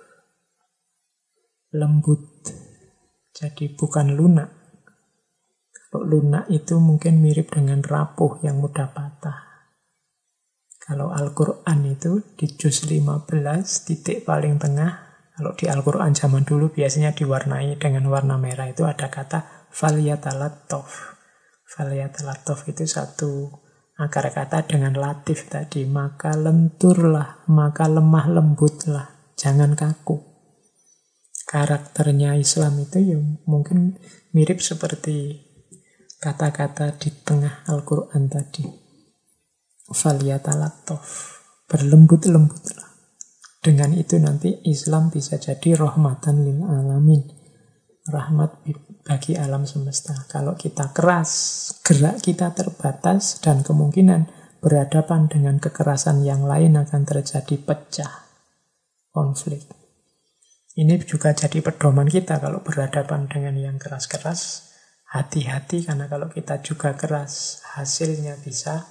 A: Lembut. Jadi bukan lunak. Kalau lunak itu mungkin mirip dengan rapuh yang mudah patah. Kalau Al-Quran itu di juz 15, titik paling tengah, kalau di Al-Quran zaman dulu biasanya diwarnai dengan warna merah, itu ada kata falyatalattaf. Falyatalattaf itu satu akar kata dengan latif tadi, maka lenturlah, maka lemah lembutlah, jangan kaku. Karakternya Islam itu ya mungkin mirip seperti kata-kata di tengah Al-Quran tadi. Falyatalattaf, berlembut-lembutlah. Dengan itu nanti Islam bisa jadi rahmatan lil alamin, rahmat bagi alam semesta. Kalau kita keras, gerak kita terbatas dan kemungkinan berhadapan dengan kekerasan yang lain akan terjadi pecah, konflik. Ini juga jadi pedoman kita kalau berhadapan dengan yang keras-keras. Hati-hati karena kalau kita juga keras, hasilnya bisa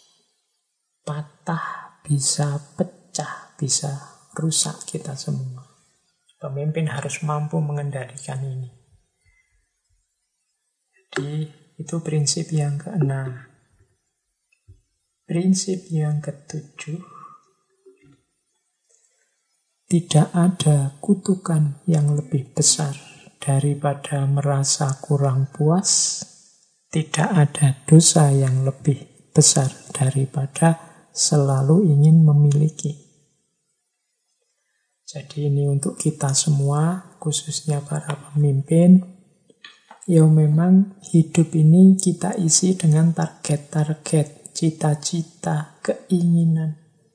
A: patah, bisa pecah, bisa rusak kita semua. Pemimpin harus mampu mengendalikan ini. Jadi itu prinsip yang ke-6. Prinsip yang ke-7. Tidak ada kutukan yang lebih besar daripada merasa kurang puas. Tidak ada dosa yang lebih besar daripada selalu ingin memiliki. Jadi ini untuk kita semua, khususnya para pemimpin. Ya memang hidup ini kita isi dengan target-target cita-cita, keinginan.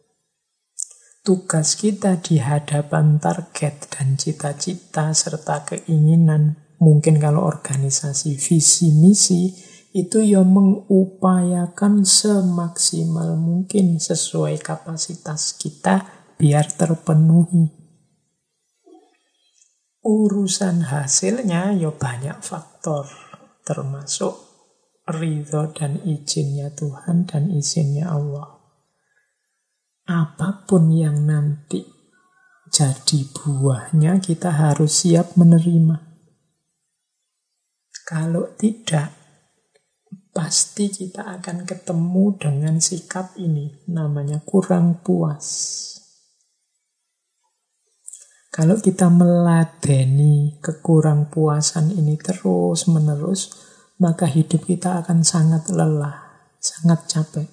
A: Tugas kita di hadapan target dan cita-cita serta keinginan, mungkin kalau organisasi visi misi, itu ya mengupayakan semaksimal mungkin sesuai kapasitas kita biar terpenuhi. Urusan hasilnya ya banyak faktor, termasuk ridho dan izinnya Tuhan dan izinnya Allah. Apapun yang nanti jadi buahnya, kita harus siap menerima. Kalau tidak, pasti kita akan ketemu dengan sikap ini, namanya kurang puas. Kalau kita meladeni kekurang puasan ini terus-menerus, maka hidup kita akan sangat lelah, sangat capek.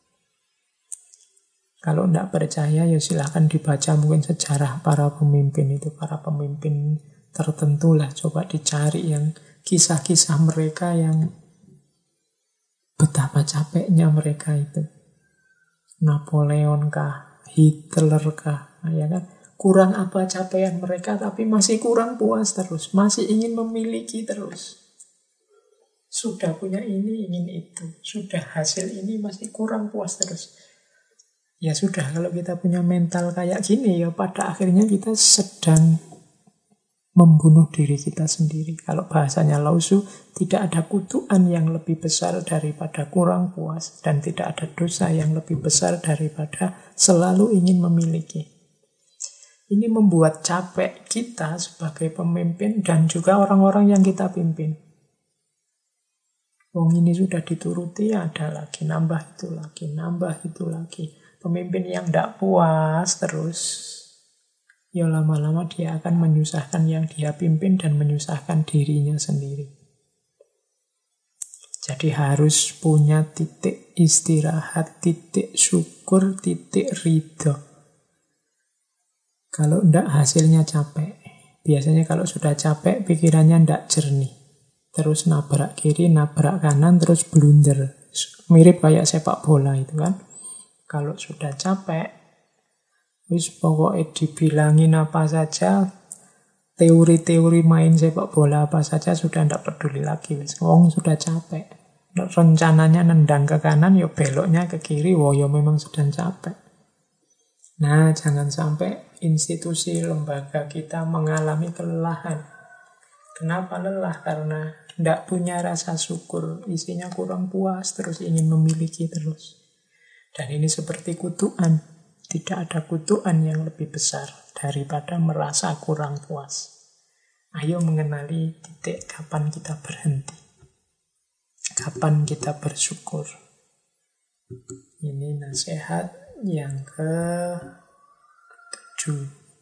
A: Kalau tidak percaya, ya silahkan dibaca mungkin sejarah para pemimpin itu. Para pemimpin tertentu lah. Coba dicari yang kisah-kisah mereka yang betapa capeknya mereka itu. Napoleon kah? Hitler kah? Ya kan? Kurang apa capaian mereka, tapi masih kurang puas terus. Masih ingin memiliki terus. Sudah punya ini, ingin itu. Sudah hasil ini, masih kurang puas terus. Ya sudah, kalau kita punya mental kayak gini, ya pada akhirnya kita sedang membunuh diri kita sendiri. Kalau bahasanya Lao Tzu, tidak ada kutukan yang lebih besar daripada kurang puas, dan tidak ada dosa yang lebih besar daripada selalu ingin memiliki. Ini membuat capek kita sebagai pemimpin dan juga orang-orang yang kita pimpin. Wong ini sudah dituruti, ada lagi, nambah itu lagi, nambah itu lagi. Pemimpin yang tidak puas terus, ya lama-lama dia akan menyusahkan yang dia pimpin dan menyusahkan dirinya sendiri. Jadi harus punya titik istirahat, titik syukur, titik ridho. Kalau tidak hasilnya capek. Biasanya kalau sudah capek pikirannya tidak jernih. Terus nabrak kiri, nabrak kanan, terus blunder. Mirip kayak sepak bola itu kan. Kalau sudah capek, wis pokoknya dibilangin apa saja, teori-teori main sepak bola apa saja sudah tidak peduli lagi. Wong sudah capek. Rencananya nendang ke kanan, ya beloknya ke kiri, ya memang sedang capek. Nah, jangan sampai institusi lembaga kita mengalami kelelahan. Kenapa lelah? Karena tidak punya rasa syukur, isinya kurang puas, terus ingin memiliki terus. Dan ini seperti kutukan. Tidak ada kutukan yang lebih besar daripada merasa kurang puas. Ayo mengenali titik kapan kita berhenti. Kapan kita bersyukur. Ini nasihat yang ke-7.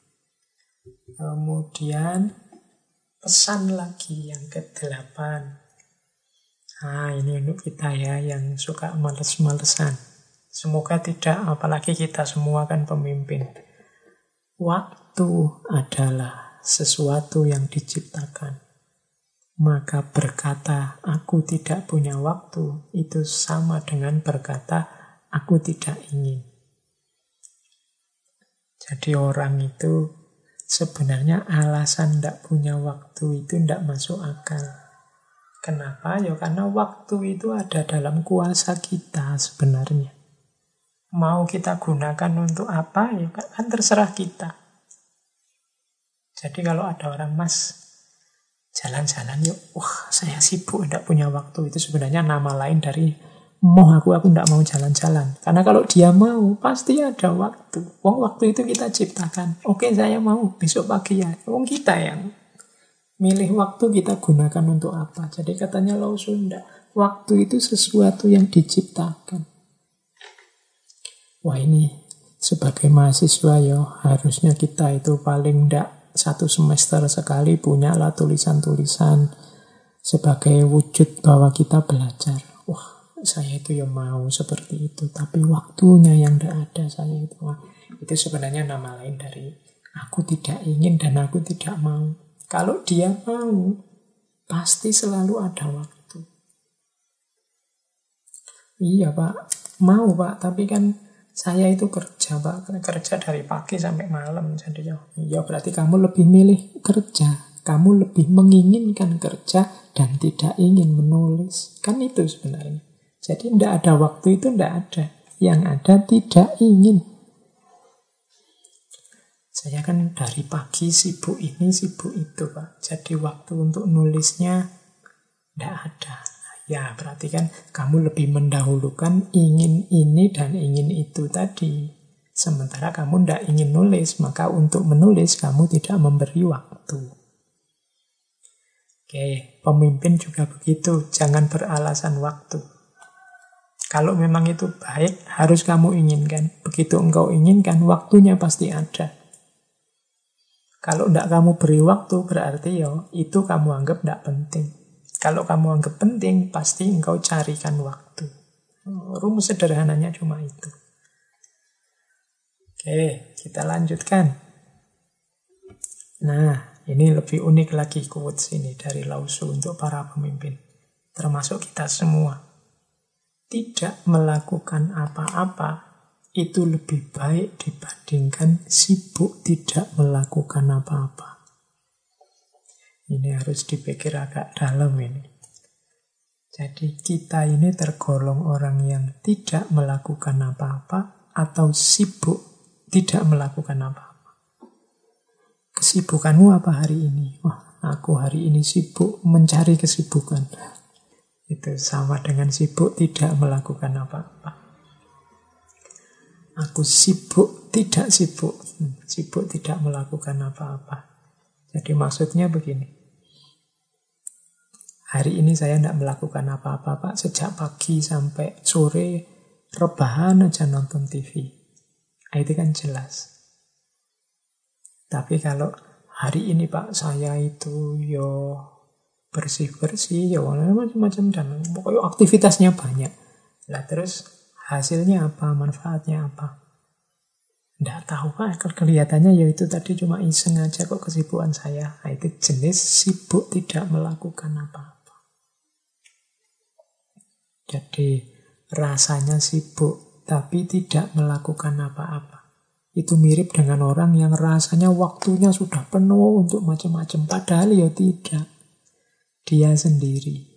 A: Kemudian pesan lagi yang ke-8. Nah, ini untuk kita ya yang suka males-malesan. Semoga tidak, apalagi kita semua kan pemimpin. Waktu adalah sesuatu yang diciptakan. Maka berkata, aku tidak punya waktu, itu sama dengan berkata, aku tidak ingin. Jadi orang itu sebenarnya alasan tidak punya waktu itu tidak masuk akal. Kenapa? Ya karena waktu itu ada dalam kuasa kita sebenarnya. Mau kita gunakan untuk apa, ya kan terserah kita. Jadi kalau ada orang, Mas, jalan-jalan yuk, saya sibuk, tidak punya waktu. Itu sebenarnya nama lain dari aku tidak mau jalan-jalan. Karena kalau dia mau, pasti ada waktu. Waktu itu kita ciptakan. Oke, saya mau, besok pagi ya. Kita yang milih waktu, kita gunakan untuk apa. Jadi katanya Lao Tzu, waktu itu sesuatu yang diciptakan. Wah, ini sebagai mahasiswa ya harusnya kita itu paling tidak 1 semester sekali punyalah tulisan-tulisan sebagai wujud bahwa kita belajar. Wah, saya itu ya mau seperti itu, tapi waktunya yang tidak ada saya itu. Wah, itu sebenarnya nama lain dari aku tidak ingin dan aku tidak mau. Kalau dia mau, pasti selalu ada waktu. Iya Pak, Mau Pak, tapi kan saya itu kerja Pak, kerja dari pagi sampai malam. Jadi ya berarti kamu lebih milih kerja. Kamu lebih menginginkan kerja dan tidak ingin menulis. Kan itu sebenarnya. Jadi tidak ada waktu itu, tidak ada. Yang ada tidak ingin. Saya kan dari pagi sibuk ini, sibuk itu Pak. Jadi waktu untuk nulisnya tidak ada. Ya berarti kan kamu lebih mendahulukan ingin ini dan ingin itu tadi. Sementara kamu tidak ingin nulis, maka untuk menulis kamu tidak memberi waktu. Oke, pemimpin juga begitu. Jangan beralasan waktu. Kalau memang itu baik, harus kamu inginkan. Begitu engkau inginkan, waktunya pasti ada. Kalau tidak kamu beri waktu, berarti itu kamu anggap tidak penting. Kalau kamu anggap penting, pasti engkau carikan waktu. Rumus sederhananya cuma itu. Oke, kita lanjutkan. Nah, ini lebih unik lagi quotes ini dari Lao Tzu untuk para pemimpin. Termasuk kita semua. Tidak melakukan apa-apa itu lebih baik dibandingkan sibuk tidak melakukan apa-apa. Ini harus dipikir agak dalam ini. Jadi kita ini tergolong orang yang tidak melakukan apa-apa atau sibuk tidak melakukan apa-apa. Kesibukanmu apa hari ini? Wah, aku hari ini sibuk mencari kesibukan. Itu sama dengan sibuk tidak melakukan apa-apa. Aku sibuk tidak sibuk. Sibuk tidak melakukan apa-apa. Jadi maksudnya begini. Hari ini saya tidak melakukan apa-apa, Pak. Sejak pagi sampai sore, rebahan aja nonton TV. Itu kan jelas. Tapi kalau hari ini, Pak, saya itu bersih-bersih, macam-macam. Dan pokoknya aktivitasnya banyak. Lah terus hasilnya apa, manfaatnya apa? Tidak tahu Pak, kelihatannya itu tadi cuma iseng aja kok kesibukan saya. Itu jenis sibuk tidak melakukan apa-apa. Jadi rasanya sibuk tapi tidak melakukan apa-apa. Itu mirip dengan orang yang rasanya waktunya sudah penuh untuk macam-macam. Padahal tidak. Dia sendiri.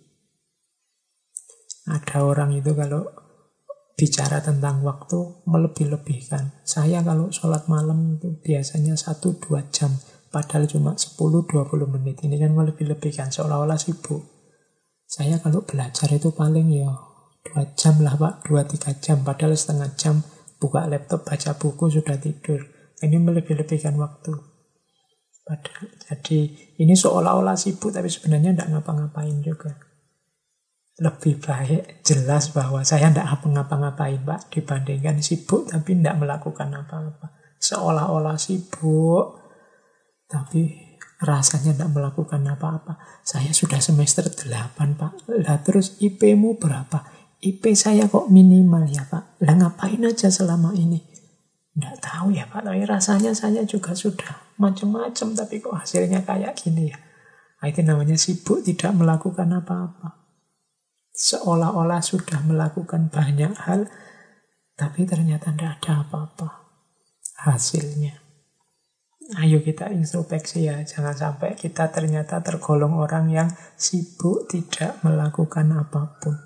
A: Ada orang itu kalau bicara tentang waktu melebih-lebihkan. Saya kalau sholat malam itu biasanya 1-2 jam. Padahal cuma 10-20 menit. Ini kan melebih-lebihkan, seolah-olah sibuk. Saya kalau belajar itu paling 2 jam lah Pak, 2-3 jam. Padahal setengah jam buka laptop, baca buku, sudah tidur. Ini melebih-lebihkan waktu. Padahal, jadi ini seolah-olah sibuk, tapi sebenarnya tidak ngapa-ngapain juga. Lebih baik jelas bahwa saya tidak ngapa-ngapain Pak, dibandingkan sibuk tapi tidak melakukan apa-apa. Seolah-olah sibuk, tapi rasanya tidak melakukan apa-apa. Saya sudah semester 8 Pak. Lah terus IP-mu berapa? IP saya kok minimal ya Pak. Lah ngapain aja selama ini? Tidak tahu ya Pak. Tapi rasanya saya juga sudah macam-macam. Tapi kok hasilnya kayak gini ya. Nah, itu namanya sibuk tidak melakukan apa-apa. Seolah-olah sudah melakukan banyak hal. Tapi ternyata tidak ada apa-apa hasilnya. Ayo kita introspeksi ya. Jangan sampai kita ternyata tergolong orang yang sibuk tidak melakukan apapun.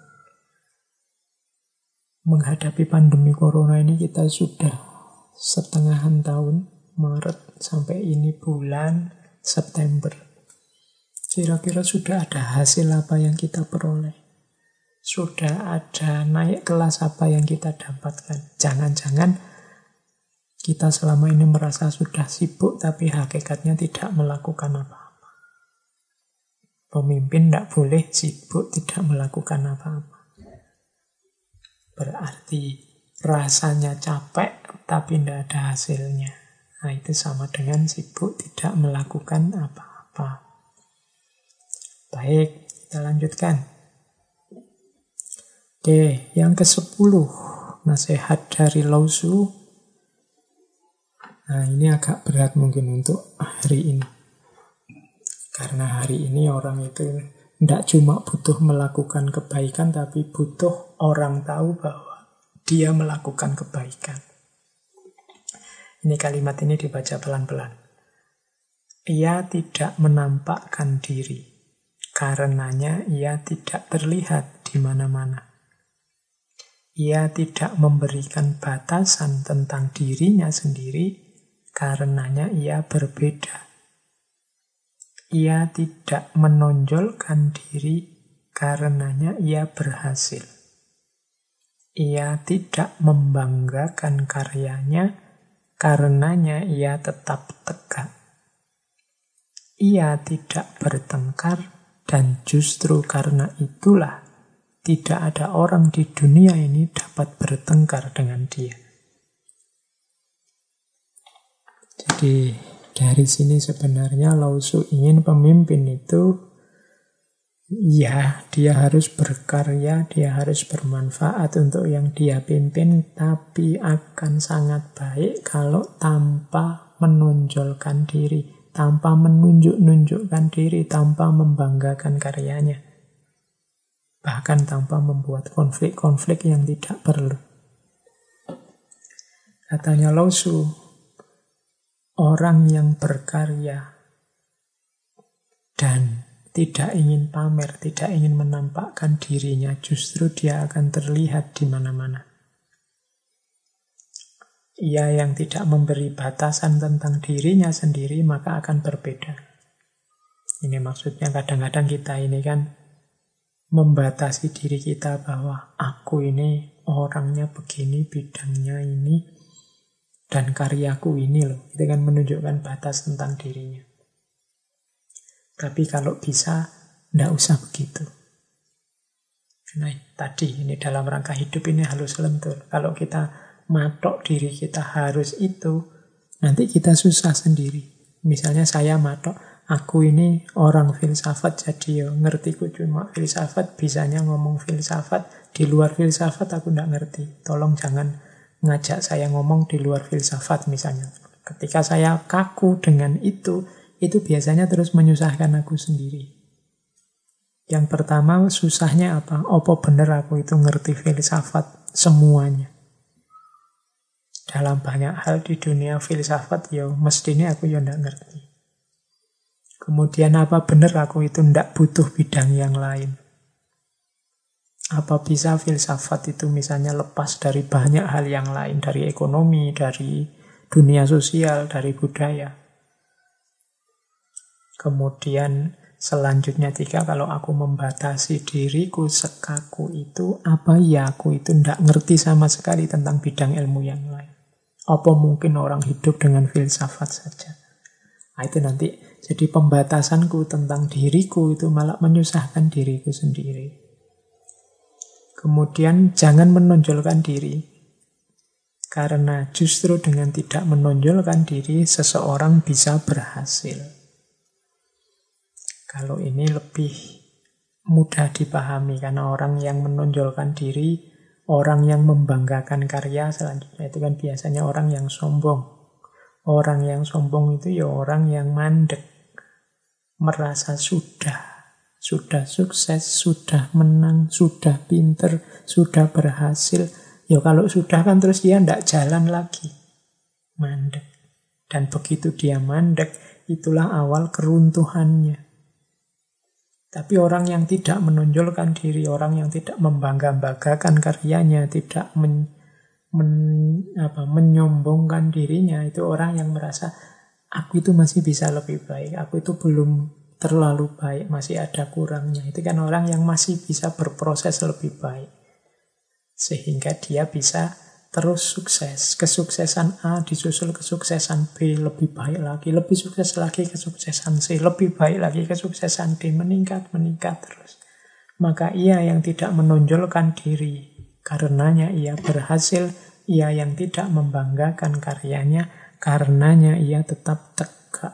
A: Menghadapi pandemi corona ini kita sudah setengahan tahun, Maret sampai ini bulan September. Kira-kira sudah ada hasil apa yang kita peroleh? Sudah ada naik kelas apa yang kita dapatkan? Jangan-jangan kita selama ini merasa sudah sibuk tapi hakikatnya tidak melakukan apa-apa. Pemimpin tidak boleh sibuk tidak melakukan apa-apa. Berarti rasanya capek tapi tidak ada hasilnya. Nah itu sama dengan sibuk tidak melakukan apa-apa. Baik, kita lanjutkan. Oke, yang ke-10. Nasihat dari Lao Tzu. Nah ini agak berat mungkin untuk hari ini. Karena hari ini orang itu tidak cuma butuh melakukan kebaikan, tapi butuh orang tahu bahwa dia melakukan kebaikan. Ini kalimat ini dibaca pelan-pelan. Ia tidak menampakkan diri, karenanya ia tidak terlihat di mana-mana. Ia tidak memberikan batasan tentang dirinya sendiri, karenanya ia berbeda. Ia tidak menonjolkan diri, karenanya ia berhasil. Ia tidak membanggakan karyanya, karenanya ia tetap tegak. Ia tidak bertengkar, dan justru karena itulah tidak ada orang di dunia ini dapat bertengkar dengan dia. Jadi dari sini sebenarnya Lao Tzu ingin pemimpin itu, ya dia harus berkarya, dia harus bermanfaat untuk yang dia pimpin, tapi akan sangat baik kalau tanpa menonjolkan diri, tanpa menunjuk-nunjukkan diri, tanpa membanggakan karyanya. Bahkan tanpa membuat konflik-konflik yang tidak perlu. Katanya Lao Tzu, orang yang berkarya dan tidak ingin pamer, tidak ingin menampakkan dirinya, justru dia akan terlihat di mana-mana. Ia yang tidak memberi batasan tentang dirinya sendiri, maka akan berbeda. Ini maksudnya kadang-kadang kita ini kan membatasi diri kita bahwa aku ini orangnya begini, bidangnya ini, dan karyaku ini loh. Itu kan menunjukkan batas tentang dirinya. Tapi kalau bisa, tidak usah begitu. Nah, tadi ini dalam rangka hidup ini halus lentur. Kalau kita matok diri kita harus itu, nanti kita susah sendiri. Misalnya saya matok, aku ini orang filsafat, jadi ngertiku cuma filsafat, bisanya ngomong filsafat, di luar filsafat aku tidak ngerti. Tolong jangan ngajak saya ngomong di luar filsafat misalnya. Ketika saya kaku dengan itu biasanya terus menyusahkan aku sendiri. Yang pertama susahnya apa? Apa benar aku itu ngerti filsafat semuanya? Dalam banyak hal di dunia filsafat, mestinya aku tidak ngerti. Kemudian apa benar aku itu tidak butuh bidang yang lain? Apa bisa filsafat itu misalnya lepas dari banyak hal yang lain, dari ekonomi, dari dunia sosial, dari budaya? Kemudian selanjutnya kalau aku membatasi diriku sekaku itu, apa ya aku itu tidak ngerti sama sekali tentang bidang ilmu yang lain? Apa mungkin orang hidup dengan filsafat saja? Nah, itu nanti jadi pembatasanku tentang diriku itu malah menyusahkan diriku sendiri. Kemudian jangan menonjolkan diri. Karena justru dengan tidak menonjolkan diri, seseorang bisa berhasil. Kalau ini lebih mudah dipahami, karena orang yang menonjolkan diri, orang yang membanggakan karya, selanjutnya itu kan biasanya orang yang sombong. Orang yang sombong itu orang yang mandek, merasa sudah sukses, sudah menang, sudah pinter, sudah berhasil. Kalau sudah kan terus dia tidak jalan lagi. Mandek. Dan begitu dia mandek, itulah awal keruntuhannya. Tapi orang yang tidak menonjolkan diri, orang yang tidak membangga-banggakan karyanya, tidak menyombongkan dirinya, itu orang yang merasa, aku itu masih bisa lebih baik, aku itu belum terlalu baik, masih ada kurangnya. Itu kan orang yang masih bisa berproses lebih baik. Sehingga dia bisa terus sukses. Kesuksesan A disusul kesuksesan B, lebih baik lagi, lebih sukses lagi kesuksesan C, lebih baik lagi kesuksesan D, meningkat terus. Maka ia yang tidak menonjolkan diri, karenanya ia berhasil. Ia yang tidak membanggakan karyanya, karenanya ia tetap tegak.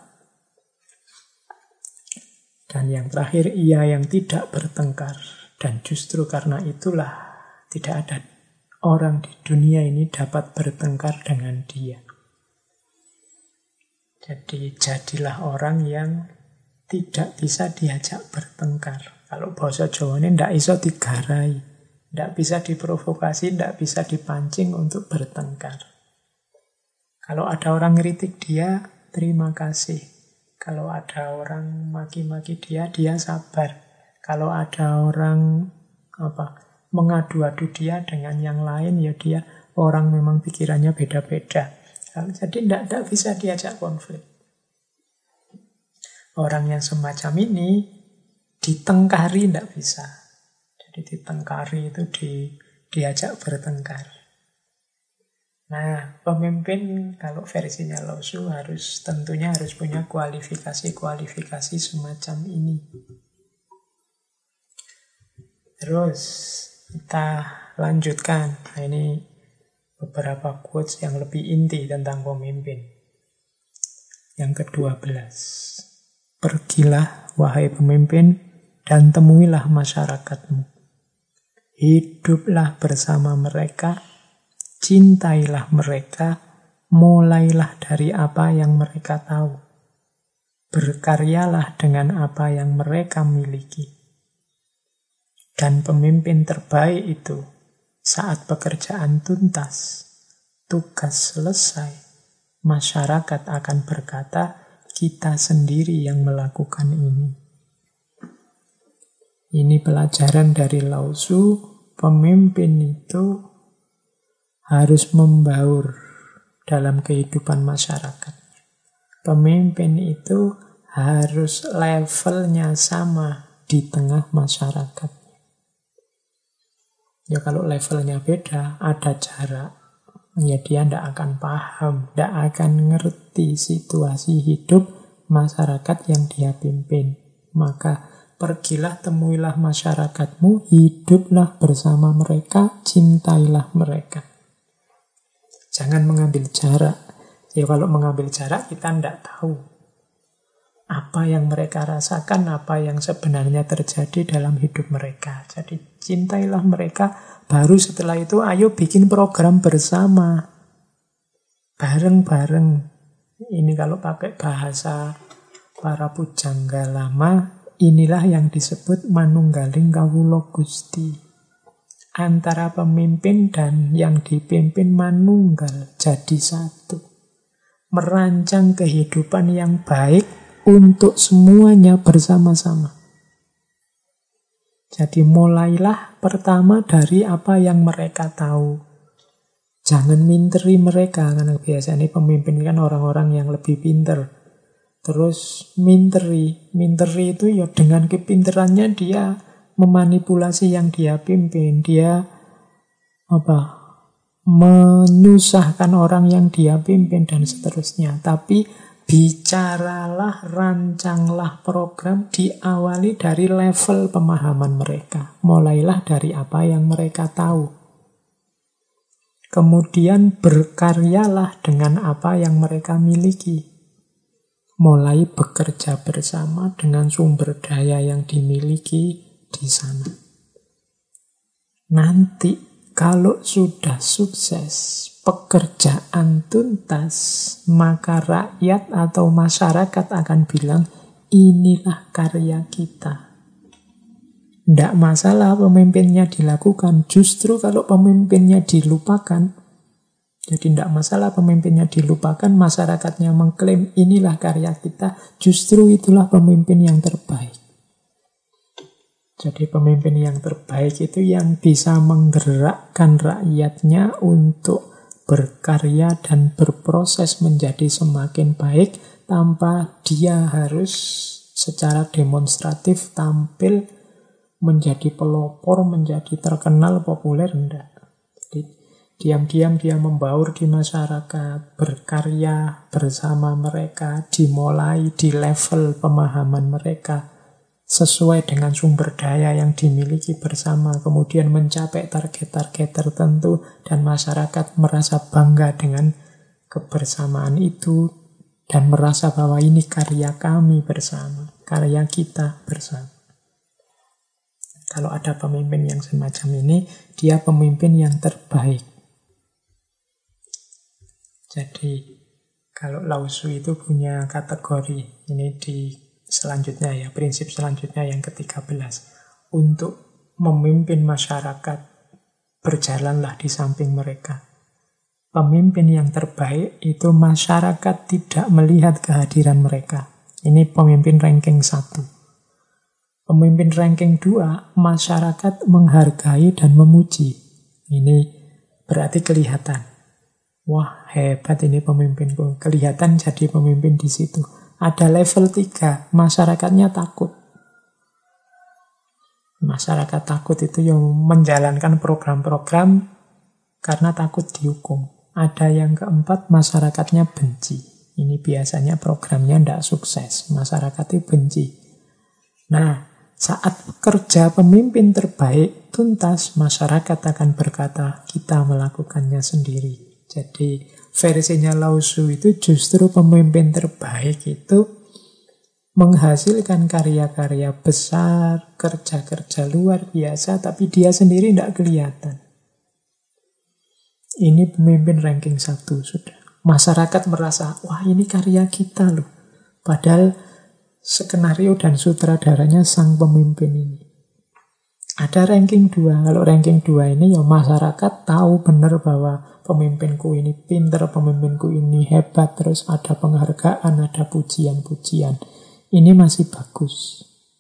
A: Dan yang terakhir, ia yang tidak bertengkar. Dan justru karena itulah tidak ada orang di dunia ini dapat bertengkar dengan dia. Jadi jadilah orang yang tidak bisa diajak bertengkar. Kalau bahasa Jawa ini tidak iso digarai. Tidak bisa diprovokasi, tidak bisa dipancing untuk bertengkar. Kalau ada orang ngeritik dia, terima kasih. Kalau ada orang maki-maki dia, dia sabar. Kalau ada orang mengadu-adu dia dengan yang lain, ya dia orang memang pikirannya beda-beda. Jadi tidak bisa diajak konflik. Orang yang semacam ini ditengkari tidak bisa. Jadi ditengkari itu diajak bertengkar. Nah, pemimpin kalau versinya Lao Tzu tentunya harus punya kualifikasi-kualifikasi semacam ini. Terus kita lanjutkan. Nah, ini beberapa quotes yang lebih inti tentang pemimpin. Yang ke-12. Pergilah, wahai pemimpin, dan temuilah masyarakatmu. Hiduplah bersama mereka, cintailah mereka, mulailah dari apa yang mereka tahu. Berkaryalah dengan apa yang mereka miliki. Dan pemimpin terbaik itu, saat pekerjaan tuntas, tugas selesai, masyarakat akan berkata, kita sendiri yang melakukan ini. Ini pelajaran dari Lao Tzu, pemimpin itu harus membaur dalam kehidupan masyarakat. Pemimpin itu harus levelnya sama di tengah masyarakat. Ya kalau levelnya beda, ada jarak. Ya dia tidak akan paham, tidak akan ngerti situasi hidup masyarakat yang dia pimpin. Maka pergilah, temuilah masyarakatmu, hiduplah bersama mereka, cintailah mereka. Jangan mengambil jarak. Ya kalau mengambil jarak kita tidak tahu apa yang mereka rasakan, apa yang sebenarnya terjadi dalam hidup mereka. Jadi cintailah mereka, baru setelah itu ayo bikin program bersama. Bareng-bareng. Ini kalau pakai bahasa para pujangga lama, inilah yang disebut manunggaling kawula Gusti. Antara pemimpin dan yang dipimpin manunggal jadi satu. Merancang kehidupan yang baik untuk semuanya bersama-sama. Jadi mulailah pertama dari apa yang mereka tahu. Jangan minteri mereka, karena biasanya pemimpin kan orang-orang yang lebih pinter. Terus minteri itu ya dengan kepinterannya dia memanipulasi yang dia pimpin. Dia menyusahkan orang yang dia pimpin dan seterusnya. Tapi bicaralah, rancanglah program diawali dari level pemahaman mereka. Mulailah dari apa yang mereka tahu. Kemudian berkaryalah dengan apa yang mereka miliki. Mulai bekerja bersama dengan sumber daya yang dimiliki di sana. Nanti kalau sudah sukses, pekerjaan tuntas, maka rakyat atau masyarakat akan bilang, inilah karya kita. Tidak masalah pemimpinnya dilakukan. Justru kalau pemimpinnya dilupakan, jadi tidak masalah pemimpinnya dilupakan, masyarakatnya mengklaim inilah karya kita, justru itulah pemimpin yang terbaik. Jadi pemimpin yang terbaik itu yang bisa menggerakkan rakyatnya untuk berkarya dan berproses menjadi semakin baik tanpa dia harus secara demonstratif tampil menjadi pelopor, menjadi terkenal, populer, enggak. Jadi diam-diam dia membaur di masyarakat, berkarya bersama mereka, dimulai di level pemahaman mereka, sesuai dengan sumber daya yang dimiliki bersama, kemudian mencapai target-target tertentu, dan masyarakat merasa bangga dengan kebersamaan itu, dan merasa bahwa ini karya kami bersama, karya kita bersama. Kalau ada pemimpin yang semacam ini, dia pemimpin yang terbaik. Jadi, kalau Lao Tzu itu punya kategori, ini di selanjutnya ya, prinsip selanjutnya yang ke-13. Untuk memimpin masyarakat berjalanlah di samping mereka. Pemimpin yang terbaik itu masyarakat tidak melihat kehadiran mereka. Ini pemimpin ranking 1. Pemimpin ranking 2, masyarakat menghargai dan memuji. Ini berarti kelihatan. Wah, hebat ini pemimpinku. Kelihatan jadi pemimpin di situ. Ada level 3, masyarakatnya takut. Masyarakat takut itu yang menjalankan program-program karena takut dihukum. Ada yang keempat, masyarakatnya benci. Ini biasanya programnya tidak sukses. Masyarakatnya benci. Nah, saat kerja pemimpin terbaik tuntas, masyarakat akan berkata, kita melakukannya sendiri. Jadi versinya Lao Tzu itu justru pemimpin terbaik itu menghasilkan karya-karya besar, kerja-kerja luar biasa, tapi dia sendiri tidak kelihatan. Ini pemimpin ranking 1 sudah. Masyarakat merasa, wah ini karya kita loh. Padahal skenario dan sutradaranya sang pemimpin ini. Ada ranking 2. Kalau ranking 2 ini ya masyarakat tahu benar bahwa pemimpinku ini pinter, pemimpinku ini hebat, terus ada penghargaan, ada pujian-pujian. Ini masih bagus.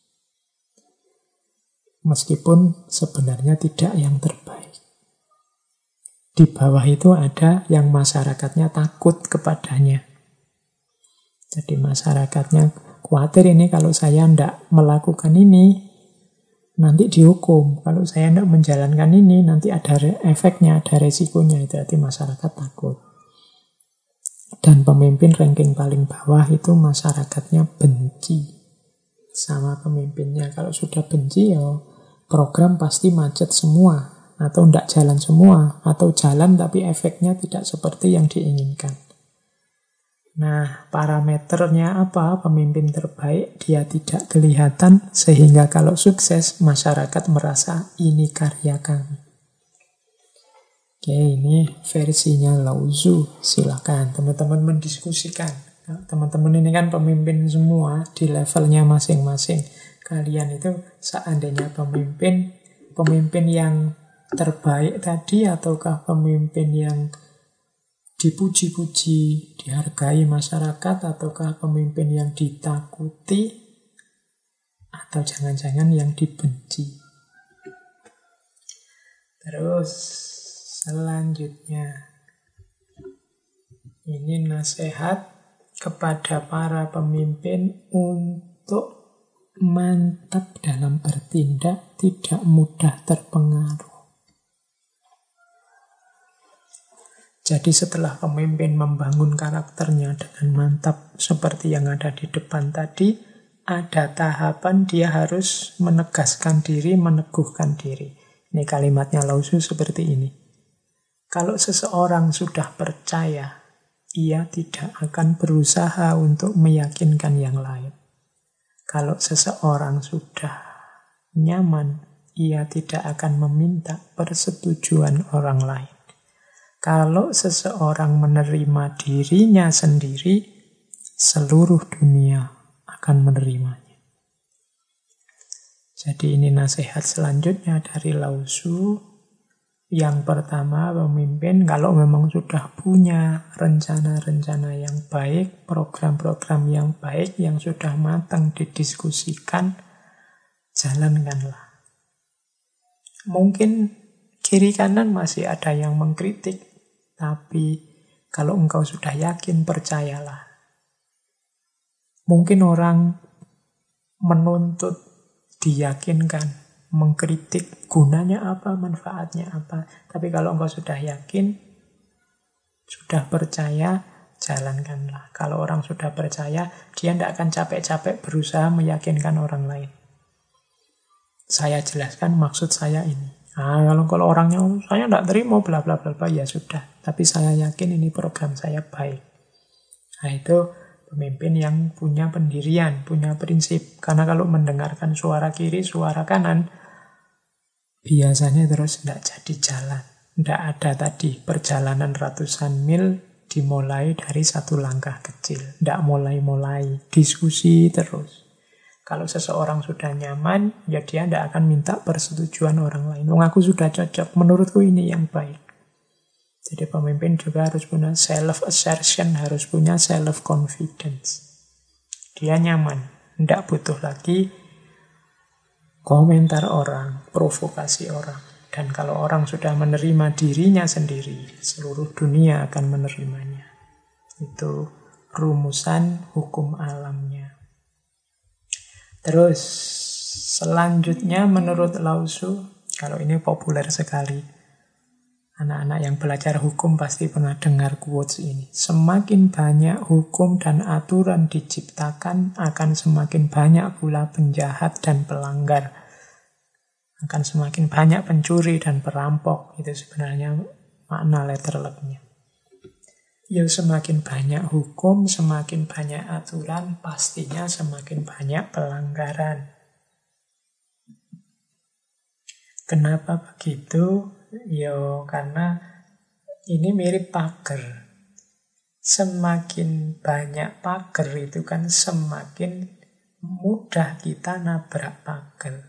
A: Meskipun sebenarnya tidak yang terbaik. Di bawah itu ada yang masyarakatnya takut kepadanya. Jadi masyarakatnya khawatir ini kalau saya tidak melakukan ini, nanti dihukum. Kalau saya tidak menjalankan ini, nanti ada efeknya, ada resikonya. Itu arti masyarakat takut. Dan pemimpin ranking paling bawah itu masyarakatnya benci sama pemimpinnya. Kalau sudah benci, ya program pasti macet semua. Atau tidak jalan semua. Atau jalan tapi efeknya tidak seperti yang diinginkan. Nah, parameternya apa? Pemimpin terbaik, dia tidak kelihatan, sehingga kalau sukses, masyarakat merasa ini karya kami. Oke, ini versinya Lao Tzu. Silakan teman-teman mendiskusikan. Teman-teman ini kan pemimpin semua di levelnya masing-masing. Kalian itu seandainya pemimpin yang terbaik tadi, ataukah pemimpin yang dipuji-puji, dihargai masyarakat, ataukah pemimpin yang ditakuti, atau jangan-jangan yang dibenci. Terus selanjutnya, ini nasihat kepada para pemimpin untuk mantap dalam bertindak, tidak mudah terpengaruh. Jadi setelah pemimpin membangun karakternya dengan mantap seperti yang ada di depan tadi, ada tahapan dia harus menegaskan diri, meneguhkan diri. Ini kalimatnya Lao Tzu seperti ini. Kalau seseorang sudah percaya, ia tidak akan berusaha untuk meyakinkan yang lain. Kalau seseorang sudah nyaman, ia tidak akan meminta persetujuan orang lain. Kalau seseorang menerima dirinya sendiri, seluruh dunia akan menerimanya. Jadi ini nasihat selanjutnya dari Lao Tzu. Yang pertama, pemimpin kalau memang sudah punya rencana-rencana yang baik, program-program yang baik, yang sudah matang didiskusikan, jalankanlah. Mungkin kiri kanan masih ada yang mengkritik, tapi kalau engkau sudah yakin, percayalah. Mungkin orang menuntut, diyakinkan, mengkritik, gunanya apa, manfaatnya apa. Tapi kalau engkau sudah yakin, sudah percaya, jalankanlah. Kalau orang sudah percaya, dia tidak akan capek-capek berusaha meyakinkan orang lain. Saya jelaskan maksud saya ini. Kalau orangnya, saya tidak terima, bla bla bla bla, ya sudah. Tapi saya yakin ini program saya baik. Nah, itu pemimpin yang punya pendirian, punya prinsip. Karena kalau mendengarkan suara kiri, suara kanan, biasanya terus tidak jadi jalan. Tidak ada tadi perjalanan ratusan mil dimulai dari satu langkah kecil. Tidak mulai-mulai, diskusi terus. Kalau seseorang sudah nyaman, ya dia tidak akan minta persetujuan orang lain. Wong aku sudah cocok, menurutku ini yang baik. Jadi pemimpin juga harus punya self-assertion, harus punya self-confidence. Dia nyaman, tidak butuh lagi komentar orang, provokasi orang. Dan kalau orang sudah menerima dirinya sendiri, seluruh dunia akan menerimanya. Itu rumusan hukum alamnya. Terus selanjutnya menurut Lao Tzu, kalau ini populer sekali, anak-anak yang belajar hukum pasti pernah dengar quotes ini. Semakin banyak hukum dan aturan diciptakan, akan semakin banyak pula penjahat dan pelanggar. Akan semakin banyak pencuri dan perampok. Itu sebenarnya makna letter luck-nya. Ya semakin banyak hukum, semakin banyak aturan, pastinya semakin banyak pelanggaran. Kenapa begitu? Ya karena ini mirip pagar. Semakin banyak pagar itu kan semakin mudah kita nabrak pagar.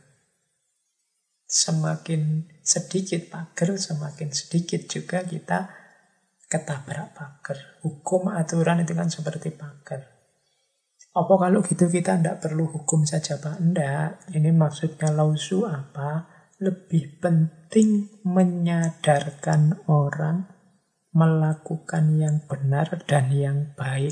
A: Semakin sedikit pagar, semakin sedikit juga kita ketabrak pagar. Hukum aturan itu kan seperti pagar. Apa kalau gitu kita tidak perlu hukum saja, Pak? Tidak. Ini maksudnya Lao Tzu apa? Lebih penting menyadarkan orang melakukan yang benar dan yang baik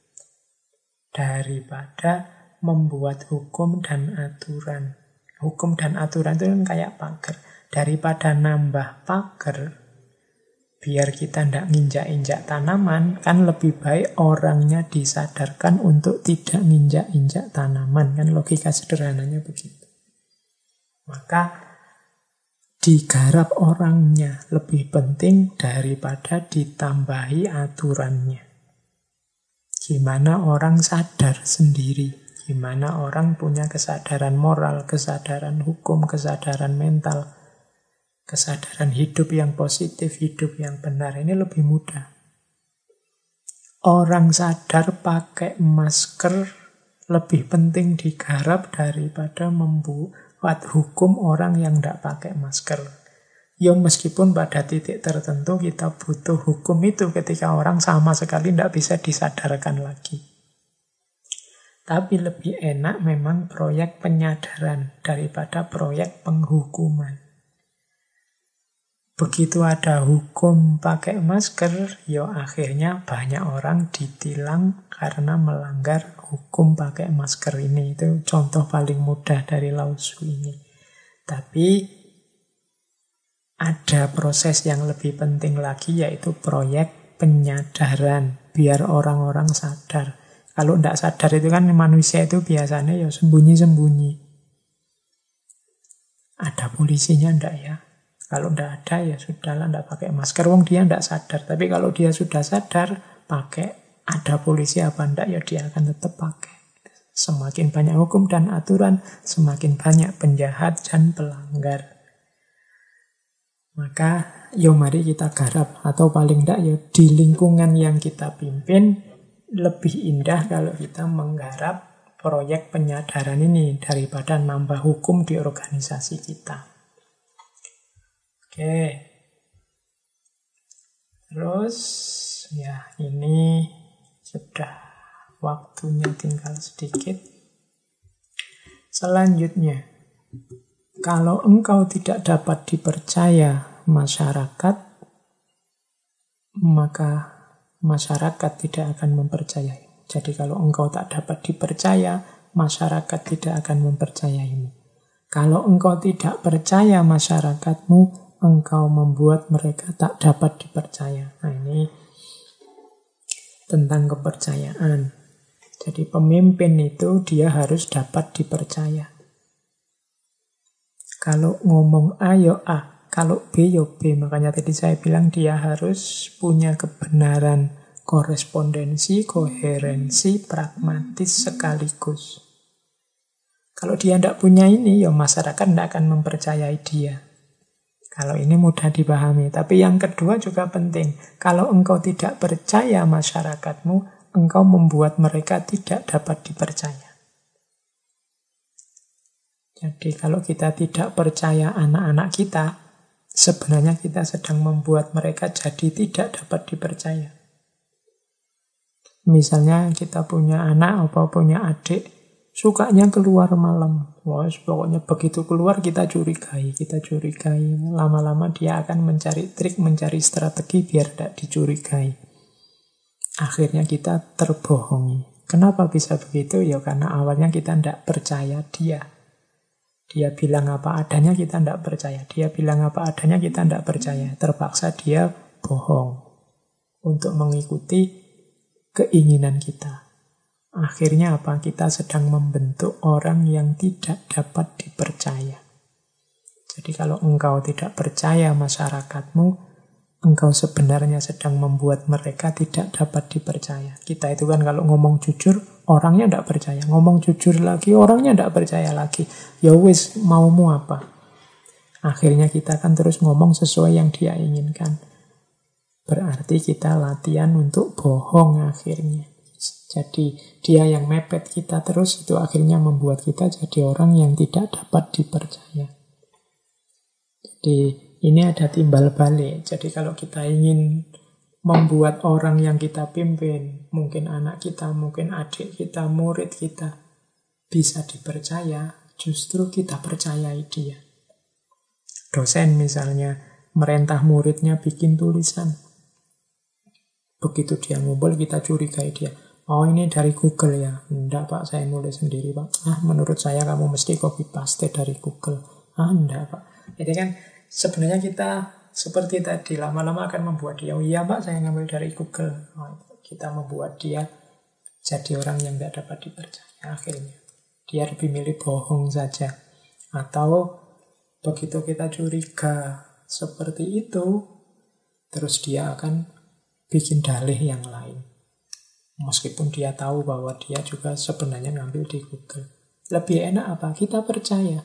A: daripada membuat hukum dan aturan. Hukum dan aturan itu kan kayak pagar. Daripada nambah pagar, biar kita tidak nginjak-injak tanaman, kan lebih baik orangnya disadarkan untuk tidak nginjak-injak tanaman. Kan logika sederhananya begitu. Maka digarap orangnya lebih penting daripada ditambahi aturannya. Gimana orang sadar sendiri, gimana orang punya kesadaran moral, kesadaran hukum, kesadaran mental, kesadaran hidup yang positif, hidup yang benar, ini lebih mudah. Orang sadar pakai masker lebih penting digarap daripada membuat hukum orang yang tidak pakai masker. Ya meskipun pada titik tertentu kita butuh hukum itu ketika orang sama sekali tidak bisa disadarkan lagi. Tapi lebih enak memang proyek penyadaran daripada proyek penghukuman. Begitu ada hukum pakai masker, ya akhirnya banyak orang ditilang karena melanggar hukum pakai masker ini. Itu contoh paling mudah dari Lao Tzu ini. Tapi ada proses yang lebih penting lagi, yaitu proyek penyadaran, biar orang-orang sadar. Kalau tidak sadar itu kan manusia itu biasanya ya sembunyi-sembunyi. Ada polisinya enggak ya? Kalau tidak ada ya sudahlah, tidak pakai masker, wong dia tidak sadar. Tapi kalau dia sudah sadar, pakai, ada polisi apa enggak, ya dia akan tetap pakai. Semakin banyak hukum dan aturan, semakin banyak penjahat dan pelanggar. Maka, yo mari kita garap, atau paling tidak ya di lingkungan yang kita pimpin, lebih indah kalau kita menggarap proyek penyadaran ini daripada nambah hukum di organisasi kita. Oke, terus ya ini sudah waktunya tinggal sedikit. Selanjutnya, kalau engkau tidak dapat dipercaya masyarakat, maka masyarakat tidak akan mempercayai. Jadi kalau engkau tak dapat dipercaya, masyarakat tidak akan mempercayaimu. Kalau engkau tidak percaya masyarakatmu, engkau membuat mereka tak dapat dipercaya. Nah ini tentang kepercayaan. Jadi pemimpin itu dia harus dapat dipercaya. Kalau ngomong A ya A, kalau B ya B. Makanya tadi saya bilang dia harus punya kebenaran, korespondensi, koherensi, pragmatis sekaligus. Kalau dia tidak punya ini, ya masyarakat tidak akan mempercayai dia. Kalau ini mudah dipahami. Tapi yang kedua juga penting. Kalau engkau tidak percaya masyarakatmu, engkau membuat mereka tidak dapat dipercaya. Jadi kalau kita tidak percaya anak-anak kita, sebenarnya kita sedang membuat mereka jadi tidak dapat dipercaya. Misalnya kita punya anak atau punya adik, sukanya keluar malam. Wah, pokoknya begitu keluar kita curigai. Lama-lama dia akan mencari trik, mencari strategi biar tidak dicurigai. Akhirnya kita terbohongi. Kenapa bisa begitu? Ya karena awalnya kita tidak percaya dia. Dia bilang apa adanya, kita tidak percaya. Dia bilang apa adanya, kita tidak percaya. Terpaksa dia bohong untuk mengikuti keinginan kita. Akhirnya apa? Kita sedang membentuk orang yang tidak dapat dipercaya. Jadi kalau engkau tidak percaya masyarakatmu, engkau sebenarnya sedang membuat mereka tidak dapat dipercaya. Kita itu kan kalau ngomong jujur, orangnya tidak percaya. Ngomong jujur lagi, orangnya tidak percaya lagi. Ya wis, maumu apa? Akhirnya kita kan terus ngomong sesuai yang dia inginkan. Berarti kita latihan untuk bohong akhirnya. Jadi dia yang mepet kita terus, itu akhirnya membuat kita jadi orang yang tidak dapat dipercaya. Jadi ini ada timbal balik. Jadi kalau kita ingin membuat orang yang kita pimpin, mungkin anak kita, mungkin adik kita, murid kita, bisa dipercaya, justru kita percayai dia. Dosen misalnya, merintah muridnya bikin tulisan. Begitu dia ngumpul, kita curigai dia. Oh ini dari Google ya? Enggak Pak, saya nulis sendiri Pak. Menurut saya kamu mesti copy paste dari Google. Enggak Pak. Jadi kan sebenarnya kita seperti tadi, lama-lama akan membuat dia, oh iya Pak saya ngambil dari Google. Kita membuat dia jadi orang yang tidak dapat dipercaya akhirnya. Dia lebih milih bohong saja. Atau begitu kita curiga seperti itu, terus dia akan bikin dalih yang lain. Meskipun dia tahu bahwa dia juga sebenarnya ngambil di Google. Lebih enak apa? Kita percaya.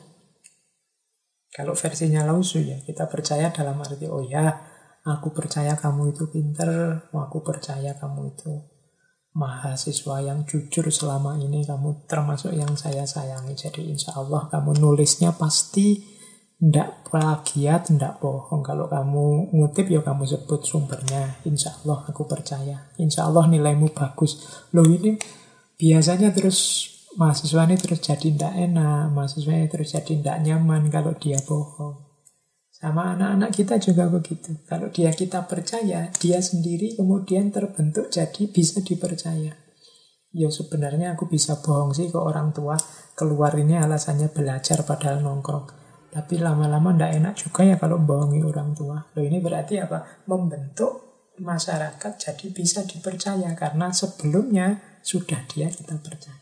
A: Kalau versinya Lao-Tzu ya, kita percaya dalam arti, oh ya, aku percaya kamu itu pinter, aku percaya kamu itu mahasiswa yang jujur selama ini, kamu termasuk yang saya sayangi. Jadi insya Allah kamu nulisnya pasti ndak plagiat, ndak bohong. Kalau kamu ngutip ya kamu sebut sumbernya. Insya Allah aku percaya. Insya Allah nilaimu bagus. Loh ini biasanya terus mahasiswa ini terus jadi ndak enak. Mahasiswa ini terus jadi ndak nyaman kalau dia bohong. Sama anak-anak kita juga begitu. Kalau dia kita percaya, dia sendiri kemudian terbentuk jadi bisa dipercaya. Ya sebenarnya aku bisa bohong sih ke orang tua. Keluar ini alasannya belajar padahal nongkrong. Tapi lama-lama ndak enak juga ya kalau bohongi orang tua. Loh ini berarti apa? Membentuk masyarakat jadi bisa dipercaya. Karena sebelumnya sudah dia kita percaya.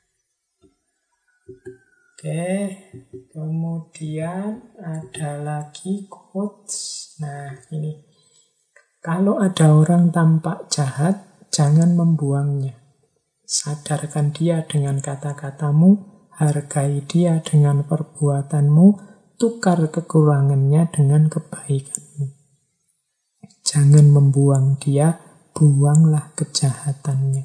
A: Oke, kemudian ada lagi quotes. Nah ini, kalau ada orang tampak jahat, jangan membuangnya. Sadarkan dia dengan kata-katamu, hargai dia dengan perbuatanmu, tukar kekurangannya dengan kebaikanmu. Jangan membuang dia, buanglah kejahatannya.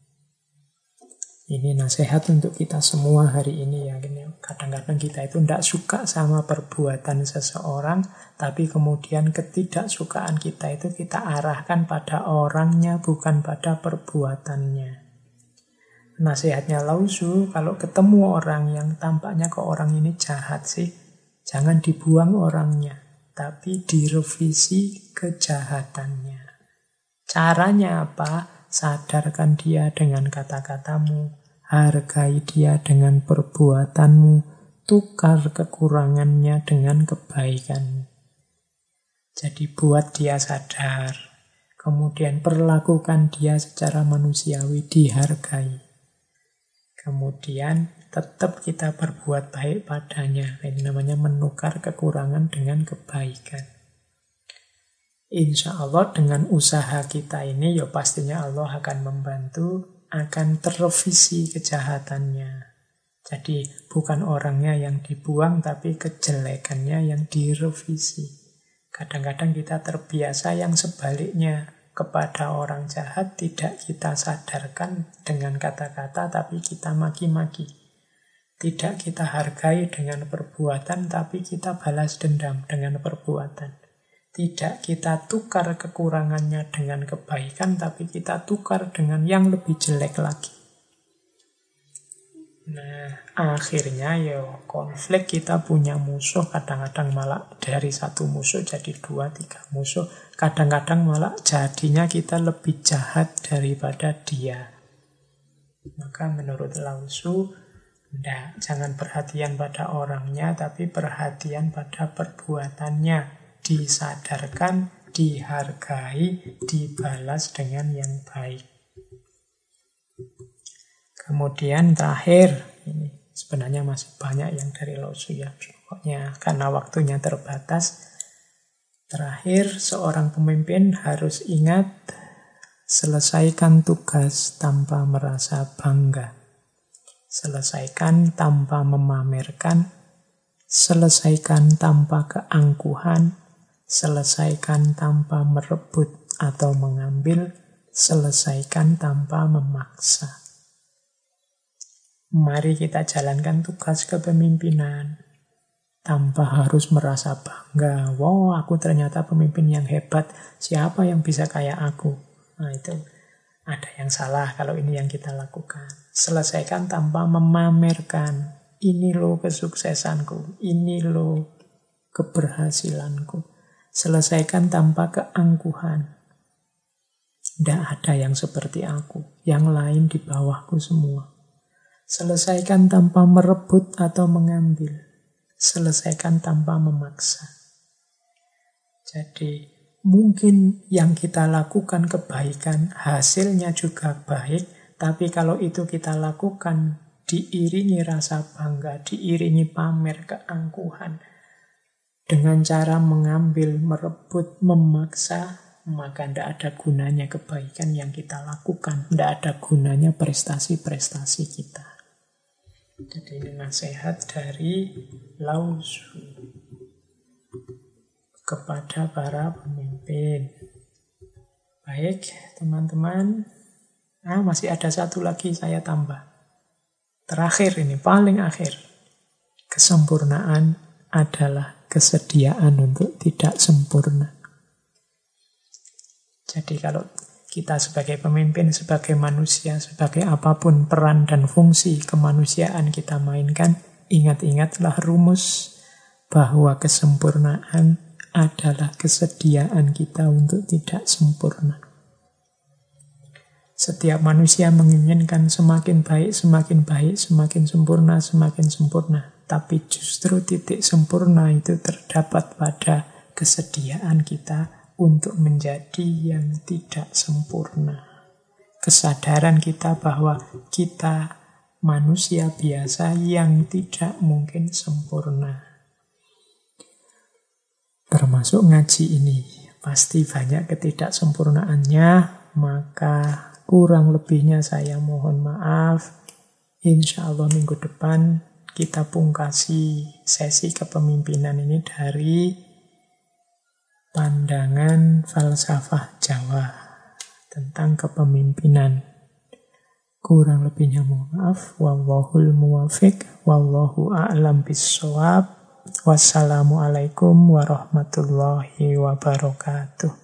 A: Ini nasihat untuk kita semua hari ini ya. Kadang-kadang kita itu tidak suka sama perbuatan seseorang, tapi kemudian ketidaksukaan kita itu kita arahkan pada orangnya, bukan pada perbuatannya. Nasihatnya Lao-Tzu, kalau ketemu orang yang tampaknya kok orang ini jahat sih, jangan dibuang orangnya, tapi direvisi kejahatannya. Caranya apa? Sadarkan dia dengan kata-katamu, hargai dia dengan perbuatanmu, tukar kekurangannya dengan kebaikan. Jadi buat dia sadar, kemudian perlakukan dia secara manusiawi, dihargai. Kemudian tetap kita berbuat baik padanya. Ini namanya menukar kekurangan dengan kebaikan. Insya Allah dengan usaha kita ini, ya pastinya Allah akan membantu, akan terrevisi kejahatannya. Jadi bukan orangnya yang dibuang, tapi kejelekannya yang direvisi. Kadang-kadang kita terbiasa yang sebaliknya. Kepada orang jahat tidak kita sadarkan dengan kata-kata, tapi kita maki-maki. Tidak kita hargai dengan perbuatan, tapi kita balas dendam dengan perbuatan. Tidak kita tukar kekurangannya dengan kebaikan, tapi kita tukar dengan yang lebih jelek lagi. Nah, akhirnya konflik, kita punya musuh, kadang-kadang malah dari satu musuh jadi 2-3 musuh. Kadang-kadang malah jadinya kita lebih jahat daripada dia. Maka menurut Lao Tzu, jangan perhatian pada orangnya, tapi perhatian pada perbuatannya. Disadarkan, dihargai, dibalas dengan yang baik. Kemudian terakhir, ini sebenarnya masih banyak yang dari Lao Tzu ya, pokoknya karena waktunya terbatas. Terakhir, seorang pemimpin harus ingat, selesaikan tugas tanpa merasa bangga. Selesaikan tanpa memamerkan, selesaikan tanpa keangkuhan, selesaikan tanpa merebut atau mengambil, selesaikan tanpa memaksa. Mari kita jalankan tugas kepemimpinan tanpa harus merasa bangga. Wow, aku ternyata pemimpin yang hebat. Siapa yang bisa kayak aku? Nah, itu ada yang salah kalau ini yang kita lakukan. Selesaikan tanpa memamerkan. Ini loh kesuksesanku. Ini loh keberhasilanku. Selesaikan tanpa keangkuhan. Tidak ada yang seperti aku. Yang lain di bawahku semua. Selesaikan tanpa merebut atau mengambil. Selesaikan tanpa memaksa. Jadi, mungkin yang kita lakukan kebaikan, hasilnya juga baik, tapi kalau itu kita lakukan diiringi rasa bangga, diiringi pamer keangkuhan, dengan cara mengambil, merebut, memaksa, maka tidak ada gunanya kebaikan yang kita lakukan. Tidak ada gunanya prestasi-prestasi kita. Jadi ini nasihat dari Lao Tzu kepada para pemimpin. Baik, teman-teman. Masih ada satu lagi saya tambah. Terakhir ini, paling akhir. Kesempurnaan adalah kesediaan untuk tidak sempurna. Jadi kalau kita sebagai pemimpin, sebagai manusia, sebagai apapun peran dan fungsi kemanusiaan kita mainkan, ingat-ingatlah rumus bahwa kesempurnaan adalah kesediaan kita untuk tidak sempurna. Setiap manusia menginginkan semakin baik, semakin baik, semakin sempurna, semakin sempurna. Tapi justru titik sempurna itu terdapat pada kesediaan kita untuk menjadi yang tidak sempurna. Kesadaran kita bahwa kita manusia biasa yang tidak mungkin sempurna. Termasuk ngaji ini. Pasti banyak ketidaksempurnaannya, maka kurang lebihnya saya mohon maaf. Insya Allah minggu depan kita pungkasi sesi kepemimpinan ini dari pandangan falsafah Jawa tentang kepemimpinan. Kurang lebihnya mohon maaf. Wallahul muwafiq, wallahu a'lam bissawab. Wassalamualaikum warahmatullahi wabarakatuh.